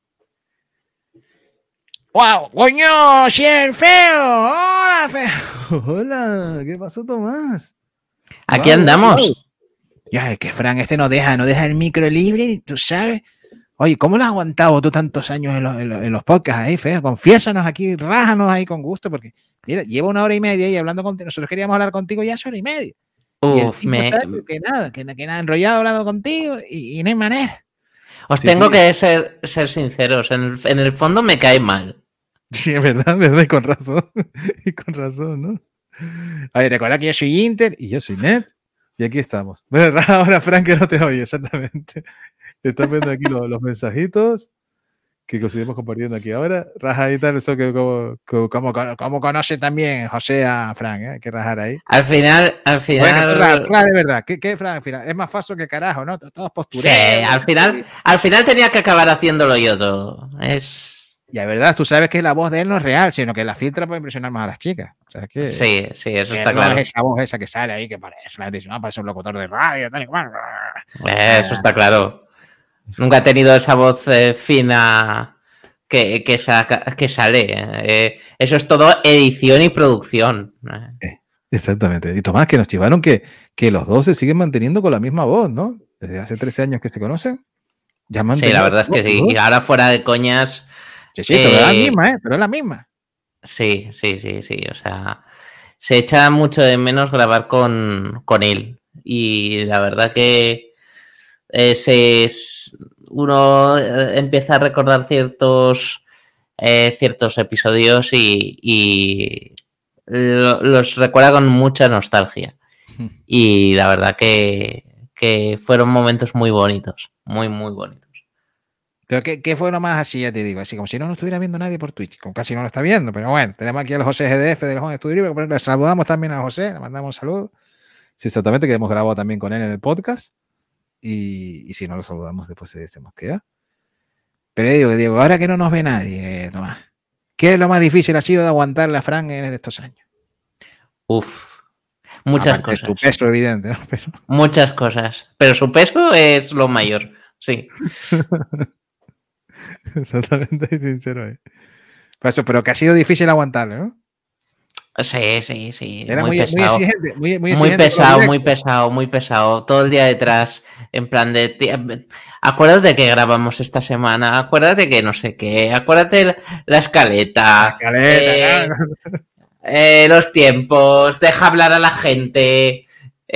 Speaker 5: ¡Wow! ¡Coño! ¡Sí, el Feo! ¡Hola, Feo!
Speaker 1: Hola, ¿qué pasó, Tomás?
Speaker 3: Aquí andamos.
Speaker 5: Ya, es que Fran no deja el micro libre, tú sabes. Oye, ¿cómo lo has aguantado tú tantos años en los podcasts ahí, Feo? Confiésanos aquí, rájanos ahí con gusto, porque mira, lleva 1 hora y media y hablando contigo. Nosotros queríamos hablar contigo ya hace 1 hora y media.
Speaker 3: Uf,
Speaker 5: que nada, enrollado hablando contigo y no hay manera.
Speaker 3: Os tengo que ser sinceros, en el fondo me cae mal.
Speaker 1: Sí, es verdad, y con razón, ¿no?
Speaker 5: A ver, recuerda que yo soy Inter
Speaker 1: y yo soy Net. Y aquí estamos. Bueno, ahora Frank que no te oye, exactamente. Están viendo aquí los mensajitos que seguimos compartiendo aquí ahora. Raja y tal, eso que
Speaker 5: como conoce también José a Frank, ¿eh? Hay que rajar ahí.
Speaker 3: Al final.
Speaker 5: Bueno, de verdad, ¿qué Frank al final? Es más fácil que carajo, ¿no? Todos postureos.
Speaker 3: Sí, al final tenía que acabar haciéndolo yo todo.
Speaker 5: Y la verdad, tú sabes que la voz de él no es real, sino que la filtra para impresionar más a las chicas. O sea, que,
Speaker 3: sí, eso está claro.
Speaker 5: No es esa voz esa que sale ahí, que parece un locutor de radio. Tal y cual.
Speaker 3: Eso está claro. Nunca he tenido esa voz fina que sale. Eso es todo edición y producción.
Speaker 1: Exactamente. Y Tomás, que nos chivaron que los dos se siguen manteniendo con la misma voz, ¿no? desde hace 13 años que se conocen. Ya han
Speaker 3: Sí,
Speaker 1: mantenido-
Speaker 3: la verdad es que sí. Y ahora fuera de coñas,
Speaker 1: Sí, pero es la
Speaker 3: eh,
Speaker 1: misma, ¿eh? Pero es la misma.
Speaker 3: sí. O sea, se echa mucho de menos grabar con él. Y la verdad que uno empieza a recordar ciertos episodios y los recuerda con mucha nostalgia. Y la verdad que fueron momentos muy bonitos, muy, muy bonitos.
Speaker 5: Pero ¿qué fue lo más así, ya te digo? Así como si no nos estuviera viendo nadie por Twitch, como casi no lo está viendo, pero bueno, tenemos aquí al José GDF del Home Studio Libre, le saludamos también a José, le mandamos un saludo.
Speaker 1: Sí, exactamente, que hemos grabado también con él en el podcast. Y si no lo saludamos, después se nos queda.
Speaker 5: Pero digo, ahora que no nos ve nadie, Tomás, ¿qué es lo más difícil ha sido de aguantarle a Fran en estos años?
Speaker 3: Uf, muchas
Speaker 5: Aparte de
Speaker 3: cosas.
Speaker 5: tu peso, evidente, ¿no? Pero,
Speaker 3: Muchas cosas. Pero su peso es lo mayor, sí.
Speaker 1: Exactamente, y sincero.
Speaker 5: pues eso, pero que ha sido difícil aguantarle, ¿no?
Speaker 3: Sí.
Speaker 5: Era
Speaker 3: muy
Speaker 5: muy
Speaker 3: pesado.
Speaker 5: exigente, muy
Speaker 3: Muy
Speaker 5: exigente.
Speaker 3: pesado, muy pesado. Todo el día detrás, en plan de... acuérdate que grabamos esta semana, acuérdate que no sé qué, acuérdate la escaleta,
Speaker 5: Caleta, claro.
Speaker 3: los tiempos, deja hablar a la gente,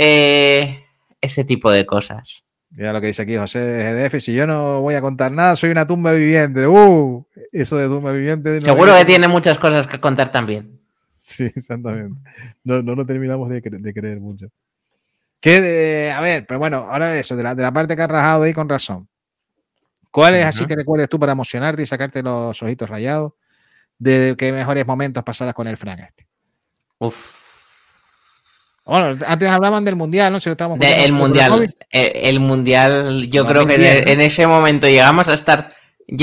Speaker 3: ese tipo de cosas.
Speaker 1: Mira lo que dice aquí José GDF, si yo no voy a contar nada, soy una tumba viviente. Eso de tumba viviente. No
Speaker 3: Seguro que tiene muchas cosas que contar también.
Speaker 1: Sí, exactamente. No lo terminamos de creer mucho.
Speaker 5: A ver, pero bueno, ahora eso, de la parte que has rajado ahí con razón. ¿Cuál es así que recuerdes tú para emocionarte y sacarte los ojitos rayados de qué mejores momentos pasarás con el Fran este?
Speaker 3: Uf.
Speaker 5: Bueno, antes hablaban del Mundial, ¿no? Si lo estábamos
Speaker 3: El mundial, yo creo que en ese momento llegamos a estar,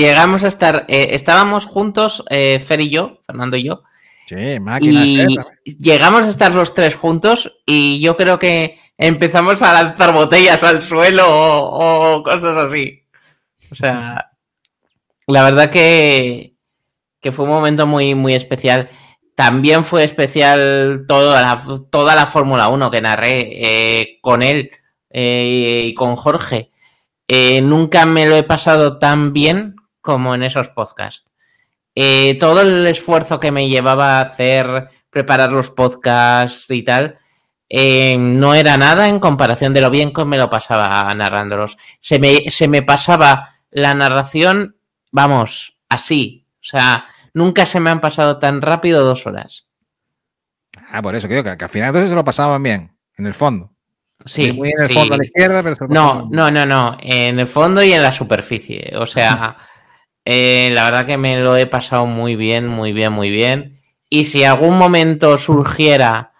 Speaker 3: estábamos juntos, Fer y yo, Fernando y yo,
Speaker 5: sí, máquina.
Speaker 3: y llegamos a estar los tres juntos y yo creo que empezamos a lanzar botellas al suelo o cosas así. O sea, la verdad que fue un momento muy, muy especial. También fue especial toda la Fórmula 1 que narré con él y con Jorge. Nunca me lo he pasado tan bien como en esos podcasts. Todo el esfuerzo que me llevaba a hacer, preparar los podcasts y tal, no era nada en comparación de lo bien que me lo pasaba narrándolos. Se me pasaba la narración, vamos, así. O sea, nunca se me han pasado tan rápido 2 horas.
Speaker 5: Ah, por eso creo que al final entonces se lo pasaban bien, en el fondo.
Speaker 3: Sí,
Speaker 5: muy en el fondo a la izquierda, pero se lo pasaban bien.
Speaker 3: No. En el fondo y en la superficie. O sea, la verdad que me lo he pasado muy bien, muy bien, muy bien. Y si algún momento surgiera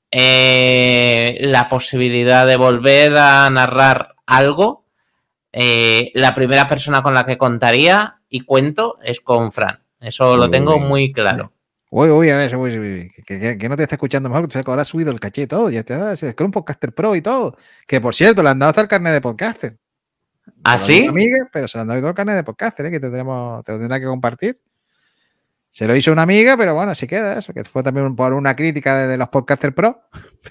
Speaker 3: la posibilidad de volver a narrar algo, la primera persona con la que contaría y cuento es con Fran. Eso lo tengo muy claro.
Speaker 5: Uy, a ver, que no te está escuchando mejor, que ahora has subido el caché y todo, ya te das, es que un podcaster pro y todo. Que por cierto, le han dado hasta el carnet de podcaster.
Speaker 3: ¿Ah, sí?
Speaker 5: Amiga, pero se le han dado todo el carnet de podcaster, que te lo tendrá que compartir. Se lo hizo una amiga, pero bueno, así queda eso, que fue también por una crítica de los podcaster pro,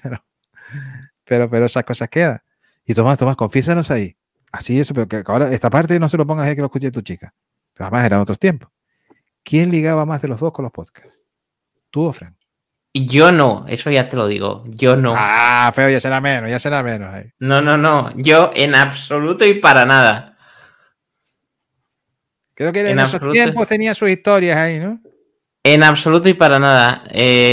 Speaker 5: pero esas cosas quedan. Y Tomás, confiésanos ahí. Así eso, pero que ahora esta parte no se lo pongas ahí que lo escuche tu chica. Además eran otros tiempos. ¿Quién ligaba más de los dos con los podcasts? ¿Tú o Fran?
Speaker 3: Yo no, eso ya te lo digo. Yo no.
Speaker 5: Ah, feo, ya será menos ahí.
Speaker 3: No. Yo en absoluto y para nada.
Speaker 5: Creo que en esos tiempos tenía sus historias ahí, ¿no?
Speaker 3: En absoluto y para nada.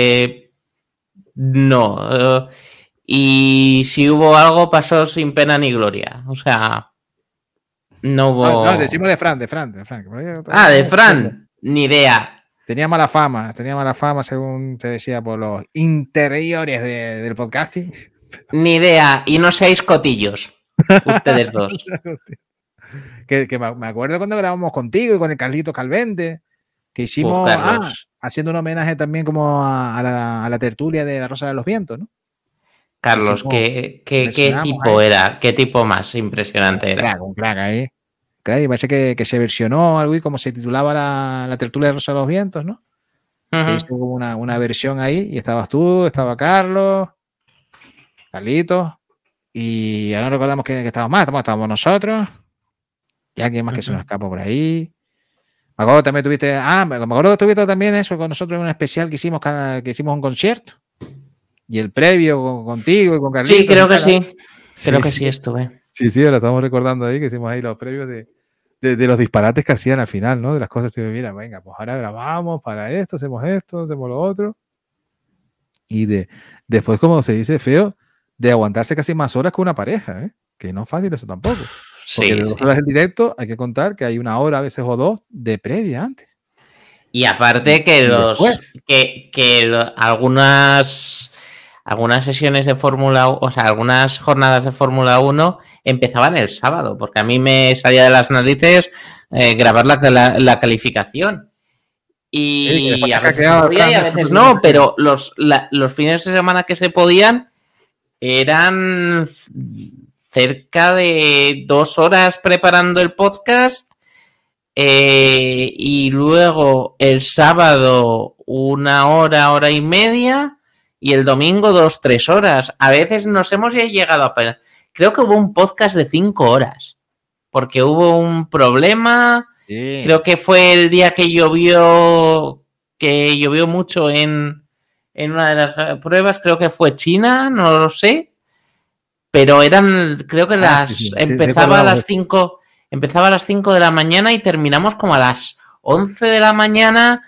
Speaker 3: No. Y si hubo algo, pasó sin pena ni gloria. O sea, no hubo.
Speaker 5: No, decimos de Fran.
Speaker 3: De Fran. Ni idea.
Speaker 5: Tenía mala fama, según te decía, por los interiores del podcasting.
Speaker 3: Ni idea. Y no seáis cotillos. Ustedes dos.
Speaker 5: que me acuerdo cuando grabamos contigo y con el Carlito Calvente, que hicimos haciendo un homenaje también como a la tertulia de La Rosa de los Vientos, ¿no?
Speaker 3: Carlos, ¿qué tipo ahí era? ¿Qué tipo más impresionante era?
Speaker 5: Un crack ahí. Y parece que se versionó algo y como se titulaba la tertulia de Rosa de los Vientos, ¿no? Se hizo como una versión ahí y estabas tú, estaba Carlos, Carlitos Y ahora no recordamos que estábamos más, estábamos nosotros. Y alguien más que se nos escapó por ahí. Me acuerdo también tuviste. Me acuerdo que tuviste también eso con nosotros en un especial que hicimos que hicimos un concierto. Y el previo contigo y con Carlitos.
Speaker 3: Sí, creo que sí.
Speaker 5: Sí,
Speaker 3: Creo que
Speaker 5: sí.
Speaker 3: sí estuve.
Speaker 1: Sí, ahora estamos recordando ahí que hicimos ahí los previos de los disparates que hacían al final, ¿no? De las cosas que, mira, venga, pues ahora grabamos para esto, hacemos lo otro. Y después, como se dice feo, de aguantarse casi más horas que una pareja, ¿eh? Que no es fácil eso tampoco. Porque de 2 horas del directo hay que contar que hay 1 hora, a veces o 2, de previa antes.
Speaker 3: Y aparte que algunas sesiones de Fórmula 1, o sea, algunas jornadas de Fórmula 1 empezaban el sábado, porque a mí me salía de las narices grabar la calificación. Y a veces se podía y a veces no, pero los fines de semana que se podían eran cerca de 2 horas preparando el podcast y luego el sábado 1 hora, hora y media y el domingo 2-3 horas. A veces nos hemos ya llegado a... Creo que hubo un podcast de 5 horas porque hubo un problema. Sí. Creo que fue el día que llovió mucho en una de las pruebas. Creo que fue China, no lo sé. Pero creo que empezaba a las 5 de la mañana y terminamos como a las 11 de la mañana.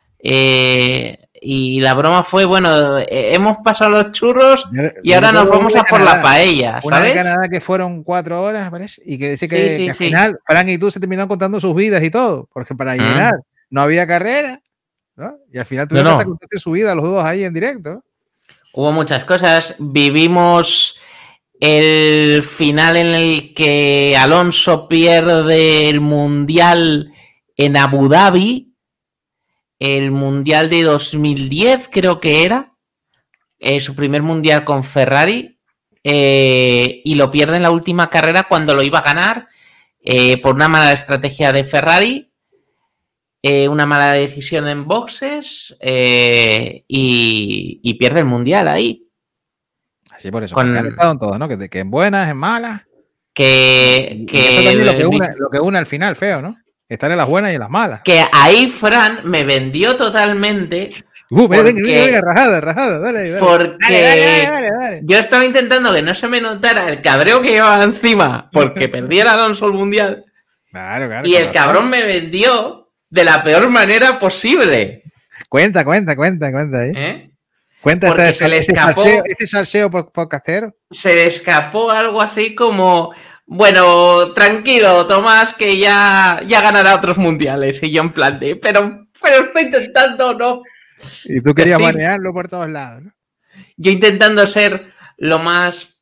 Speaker 3: Y la broma fue, bueno, hemos pasado los churros y ahora nos vamos a por la paella, ¿sabes?
Speaker 5: Una de Canadá que fueron 4 horas, parece, y que dice que al final Frank y tú se terminaron contando sus vidas y todo, porque para llegar no había carrera, ¿no? Y al final tuvieron que contarse su vida los dos ahí en directo.
Speaker 3: Hubo muchas cosas, vivimos el final en el que Alonso pierde el Mundial en Abu Dhabi, el Mundial de 2010 creo que era, su primer Mundial con Ferrari, y lo pierde en la última carrera cuando lo iba a ganar por una mala estrategia de Ferrari, una mala decisión en boxes y pierde el Mundial ahí.
Speaker 5: Así por eso, que han estado en todo, ¿no? Que en buenas, en malas.
Speaker 3: Que
Speaker 5: eso también lo que une al final, feo, ¿no? Estar en las buenas y en las malas.
Speaker 3: Que ahí Fran me vendió totalmente.
Speaker 5: Venga, rajada, dale.
Speaker 3: Porque dale. Yo estaba intentando que no se me notara el cabreo que llevaba encima porque perdiera Alonso el Mundial. Claro. Y el cabrón me vendió de la peor manera posible.
Speaker 5: Cuenta ahí. Cuenta este salseo podcastero.
Speaker 3: Se le escapó algo así como... Bueno, tranquilo, Tomás, que ya ganará otros mundiales. Y yo en plan de, pero estoy intentando, ¿no?
Speaker 5: Y tú querías manejarlo por todos lados, ¿no?
Speaker 3: Yo intentando ser lo más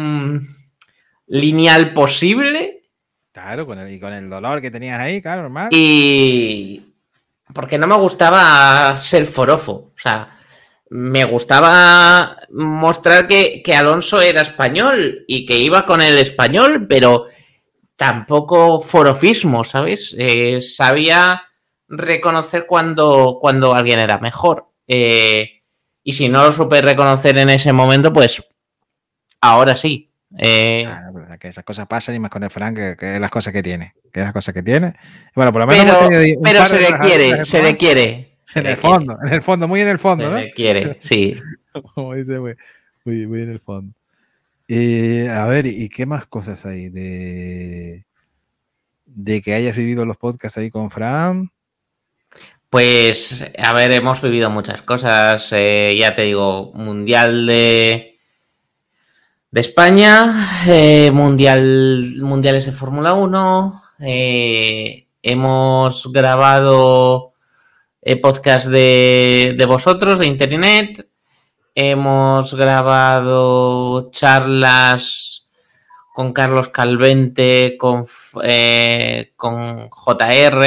Speaker 3: lineal posible.
Speaker 5: Claro, con el dolor que tenías ahí, claro, normal.
Speaker 3: Y porque no me gustaba ser forofo. O sea, me gustaba mostrar que Alonso era español y que iba con el español, pero tampoco forofismo, ¿sabes? Sabía reconocer cuando alguien era mejor. Y si no lo supe reconocer en ese momento, pues ahora sí.
Speaker 5: Claro, pero que esas cosas pasan y más con el Frank, que es las cosas que tiene. Bueno, por lo menos
Speaker 3: pero se le quiere.
Speaker 5: En el fondo, muy en el fondo, ¿no?
Speaker 3: Se quiere, sí.
Speaker 1: Como dice, muy en el fondo. A ver, ¿y qué más cosas hay de que hayas vivido los podcasts ahí con Fran?
Speaker 3: Pues, a ver, hemos vivido muchas cosas. Ya te digo, Mundial de España, mundiales de Fórmula 1. Hemos grabado podcast de vosotros, de internet. Hemos grabado charlas con Carlos Calvente, con JR,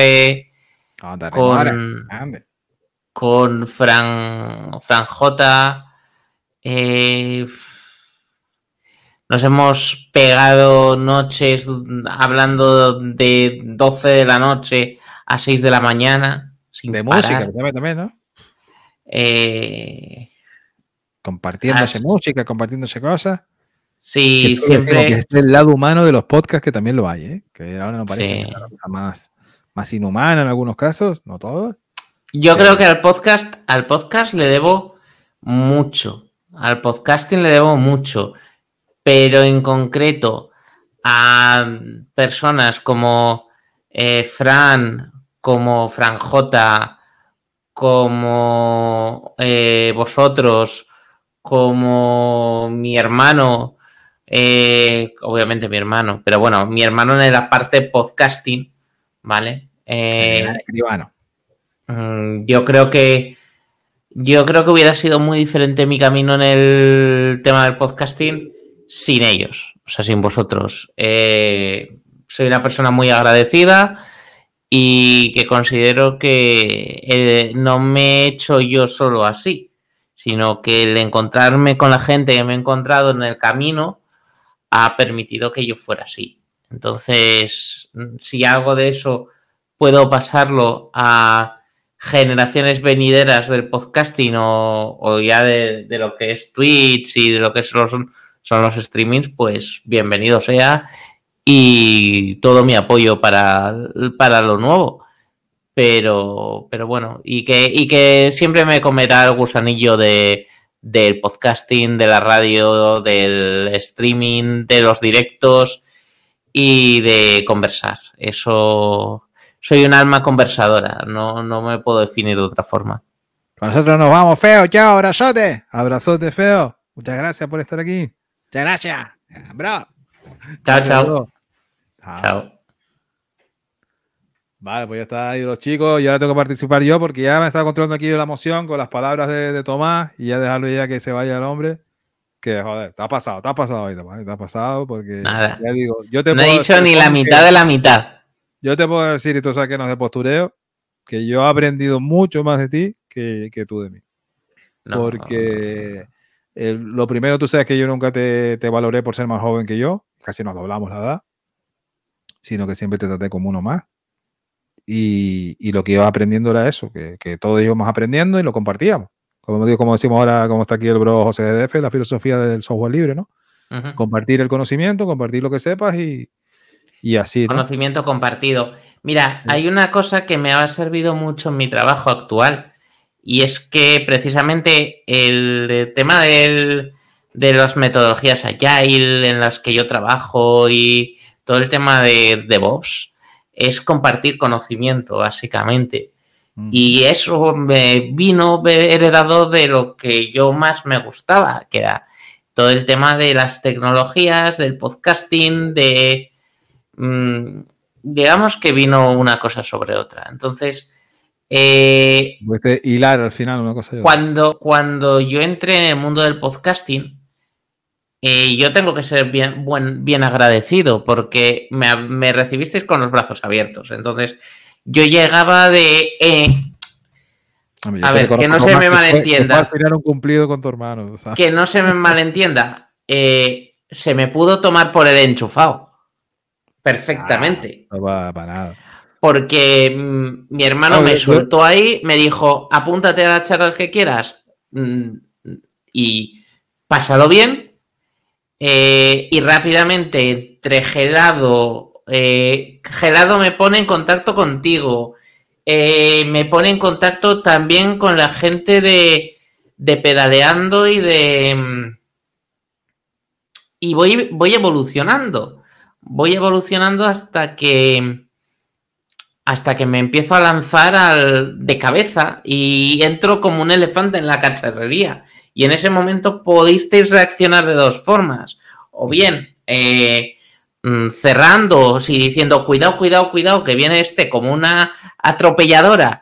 Speaker 3: con Fran J. Nos hemos pegado noches hablando de 12 de la noche a 6 de la mañana.
Speaker 5: De música también, ¿no? Compartiéndose música, compartiéndose cosas.
Speaker 3: Sí,
Speaker 1: Que como que
Speaker 3: siempre.
Speaker 1: es el lado humano de los podcasts, que también lo hay, ¿eh? Que ahora no parece
Speaker 3: Sí.
Speaker 1: que es una cosa más inhumana en algunos casos, no todos.
Speaker 3: Yo creo que al podcast le debo mucho. Al podcasting le debo mucho. Pero en concreto a personas como Fran, como Fran J, como vosotros, como mi hermano, obviamente mi hermano, pero bueno, mi hermano en la parte podcasting, ¿vale?
Speaker 1: Escribano.
Speaker 3: Yo creo que hubiera sido muy diferente mi camino en el tema del podcasting sin ellos, o sea, sin vosotros. Soy una persona muy agradecida y que considero que no me he hecho yo solo así, sino que el encontrarme con la gente que me he encontrado en el camino ha permitido que yo fuera así. Entonces, si algo de eso puedo pasarlo a generaciones venideras del podcasting o ya de lo que es Twitch y de lo que son los streamings, pues bienvenido sea y todo mi apoyo para lo nuevo. Pero bueno, y que siempre me comerá el gusanillo del podcasting, de la radio, del streaming, de los directos y de conversar. Eso, soy un alma conversadora, no me puedo definir de otra forma.
Speaker 1: Con nosotros nos vamos, Feo. Chao, abrazote. Abrazote, Feo. Muchas gracias por estar aquí.
Speaker 5: Muchas gracias, bro.
Speaker 3: Chao.
Speaker 1: Chao. Vale, pues ya está ahí los chicos. Y ahora tengo que participar yo porque ya me está controlando aquí la emoción con las palabras de Tomás y ya dejarlo ya que se vaya el hombre. Que joder, te ha pasado hoy, Tomás. Te ha pasado porque
Speaker 3: nada.
Speaker 1: Ya digo, yo te
Speaker 3: no
Speaker 1: puedo
Speaker 3: he dicho ni la mitad de la mitad.
Speaker 1: Yo te puedo decir, y tú sabes que no es de postureo, que yo he aprendido mucho más de ti que tú de mí.
Speaker 3: No.
Speaker 1: Porque lo primero, tú sabes que yo nunca te valoré por ser más joven que yo, casi nos doblamos la edad, sino que siempre te traté como uno más. Y lo que iba aprendiendo era eso, que todos íbamos aprendiendo y lo compartíamos. Como decimos ahora, como está aquí el bro José GDF, la filosofía del software libre, ¿no?
Speaker 3: Uh-huh.
Speaker 1: Compartir el conocimiento, compartir lo que sepas y así, ¿no?
Speaker 3: Conocimiento compartido. Mira,
Speaker 1: Sí.
Speaker 3: hay una cosa que me ha servido mucho en mi trabajo actual y es que precisamente el tema de las metodologías Agile en las que yo trabajo y todo el tema de DevOps es compartir conocimiento, básicamente. Y eso me vino heredado de lo que yo más me gustaba, que era todo el tema de las tecnologías, del podcasting, digamos que vino una cosa sobre otra. Entonces,
Speaker 1: hilar al final una cosa.
Speaker 3: Cuando yo entré en el mundo del podcasting, yo tengo que ser bien agradecido porque me recibisteis con los brazos abiertos. Entonces, yo llegaba de... a ver, que no se me malentienda.
Speaker 1: Un cumplido con tu hermano, ¿sabes?
Speaker 3: Que no se me malentienda. Se me pudo tomar por el enchufado. Perfectamente.
Speaker 1: No va para nada.
Speaker 3: Porque mi hermano me soltó ahí, me dijo, apúntate a las charlas que quieras y pásalo bien. Y rápidamente entre Gelado me pone en contacto contigo. Me pone en contacto también con la gente de Pedaleando y y voy evolucionando. Voy evolucionando hasta que me empiezo a lanzar de cabeza y entro como un elefante en la cacharrería. Y en ese momento podisteis reaccionar de dos formas. O bien cerrándoos y diciendo cuidado, que viene como una atropelladora.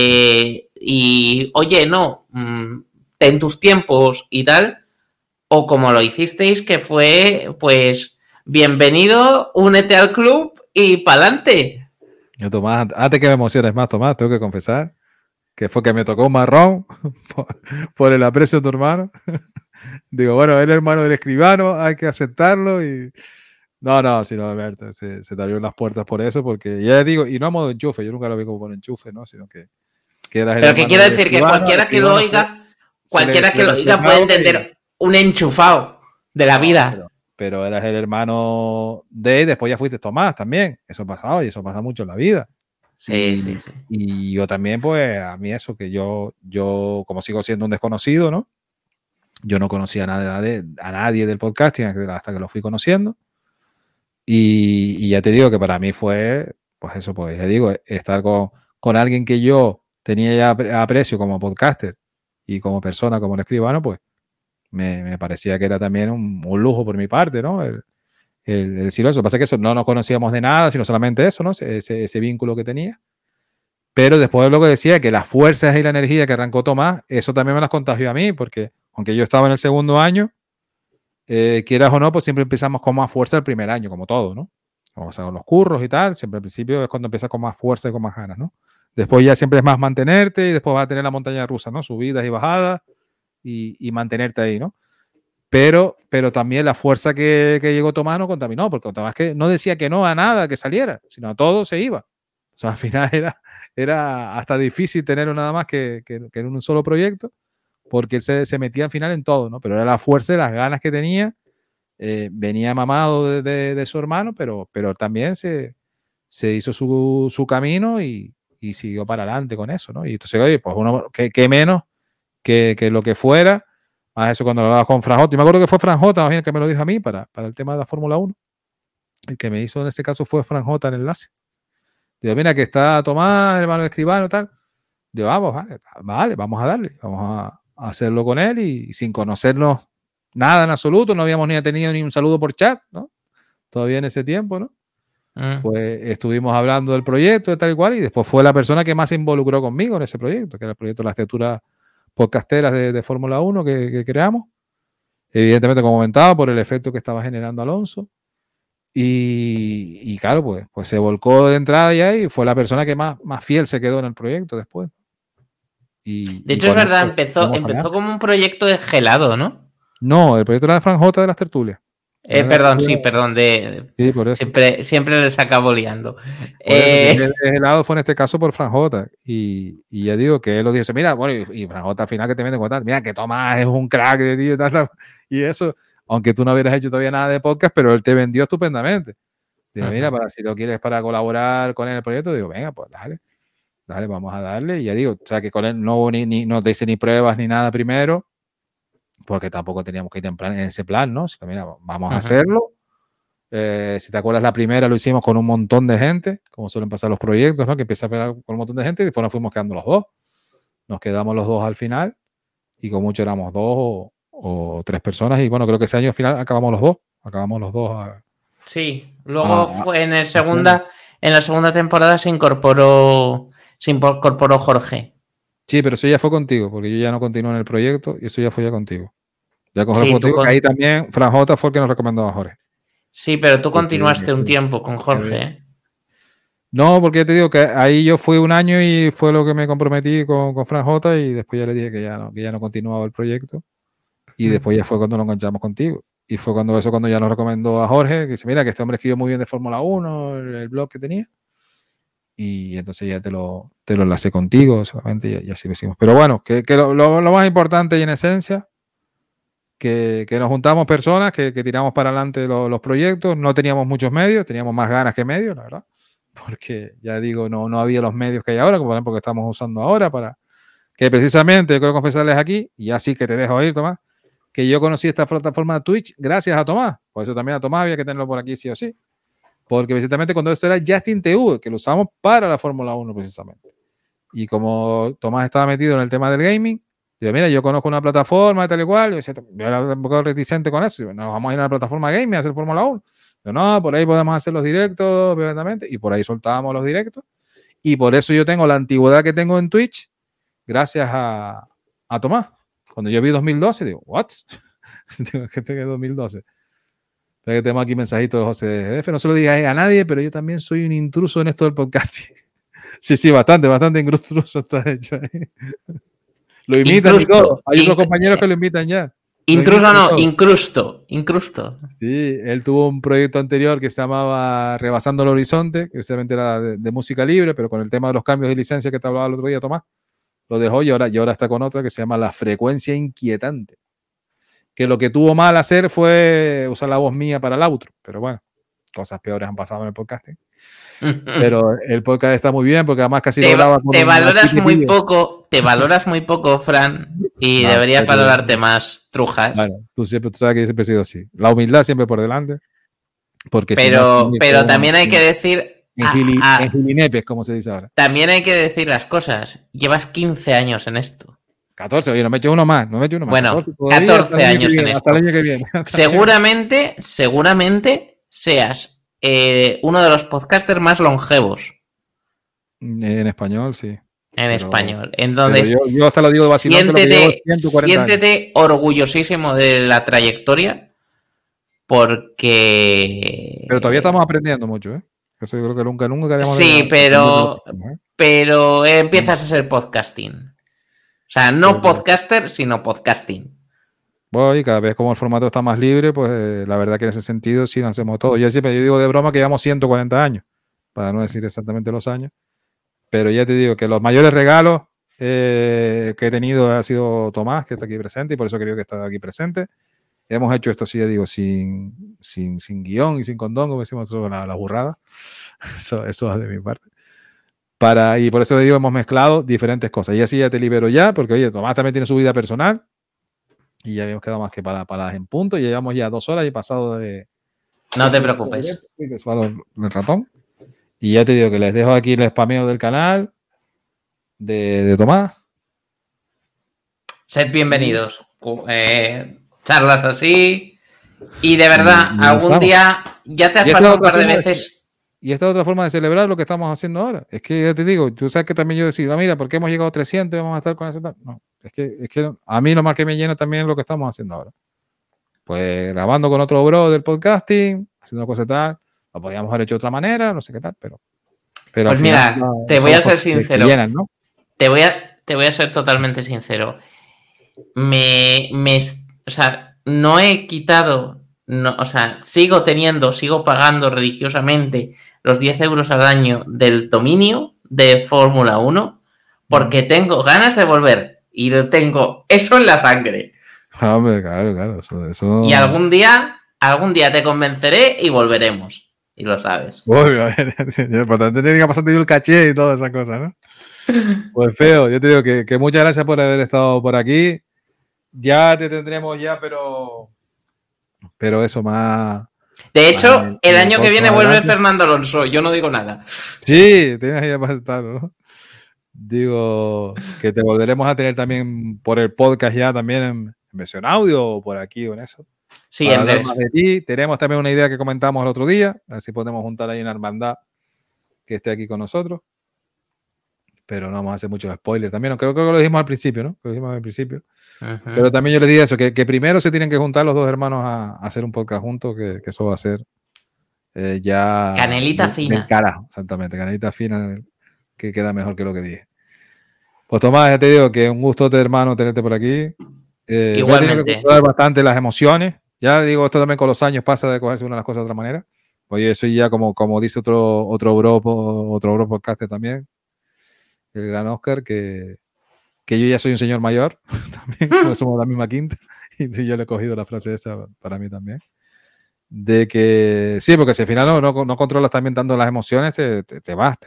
Speaker 3: Y oye, no, ten tus tiempos y tal. O como lo hicisteis, que fue pues bienvenido, únete al club y pa'lante.
Speaker 1: Yo, Tomás, antes que me emociones más, Tomás, tengo que confesar que fue que me tocó un marrón por el aprecio de tu hermano. Digo, bueno, el hermano del escribano, hay que aceptarlo y... No, sino de verte, se te abrieron las puertas por eso, porque ya digo, y no a modo de enchufe, yo nunca lo vi como por enchufe, ¿no? Sino que
Speaker 3: pero que quiero decir que cualquiera que lo oiga puede entender un enchufado de la vida.
Speaker 1: pero eras el hermano de, y después ya fuiste Tomás también. Eso pasaba y eso pasa mucho en la vida.
Speaker 3: Sí, sí, sí.
Speaker 1: Y yo también, pues, a mí eso, que yo como sigo siendo un desconocido, ¿no? Yo no conocía a nadie del podcasting hasta que lo fui conociendo. Y ya te digo que para mí fue, pues eso, pues ya digo, estar con alguien que yo tenía ya aprecio como podcaster y como persona, como el escribano, pues me parecía que era también un lujo por mi parte, ¿no? El decirlo eso. Lo que pasa es que eso no nos conocíamos de nada, sino solamente eso, ¿no? Ese vínculo que tenía. Pero después de lo que decía, que las fuerzas y la energía que arrancó Tomás, eso también me las contagió a mí, porque aunque yo estaba en el segundo año, quieras o no, pues siempre empezamos con más fuerza el primer año, como todo, ¿no? Como con los curros y tal, siempre al principio es cuando empiezas con más fuerza y con más ganas, ¿no? Después ya siempre es más mantenerte y después vas a tener la montaña rusa, ¿no? Subidas y bajadas y mantenerte ahí, ¿no? Pero también la fuerza que llegó Tomás no contaminó, porque Tomás que no decía que no a nada que saliera, sino a todo se iba. O sea, al final era hasta difícil tenerlo nada más que en un solo proyecto, porque él se metía al final en todo, ¿no? Pero era la fuerza y las ganas que tenía. Venía mamado de su hermano, pero también se hizo su camino y siguió para adelante con eso, ¿no? Y entonces, oye, pues uno, ¿qué menos que lo que fuera? Más eso cuando lo hablaba con Fran J. Y me acuerdo que fue Fran J, más bien, que me lo dijo a mí para el tema de la Fórmula 1. El que me hizo en este caso fue Fran J en el enlace. Digo, mira, que está Tomás, hermano de escribano y tal. Digo, vale, vamos a darle, vamos a hacerlo con él y sin conocernos nada en absoluto, no habíamos ni tenido ni un saludo por chat, ¿no? Todavía en ese tiempo, ¿no? Pues estuvimos hablando del proyecto de tal y cual y después fue la persona que más se involucró conmigo en ese proyecto, que era el proyecto de las texturas podcasteras de Fórmula 1 que creamos. Evidentemente, como comentaba, por el efecto que estaba generando Alonso. Y claro, pues se volcó de entrada ya y fue la persona que más fiel se quedó en el proyecto después.
Speaker 3: De hecho, es verdad, empezó como un proyecto de gelado, ¿no?
Speaker 1: No, el proyecto era de Fran J de las tertulias.
Speaker 3: Perdón.
Speaker 1: Sí, por eso.
Speaker 3: Siempre les acabo liando.
Speaker 1: El helado fue en este caso por Fran J. Y ya digo que él lo dice, mira, bueno, y Fran J al final que te viene a contar, mira, que Tomás es un crack de tío y eso, aunque tú no hubieras hecho todavía nada de podcast, pero él te vendió estupendamente. Digo, mira, si lo quieres para colaborar con él en el proyecto, digo, venga, pues dale, vamos a darle. Y ya digo, o sea, que con él no hubo no te hice ni pruebas ni nada primero, porque tampoco teníamos que ir en ese plan, ¿no? Sino, mira, vamos a hacerlo. Si te acuerdas, la primera lo hicimos con un montón de gente, como suelen pasar los proyectos, ¿no? Que empieza a ver con un montón de gente y después nos fuimos quedando los dos. Nos quedamos los dos al final y con mucho éramos 2 o 3 personas y bueno, creo que ese año al final acabamos los dos.
Speaker 3: Sí, luego fue en la segunda temporada se incorporó Jorge.
Speaker 1: Sí, pero eso ya fue contigo, porque yo ya no continué en el proyecto y eso ya fue contigo. Ya con Jorge
Speaker 3: Sí,
Speaker 1: contigo, que ahí también Fran J fue el que nos recomendó a Jorge.
Speaker 3: Sí, pero tú continuaste un tiempo con Jorge, ¿eh?
Speaker 1: No, porque te digo que ahí yo fui un año y fue lo que me comprometí con Fran J y después ya le dije que ya no continuaba el proyecto y después ya fue cuando lo enganchamos contigo. Y fue cuando ya nos recomendó a Jorge, que dice, mira, que este hombre escribió muy bien de Fórmula 1, el blog que tenía. Y entonces ya te lo enlacé contigo solamente y así lo hicimos. Pero bueno, que lo más importante y en esencia, que nos juntamos personas, que tiramos para adelante los proyectos. No teníamos muchos medios, teníamos más ganas que medios, la verdad. Porque ya digo, no había los medios que hay ahora, como por ejemplo que estamos usando ahora para que precisamente, quiero confesarles aquí, y así que te dejo ir, Tomás, que yo conocí esta plataforma Twitch gracias a Tomás. Por eso también a Tomás había que tenerlo por aquí sí o sí. Porque precisamente cuando esto era Justin TV, que lo usamos para la Fórmula 1 precisamente. Y como Tomás estaba metido en el tema del gaming, yo, mira, yo conozco una plataforma y tal y cual, yo era un poco reticente con eso, nos vamos a ir a la plataforma gaming a hacer Fórmula 1. Yo, no, por ahí podemos hacer los directos perfectamente, y por ahí soltábamos los directos. Y por eso yo tengo la antigüedad que tengo en Twitch, gracias a Tomás. Cuando yo vi 2012, digo, ¿what? ¿Qué tengo 2012? Que tenemos aquí mensajitos de José F. No se lo digas a nadie, pero yo también soy un intruso en esto del podcast. Sí, bastante intruso está hecho ahí. Lo imitan y todo. Hay otros compañeros que lo imitan ya.
Speaker 3: Intruso no, incrusto.
Speaker 1: Sí, él tuvo un proyecto anterior que se llamaba Rebasando el Horizonte, que precisamente era de música libre, pero con el tema de los cambios de licencia que te hablaba el otro día, Tomás, lo dejó y ahora está con otra que se llama La Frecuencia Inquietante. que lo que tuvo mal hacer fue usar la voz mía para el outro, pero bueno, cosas peores han pasado en el podcasting. Pero el podcast está muy bien porque además casi lo graba con
Speaker 3: Te
Speaker 1: un
Speaker 3: valoras muy
Speaker 1: chiquitillo.
Speaker 3: poco, Fran, y
Speaker 1: No,
Speaker 3: deberías
Speaker 1: pero-
Speaker 3: valorarte más, trujas.
Speaker 1: Bueno, tú sabes que yo siempre he sido así. La humildad siempre por delante. Porque si no,
Speaker 3: Pero también hay que decir...
Speaker 1: en gilinepes, como se dice ahora.
Speaker 3: También hay que decir las cosas. Llevas 15 años en esto.
Speaker 1: 14, oye, no me eche uno más.
Speaker 3: Bueno,
Speaker 1: 14 todavía,
Speaker 3: 14
Speaker 1: hasta el año que
Speaker 3: años en
Speaker 1: viene, hasta el
Speaker 3: esto.
Speaker 1: año que viene.
Speaker 3: Seguramente seas uno de los podcasters más longevos
Speaker 1: En español, sí.
Speaker 3: en
Speaker 1: Pero-
Speaker 3: español.
Speaker 1: Pero
Speaker 3: Entonces,
Speaker 1: yo hasta lo digo de vacilón, que lo que llevo es 140 años.
Speaker 3: siéntete orgullosísimo de la trayectoria porque...
Speaker 1: Pero todavía estamos aprendiendo mucho, ¿eh? Eso yo creo que nunca hayamos
Speaker 3: Sí,
Speaker 1: aprendido.
Speaker 3: pero empiezas a ser podcasting. O sea, no
Speaker 1: Pero-
Speaker 3: podcaster, sino podcasting.
Speaker 1: Bueno, y cada vez como el formato está más libre, pues la verdad que en ese sentido sí lo hacemos todo. Yo digo de broma que llevamos 140 años, para no decir exactamente los años. Pero ya te digo que los mayores regalos que he tenido ha sido Tomás, que está aquí presente, y por eso creo que está aquí presente. Hemos hecho esto, sí, ya digo, sin guión y sin condón, como decimos nosotros, la burrada. Eso es de mi parte. Y por eso digo, hemos mezclado diferentes cosas. Y así ya te libero ya, porque oye, Tomás también tiene su vida personal. Y ya habíamos quedado más que para las en punto. Y llevamos ya 2 horas y pasado de...
Speaker 3: No te preocupes.
Speaker 1: El ratón. Y ya te digo que les dejo aquí el spameo del canal de Tomás.
Speaker 3: Sed bienvenidos. Charlas así. Y de verdad,
Speaker 1: Y
Speaker 3: algún
Speaker 1: vamos.
Speaker 3: día ya te has
Speaker 1: Y esta
Speaker 3: pasado un
Speaker 1: otra
Speaker 3: par de
Speaker 1: forma de-
Speaker 3: veces.
Speaker 1: Y esta es otra forma de celebrar lo que estamos haciendo ahora. Es que ya te digo, tú sabes que también yo decir, mira, ¿por qué hemos llegado a 300 y vamos a estar con eso? No, es que a mí lo más que me llena también es lo que estamos haciendo ahora. Pues grabando con otro bro del podcasting, haciendo cosas tal. Lo podríamos haber hecho de otra manera, no sé qué tal, pero
Speaker 3: Pues
Speaker 1: al
Speaker 3: mira,
Speaker 1: final,
Speaker 3: te
Speaker 1: son
Speaker 3: voy a
Speaker 1: cosas
Speaker 3: ser
Speaker 1: que
Speaker 3: sincero.
Speaker 1: llenan, ¿no?
Speaker 3: Te voy a ser totalmente sincero. O sea, no he quitado, o sea, sigo pagando religiosamente los 10 euros al año del dominio de Fórmula 1 porque tengo ganas de volver y tengo eso en la sangre.
Speaker 1: Hombre, claro, eso...
Speaker 3: Y algún día te convenceré y volveremos. Y lo sabes.
Speaker 1: Uy, a ver, por tanto tiene que pasarte el caché y todas esas cosas, ¿no? Pues feo, yo te digo que muchas gracias por haber estado por aquí. Ya te tendremos ya, pero eso más...
Speaker 3: De hecho,
Speaker 1: Vale,
Speaker 3: el año que viene
Speaker 1: más
Speaker 3: vuelve
Speaker 1: adelante.
Speaker 3: Fernando Alonso. Yo no digo nada.
Speaker 1: Sí, tienes ahí para estar, ¿no? Digo que te volveremos a tener también por el podcast ya también en versión audio o por aquí o en eso.
Speaker 3: Sí,
Speaker 1: Para
Speaker 3: en
Speaker 1: hablar
Speaker 3: breve.
Speaker 1: más de ti. Tenemos también una idea que comentamos el otro día, a ver si podemos juntar ahí una hermandad que esté aquí con nosotros. Pero no vamos a hacer muchos spoilers también. Creo que lo dijimos al principio, ¿no? Lo dijimos al principio.
Speaker 3: Ujú.
Speaker 1: Pero también yo les dije eso, que primero se tienen que juntar los dos hermanos a hacer un podcast juntos, que eso va a ser ya...
Speaker 3: Canelita fina.
Speaker 1: del carajo, exactamente, canelita fina, que queda mejor que lo que dije. Pues Tomás, ya te digo que un gusto, hermano, tenerte por aquí. Voy a tener
Speaker 3: Igualmente.
Speaker 1: que controlar bastante las emociones. Ya digo, esto también con los años pasa de cogerse una de las cosas de otra manera. Oye, soy ya como dice otro bro podcaster también, el gran Oscar, que yo ya soy un señor mayor, también, como somos la misma quinta, y yo le he cogido la frase esa para mí también. De que sí, porque si al final no controlas también tanto las emociones, te vas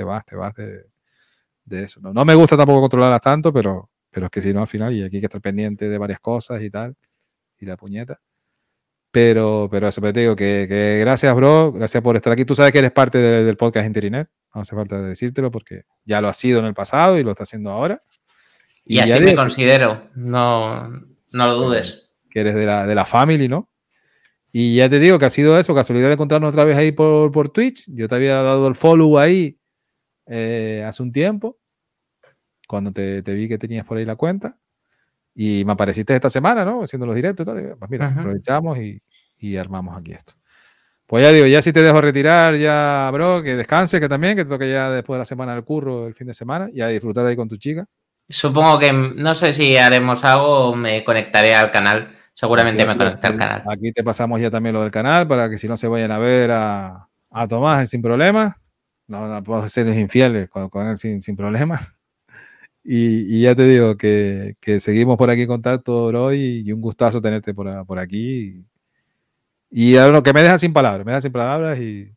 Speaker 1: de eso. No me gusta tampoco controlarlas tanto, pero es que si no, al final, y aquí hay que estar pendiente de varias cosas y tal, y la puñeta. Pero eso, pero te digo que gracias, bro, gracias por estar aquí. Tú sabes que eres parte del podcast Interinet, no hace falta decírtelo porque ya lo has sido en el pasado y lo está haciendo ahora.
Speaker 3: Y así
Speaker 1: ya
Speaker 3: me
Speaker 1: digo
Speaker 3: considero. No lo dudes.
Speaker 1: que eres de la family, ¿no? Y ya te digo que ha sido eso, casualidad de encontrarnos otra vez ahí por Twitch. Yo te había dado el follow ahí hace un tiempo, cuando te vi que tenías por ahí la cuenta. Y me apareciste esta semana, ¿no? Haciendo los directos y tal. Pues mira, aprovechamos y armamos aquí esto. Pues ya digo, ya si te dejo retirar, ya, bro, que descanses, que también, que te toque ya después de la semana del curro, el fin de semana, y a disfrutar ahí con tu chica.
Speaker 3: Supongo que no sé si haremos algo o me conectaré al canal. Seguramente me conecté al canal.
Speaker 1: Aquí te pasamos ya también lo del canal para que si no se vayan a ver a Tomás sin problemas. No podemos ser infieles con él sin problemas. Y ya te digo que seguimos por aquí en contacto, bro, y un gustazo tenerte por aquí. Y ahora que me deja sin palabras,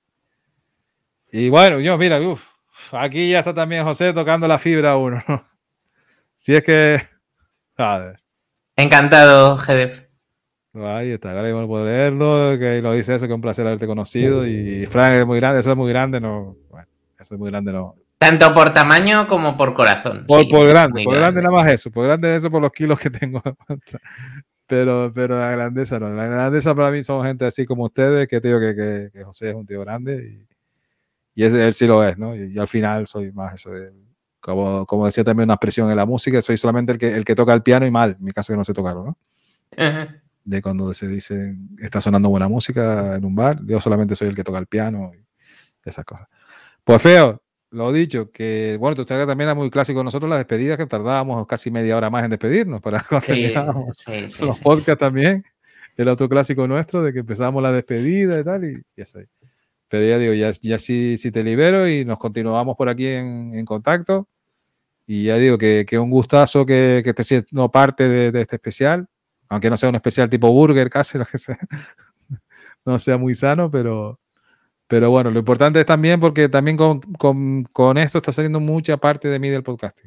Speaker 1: y bueno, yo, mira, aquí ya está también José tocando la fibra a uno, ¿no? Si es que... Joder.
Speaker 3: Encantado, Gedef.
Speaker 1: Ahí está, ahora vamos a poder leerlo, que lo dice eso, que es un placer haberte conocido. Y Frank es muy grande, eso es muy grande, no... Bueno, eso es muy grande, no...
Speaker 3: Tanto por tamaño como por corazón.
Speaker 1: Por
Speaker 3: Sí,
Speaker 1: grande,
Speaker 3: muy
Speaker 1: por grande nada más eso, por grande eso por los kilos que tengo. Pero la grandeza no, la grandeza para mí son gente así como ustedes, que te digo que José es un tío grande y él sí lo es, ¿no? Y al final soy más eso, como decía también una expresión en la música, soy solamente el que toca el piano y mal, en mi caso que no sé tocarlo, ¿no? De cuando se dice, está sonando buena música en un bar, yo solamente soy el que toca el piano y esas cosas. Pues feo, lo dicho, que bueno, tú sabes que también era muy clásico de nosotros las despedidas, que tardábamos casi media hora más en despedirnos para conseguir los podcasts también. El otro clásico nuestro de que empezábamos la despedida y tal, y eso ahí. Pero ya digo, ya sí te libero y nos continuamos por aquí en contacto. Y ya digo que un gustazo que estés siendo parte de este especial, aunque no sea un especial tipo burger casi, lo que sea, no sea muy sano, pero bueno, lo importante es también porque también con esto está saliendo mucha parte de mí del podcasting.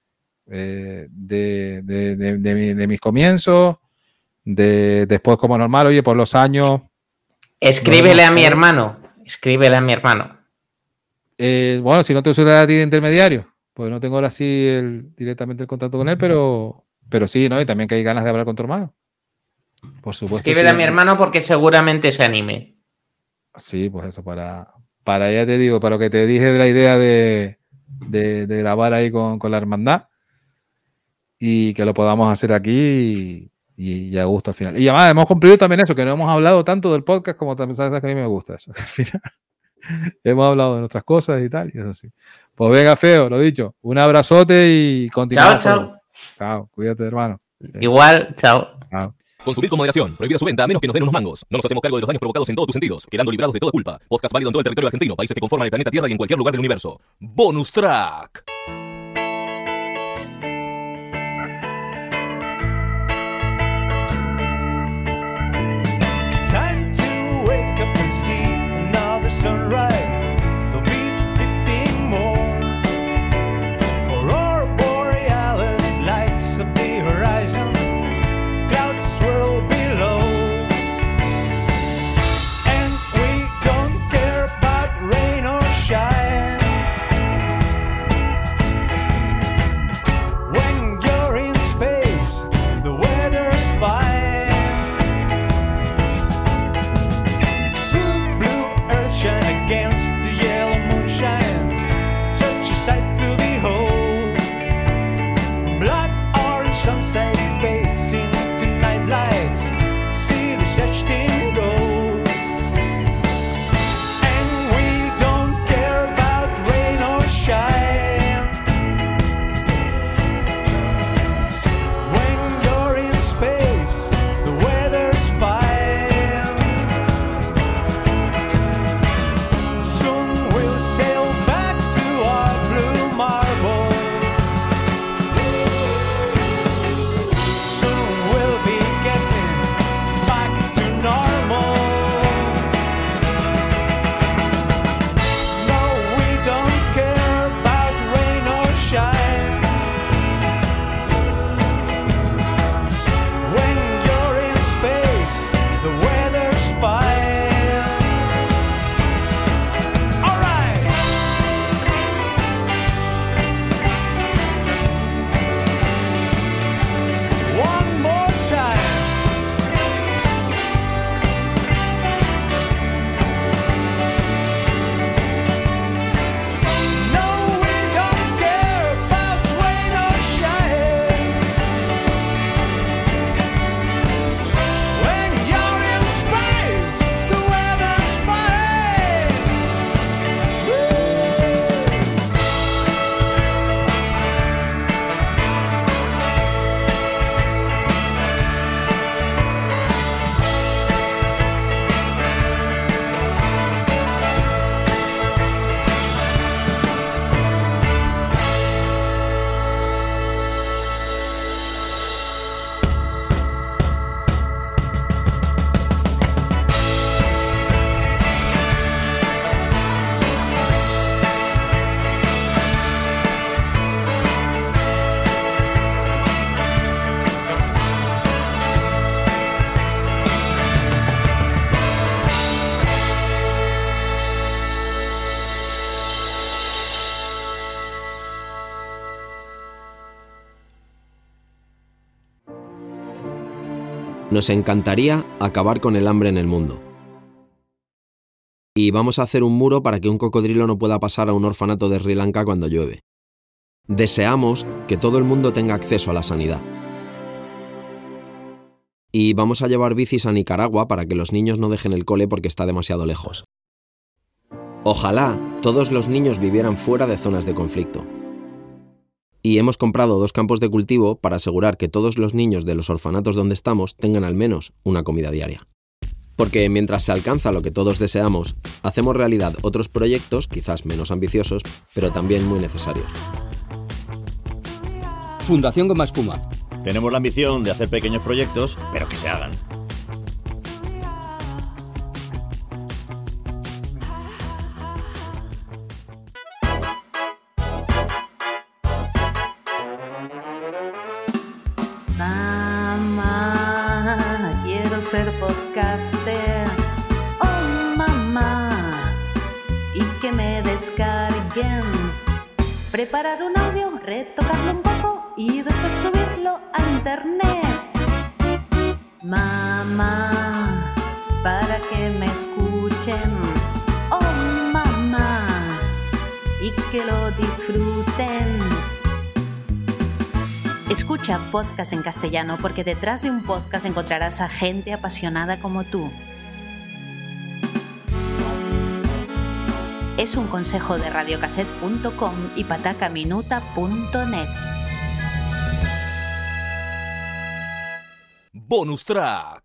Speaker 1: De mis comienzos, después como normal, oye, por los años...
Speaker 3: Escríbele a mi hermano.
Speaker 1: Bueno, si no te uso a ti de intermediario, pues no tengo ahora sí directamente el contacto con él, pero sí, ¿no? Y también que hay ganas de hablar con tu hermano. Por supuesto.
Speaker 3: Escríbele a mi hermano porque seguramente se anime.
Speaker 1: Sí, pues eso, para ya te digo, para lo que te dije de la idea de grabar ahí con la hermandad y que lo podamos hacer aquí y a gusto al final. Y además hemos cumplido también eso, que no hemos hablado tanto del podcast como también sabes que a mí me gusta eso. Al final hemos hablado de nuestras cosas y tal, y eso sí. Pues venga, feo, lo dicho. Un abrazote y continuamos.
Speaker 3: Chao.
Speaker 1: Chao, cuídate, hermano.
Speaker 3: Igual, chao.
Speaker 6: Consumir con moderación. Prohibida su venta a menos que nos den unos mangos. No nos hacemos cargo de los daños provocados en todos tus sentidos, quedando librados de toda culpa. Podcast válido en todo el territorio argentino, países que conforman el planeta Tierra y en cualquier lugar del universo. Bonus track.
Speaker 4: Time to wake up and see another sunrise. There'll be 15 more. Aurora borealis lights up the horizon. Clouds swirl below. And we don't care about rain or shine.
Speaker 7: Nos encantaría acabar con el hambre en el mundo. Y vamos a hacer un muro para que un cocodrilo no pueda pasar a un orfanato de Sri Lanka cuando llueve. Deseamos que todo el mundo tenga acceso a la sanidad. Y vamos a llevar bicis a Nicaragua para que los niños no dejen el cole porque está demasiado lejos. Ojalá todos los niños vivieran fuera de zonas de conflicto. Y hemos comprado 2 campos de cultivo para asegurar que todos los niños de los orfanatos donde estamos tengan al menos una comida diaria. Porque mientras se alcanza lo que todos deseamos, hacemos realidad otros proyectos, quizás menos ambiciosos, pero también muy necesarios.
Speaker 8: Fundación Goma Espuma.
Speaker 9: Tenemos la ambición de hacer pequeños proyectos, pero que se hagan.
Speaker 10: Mamá, quiero ser podcaster. Oh, mamá, y que me descarguen. Preparar un audio, retocarlo un poco y después subirlo a internet. Mamá, para que me escuchen. Oh, mamá, y que lo disfruten. Escucha podcast en castellano porque detrás de un podcast encontrarás a gente apasionada como tú. Es un consejo de radiocassette.com y patacaminuta.net.
Speaker 6: Bonus Track.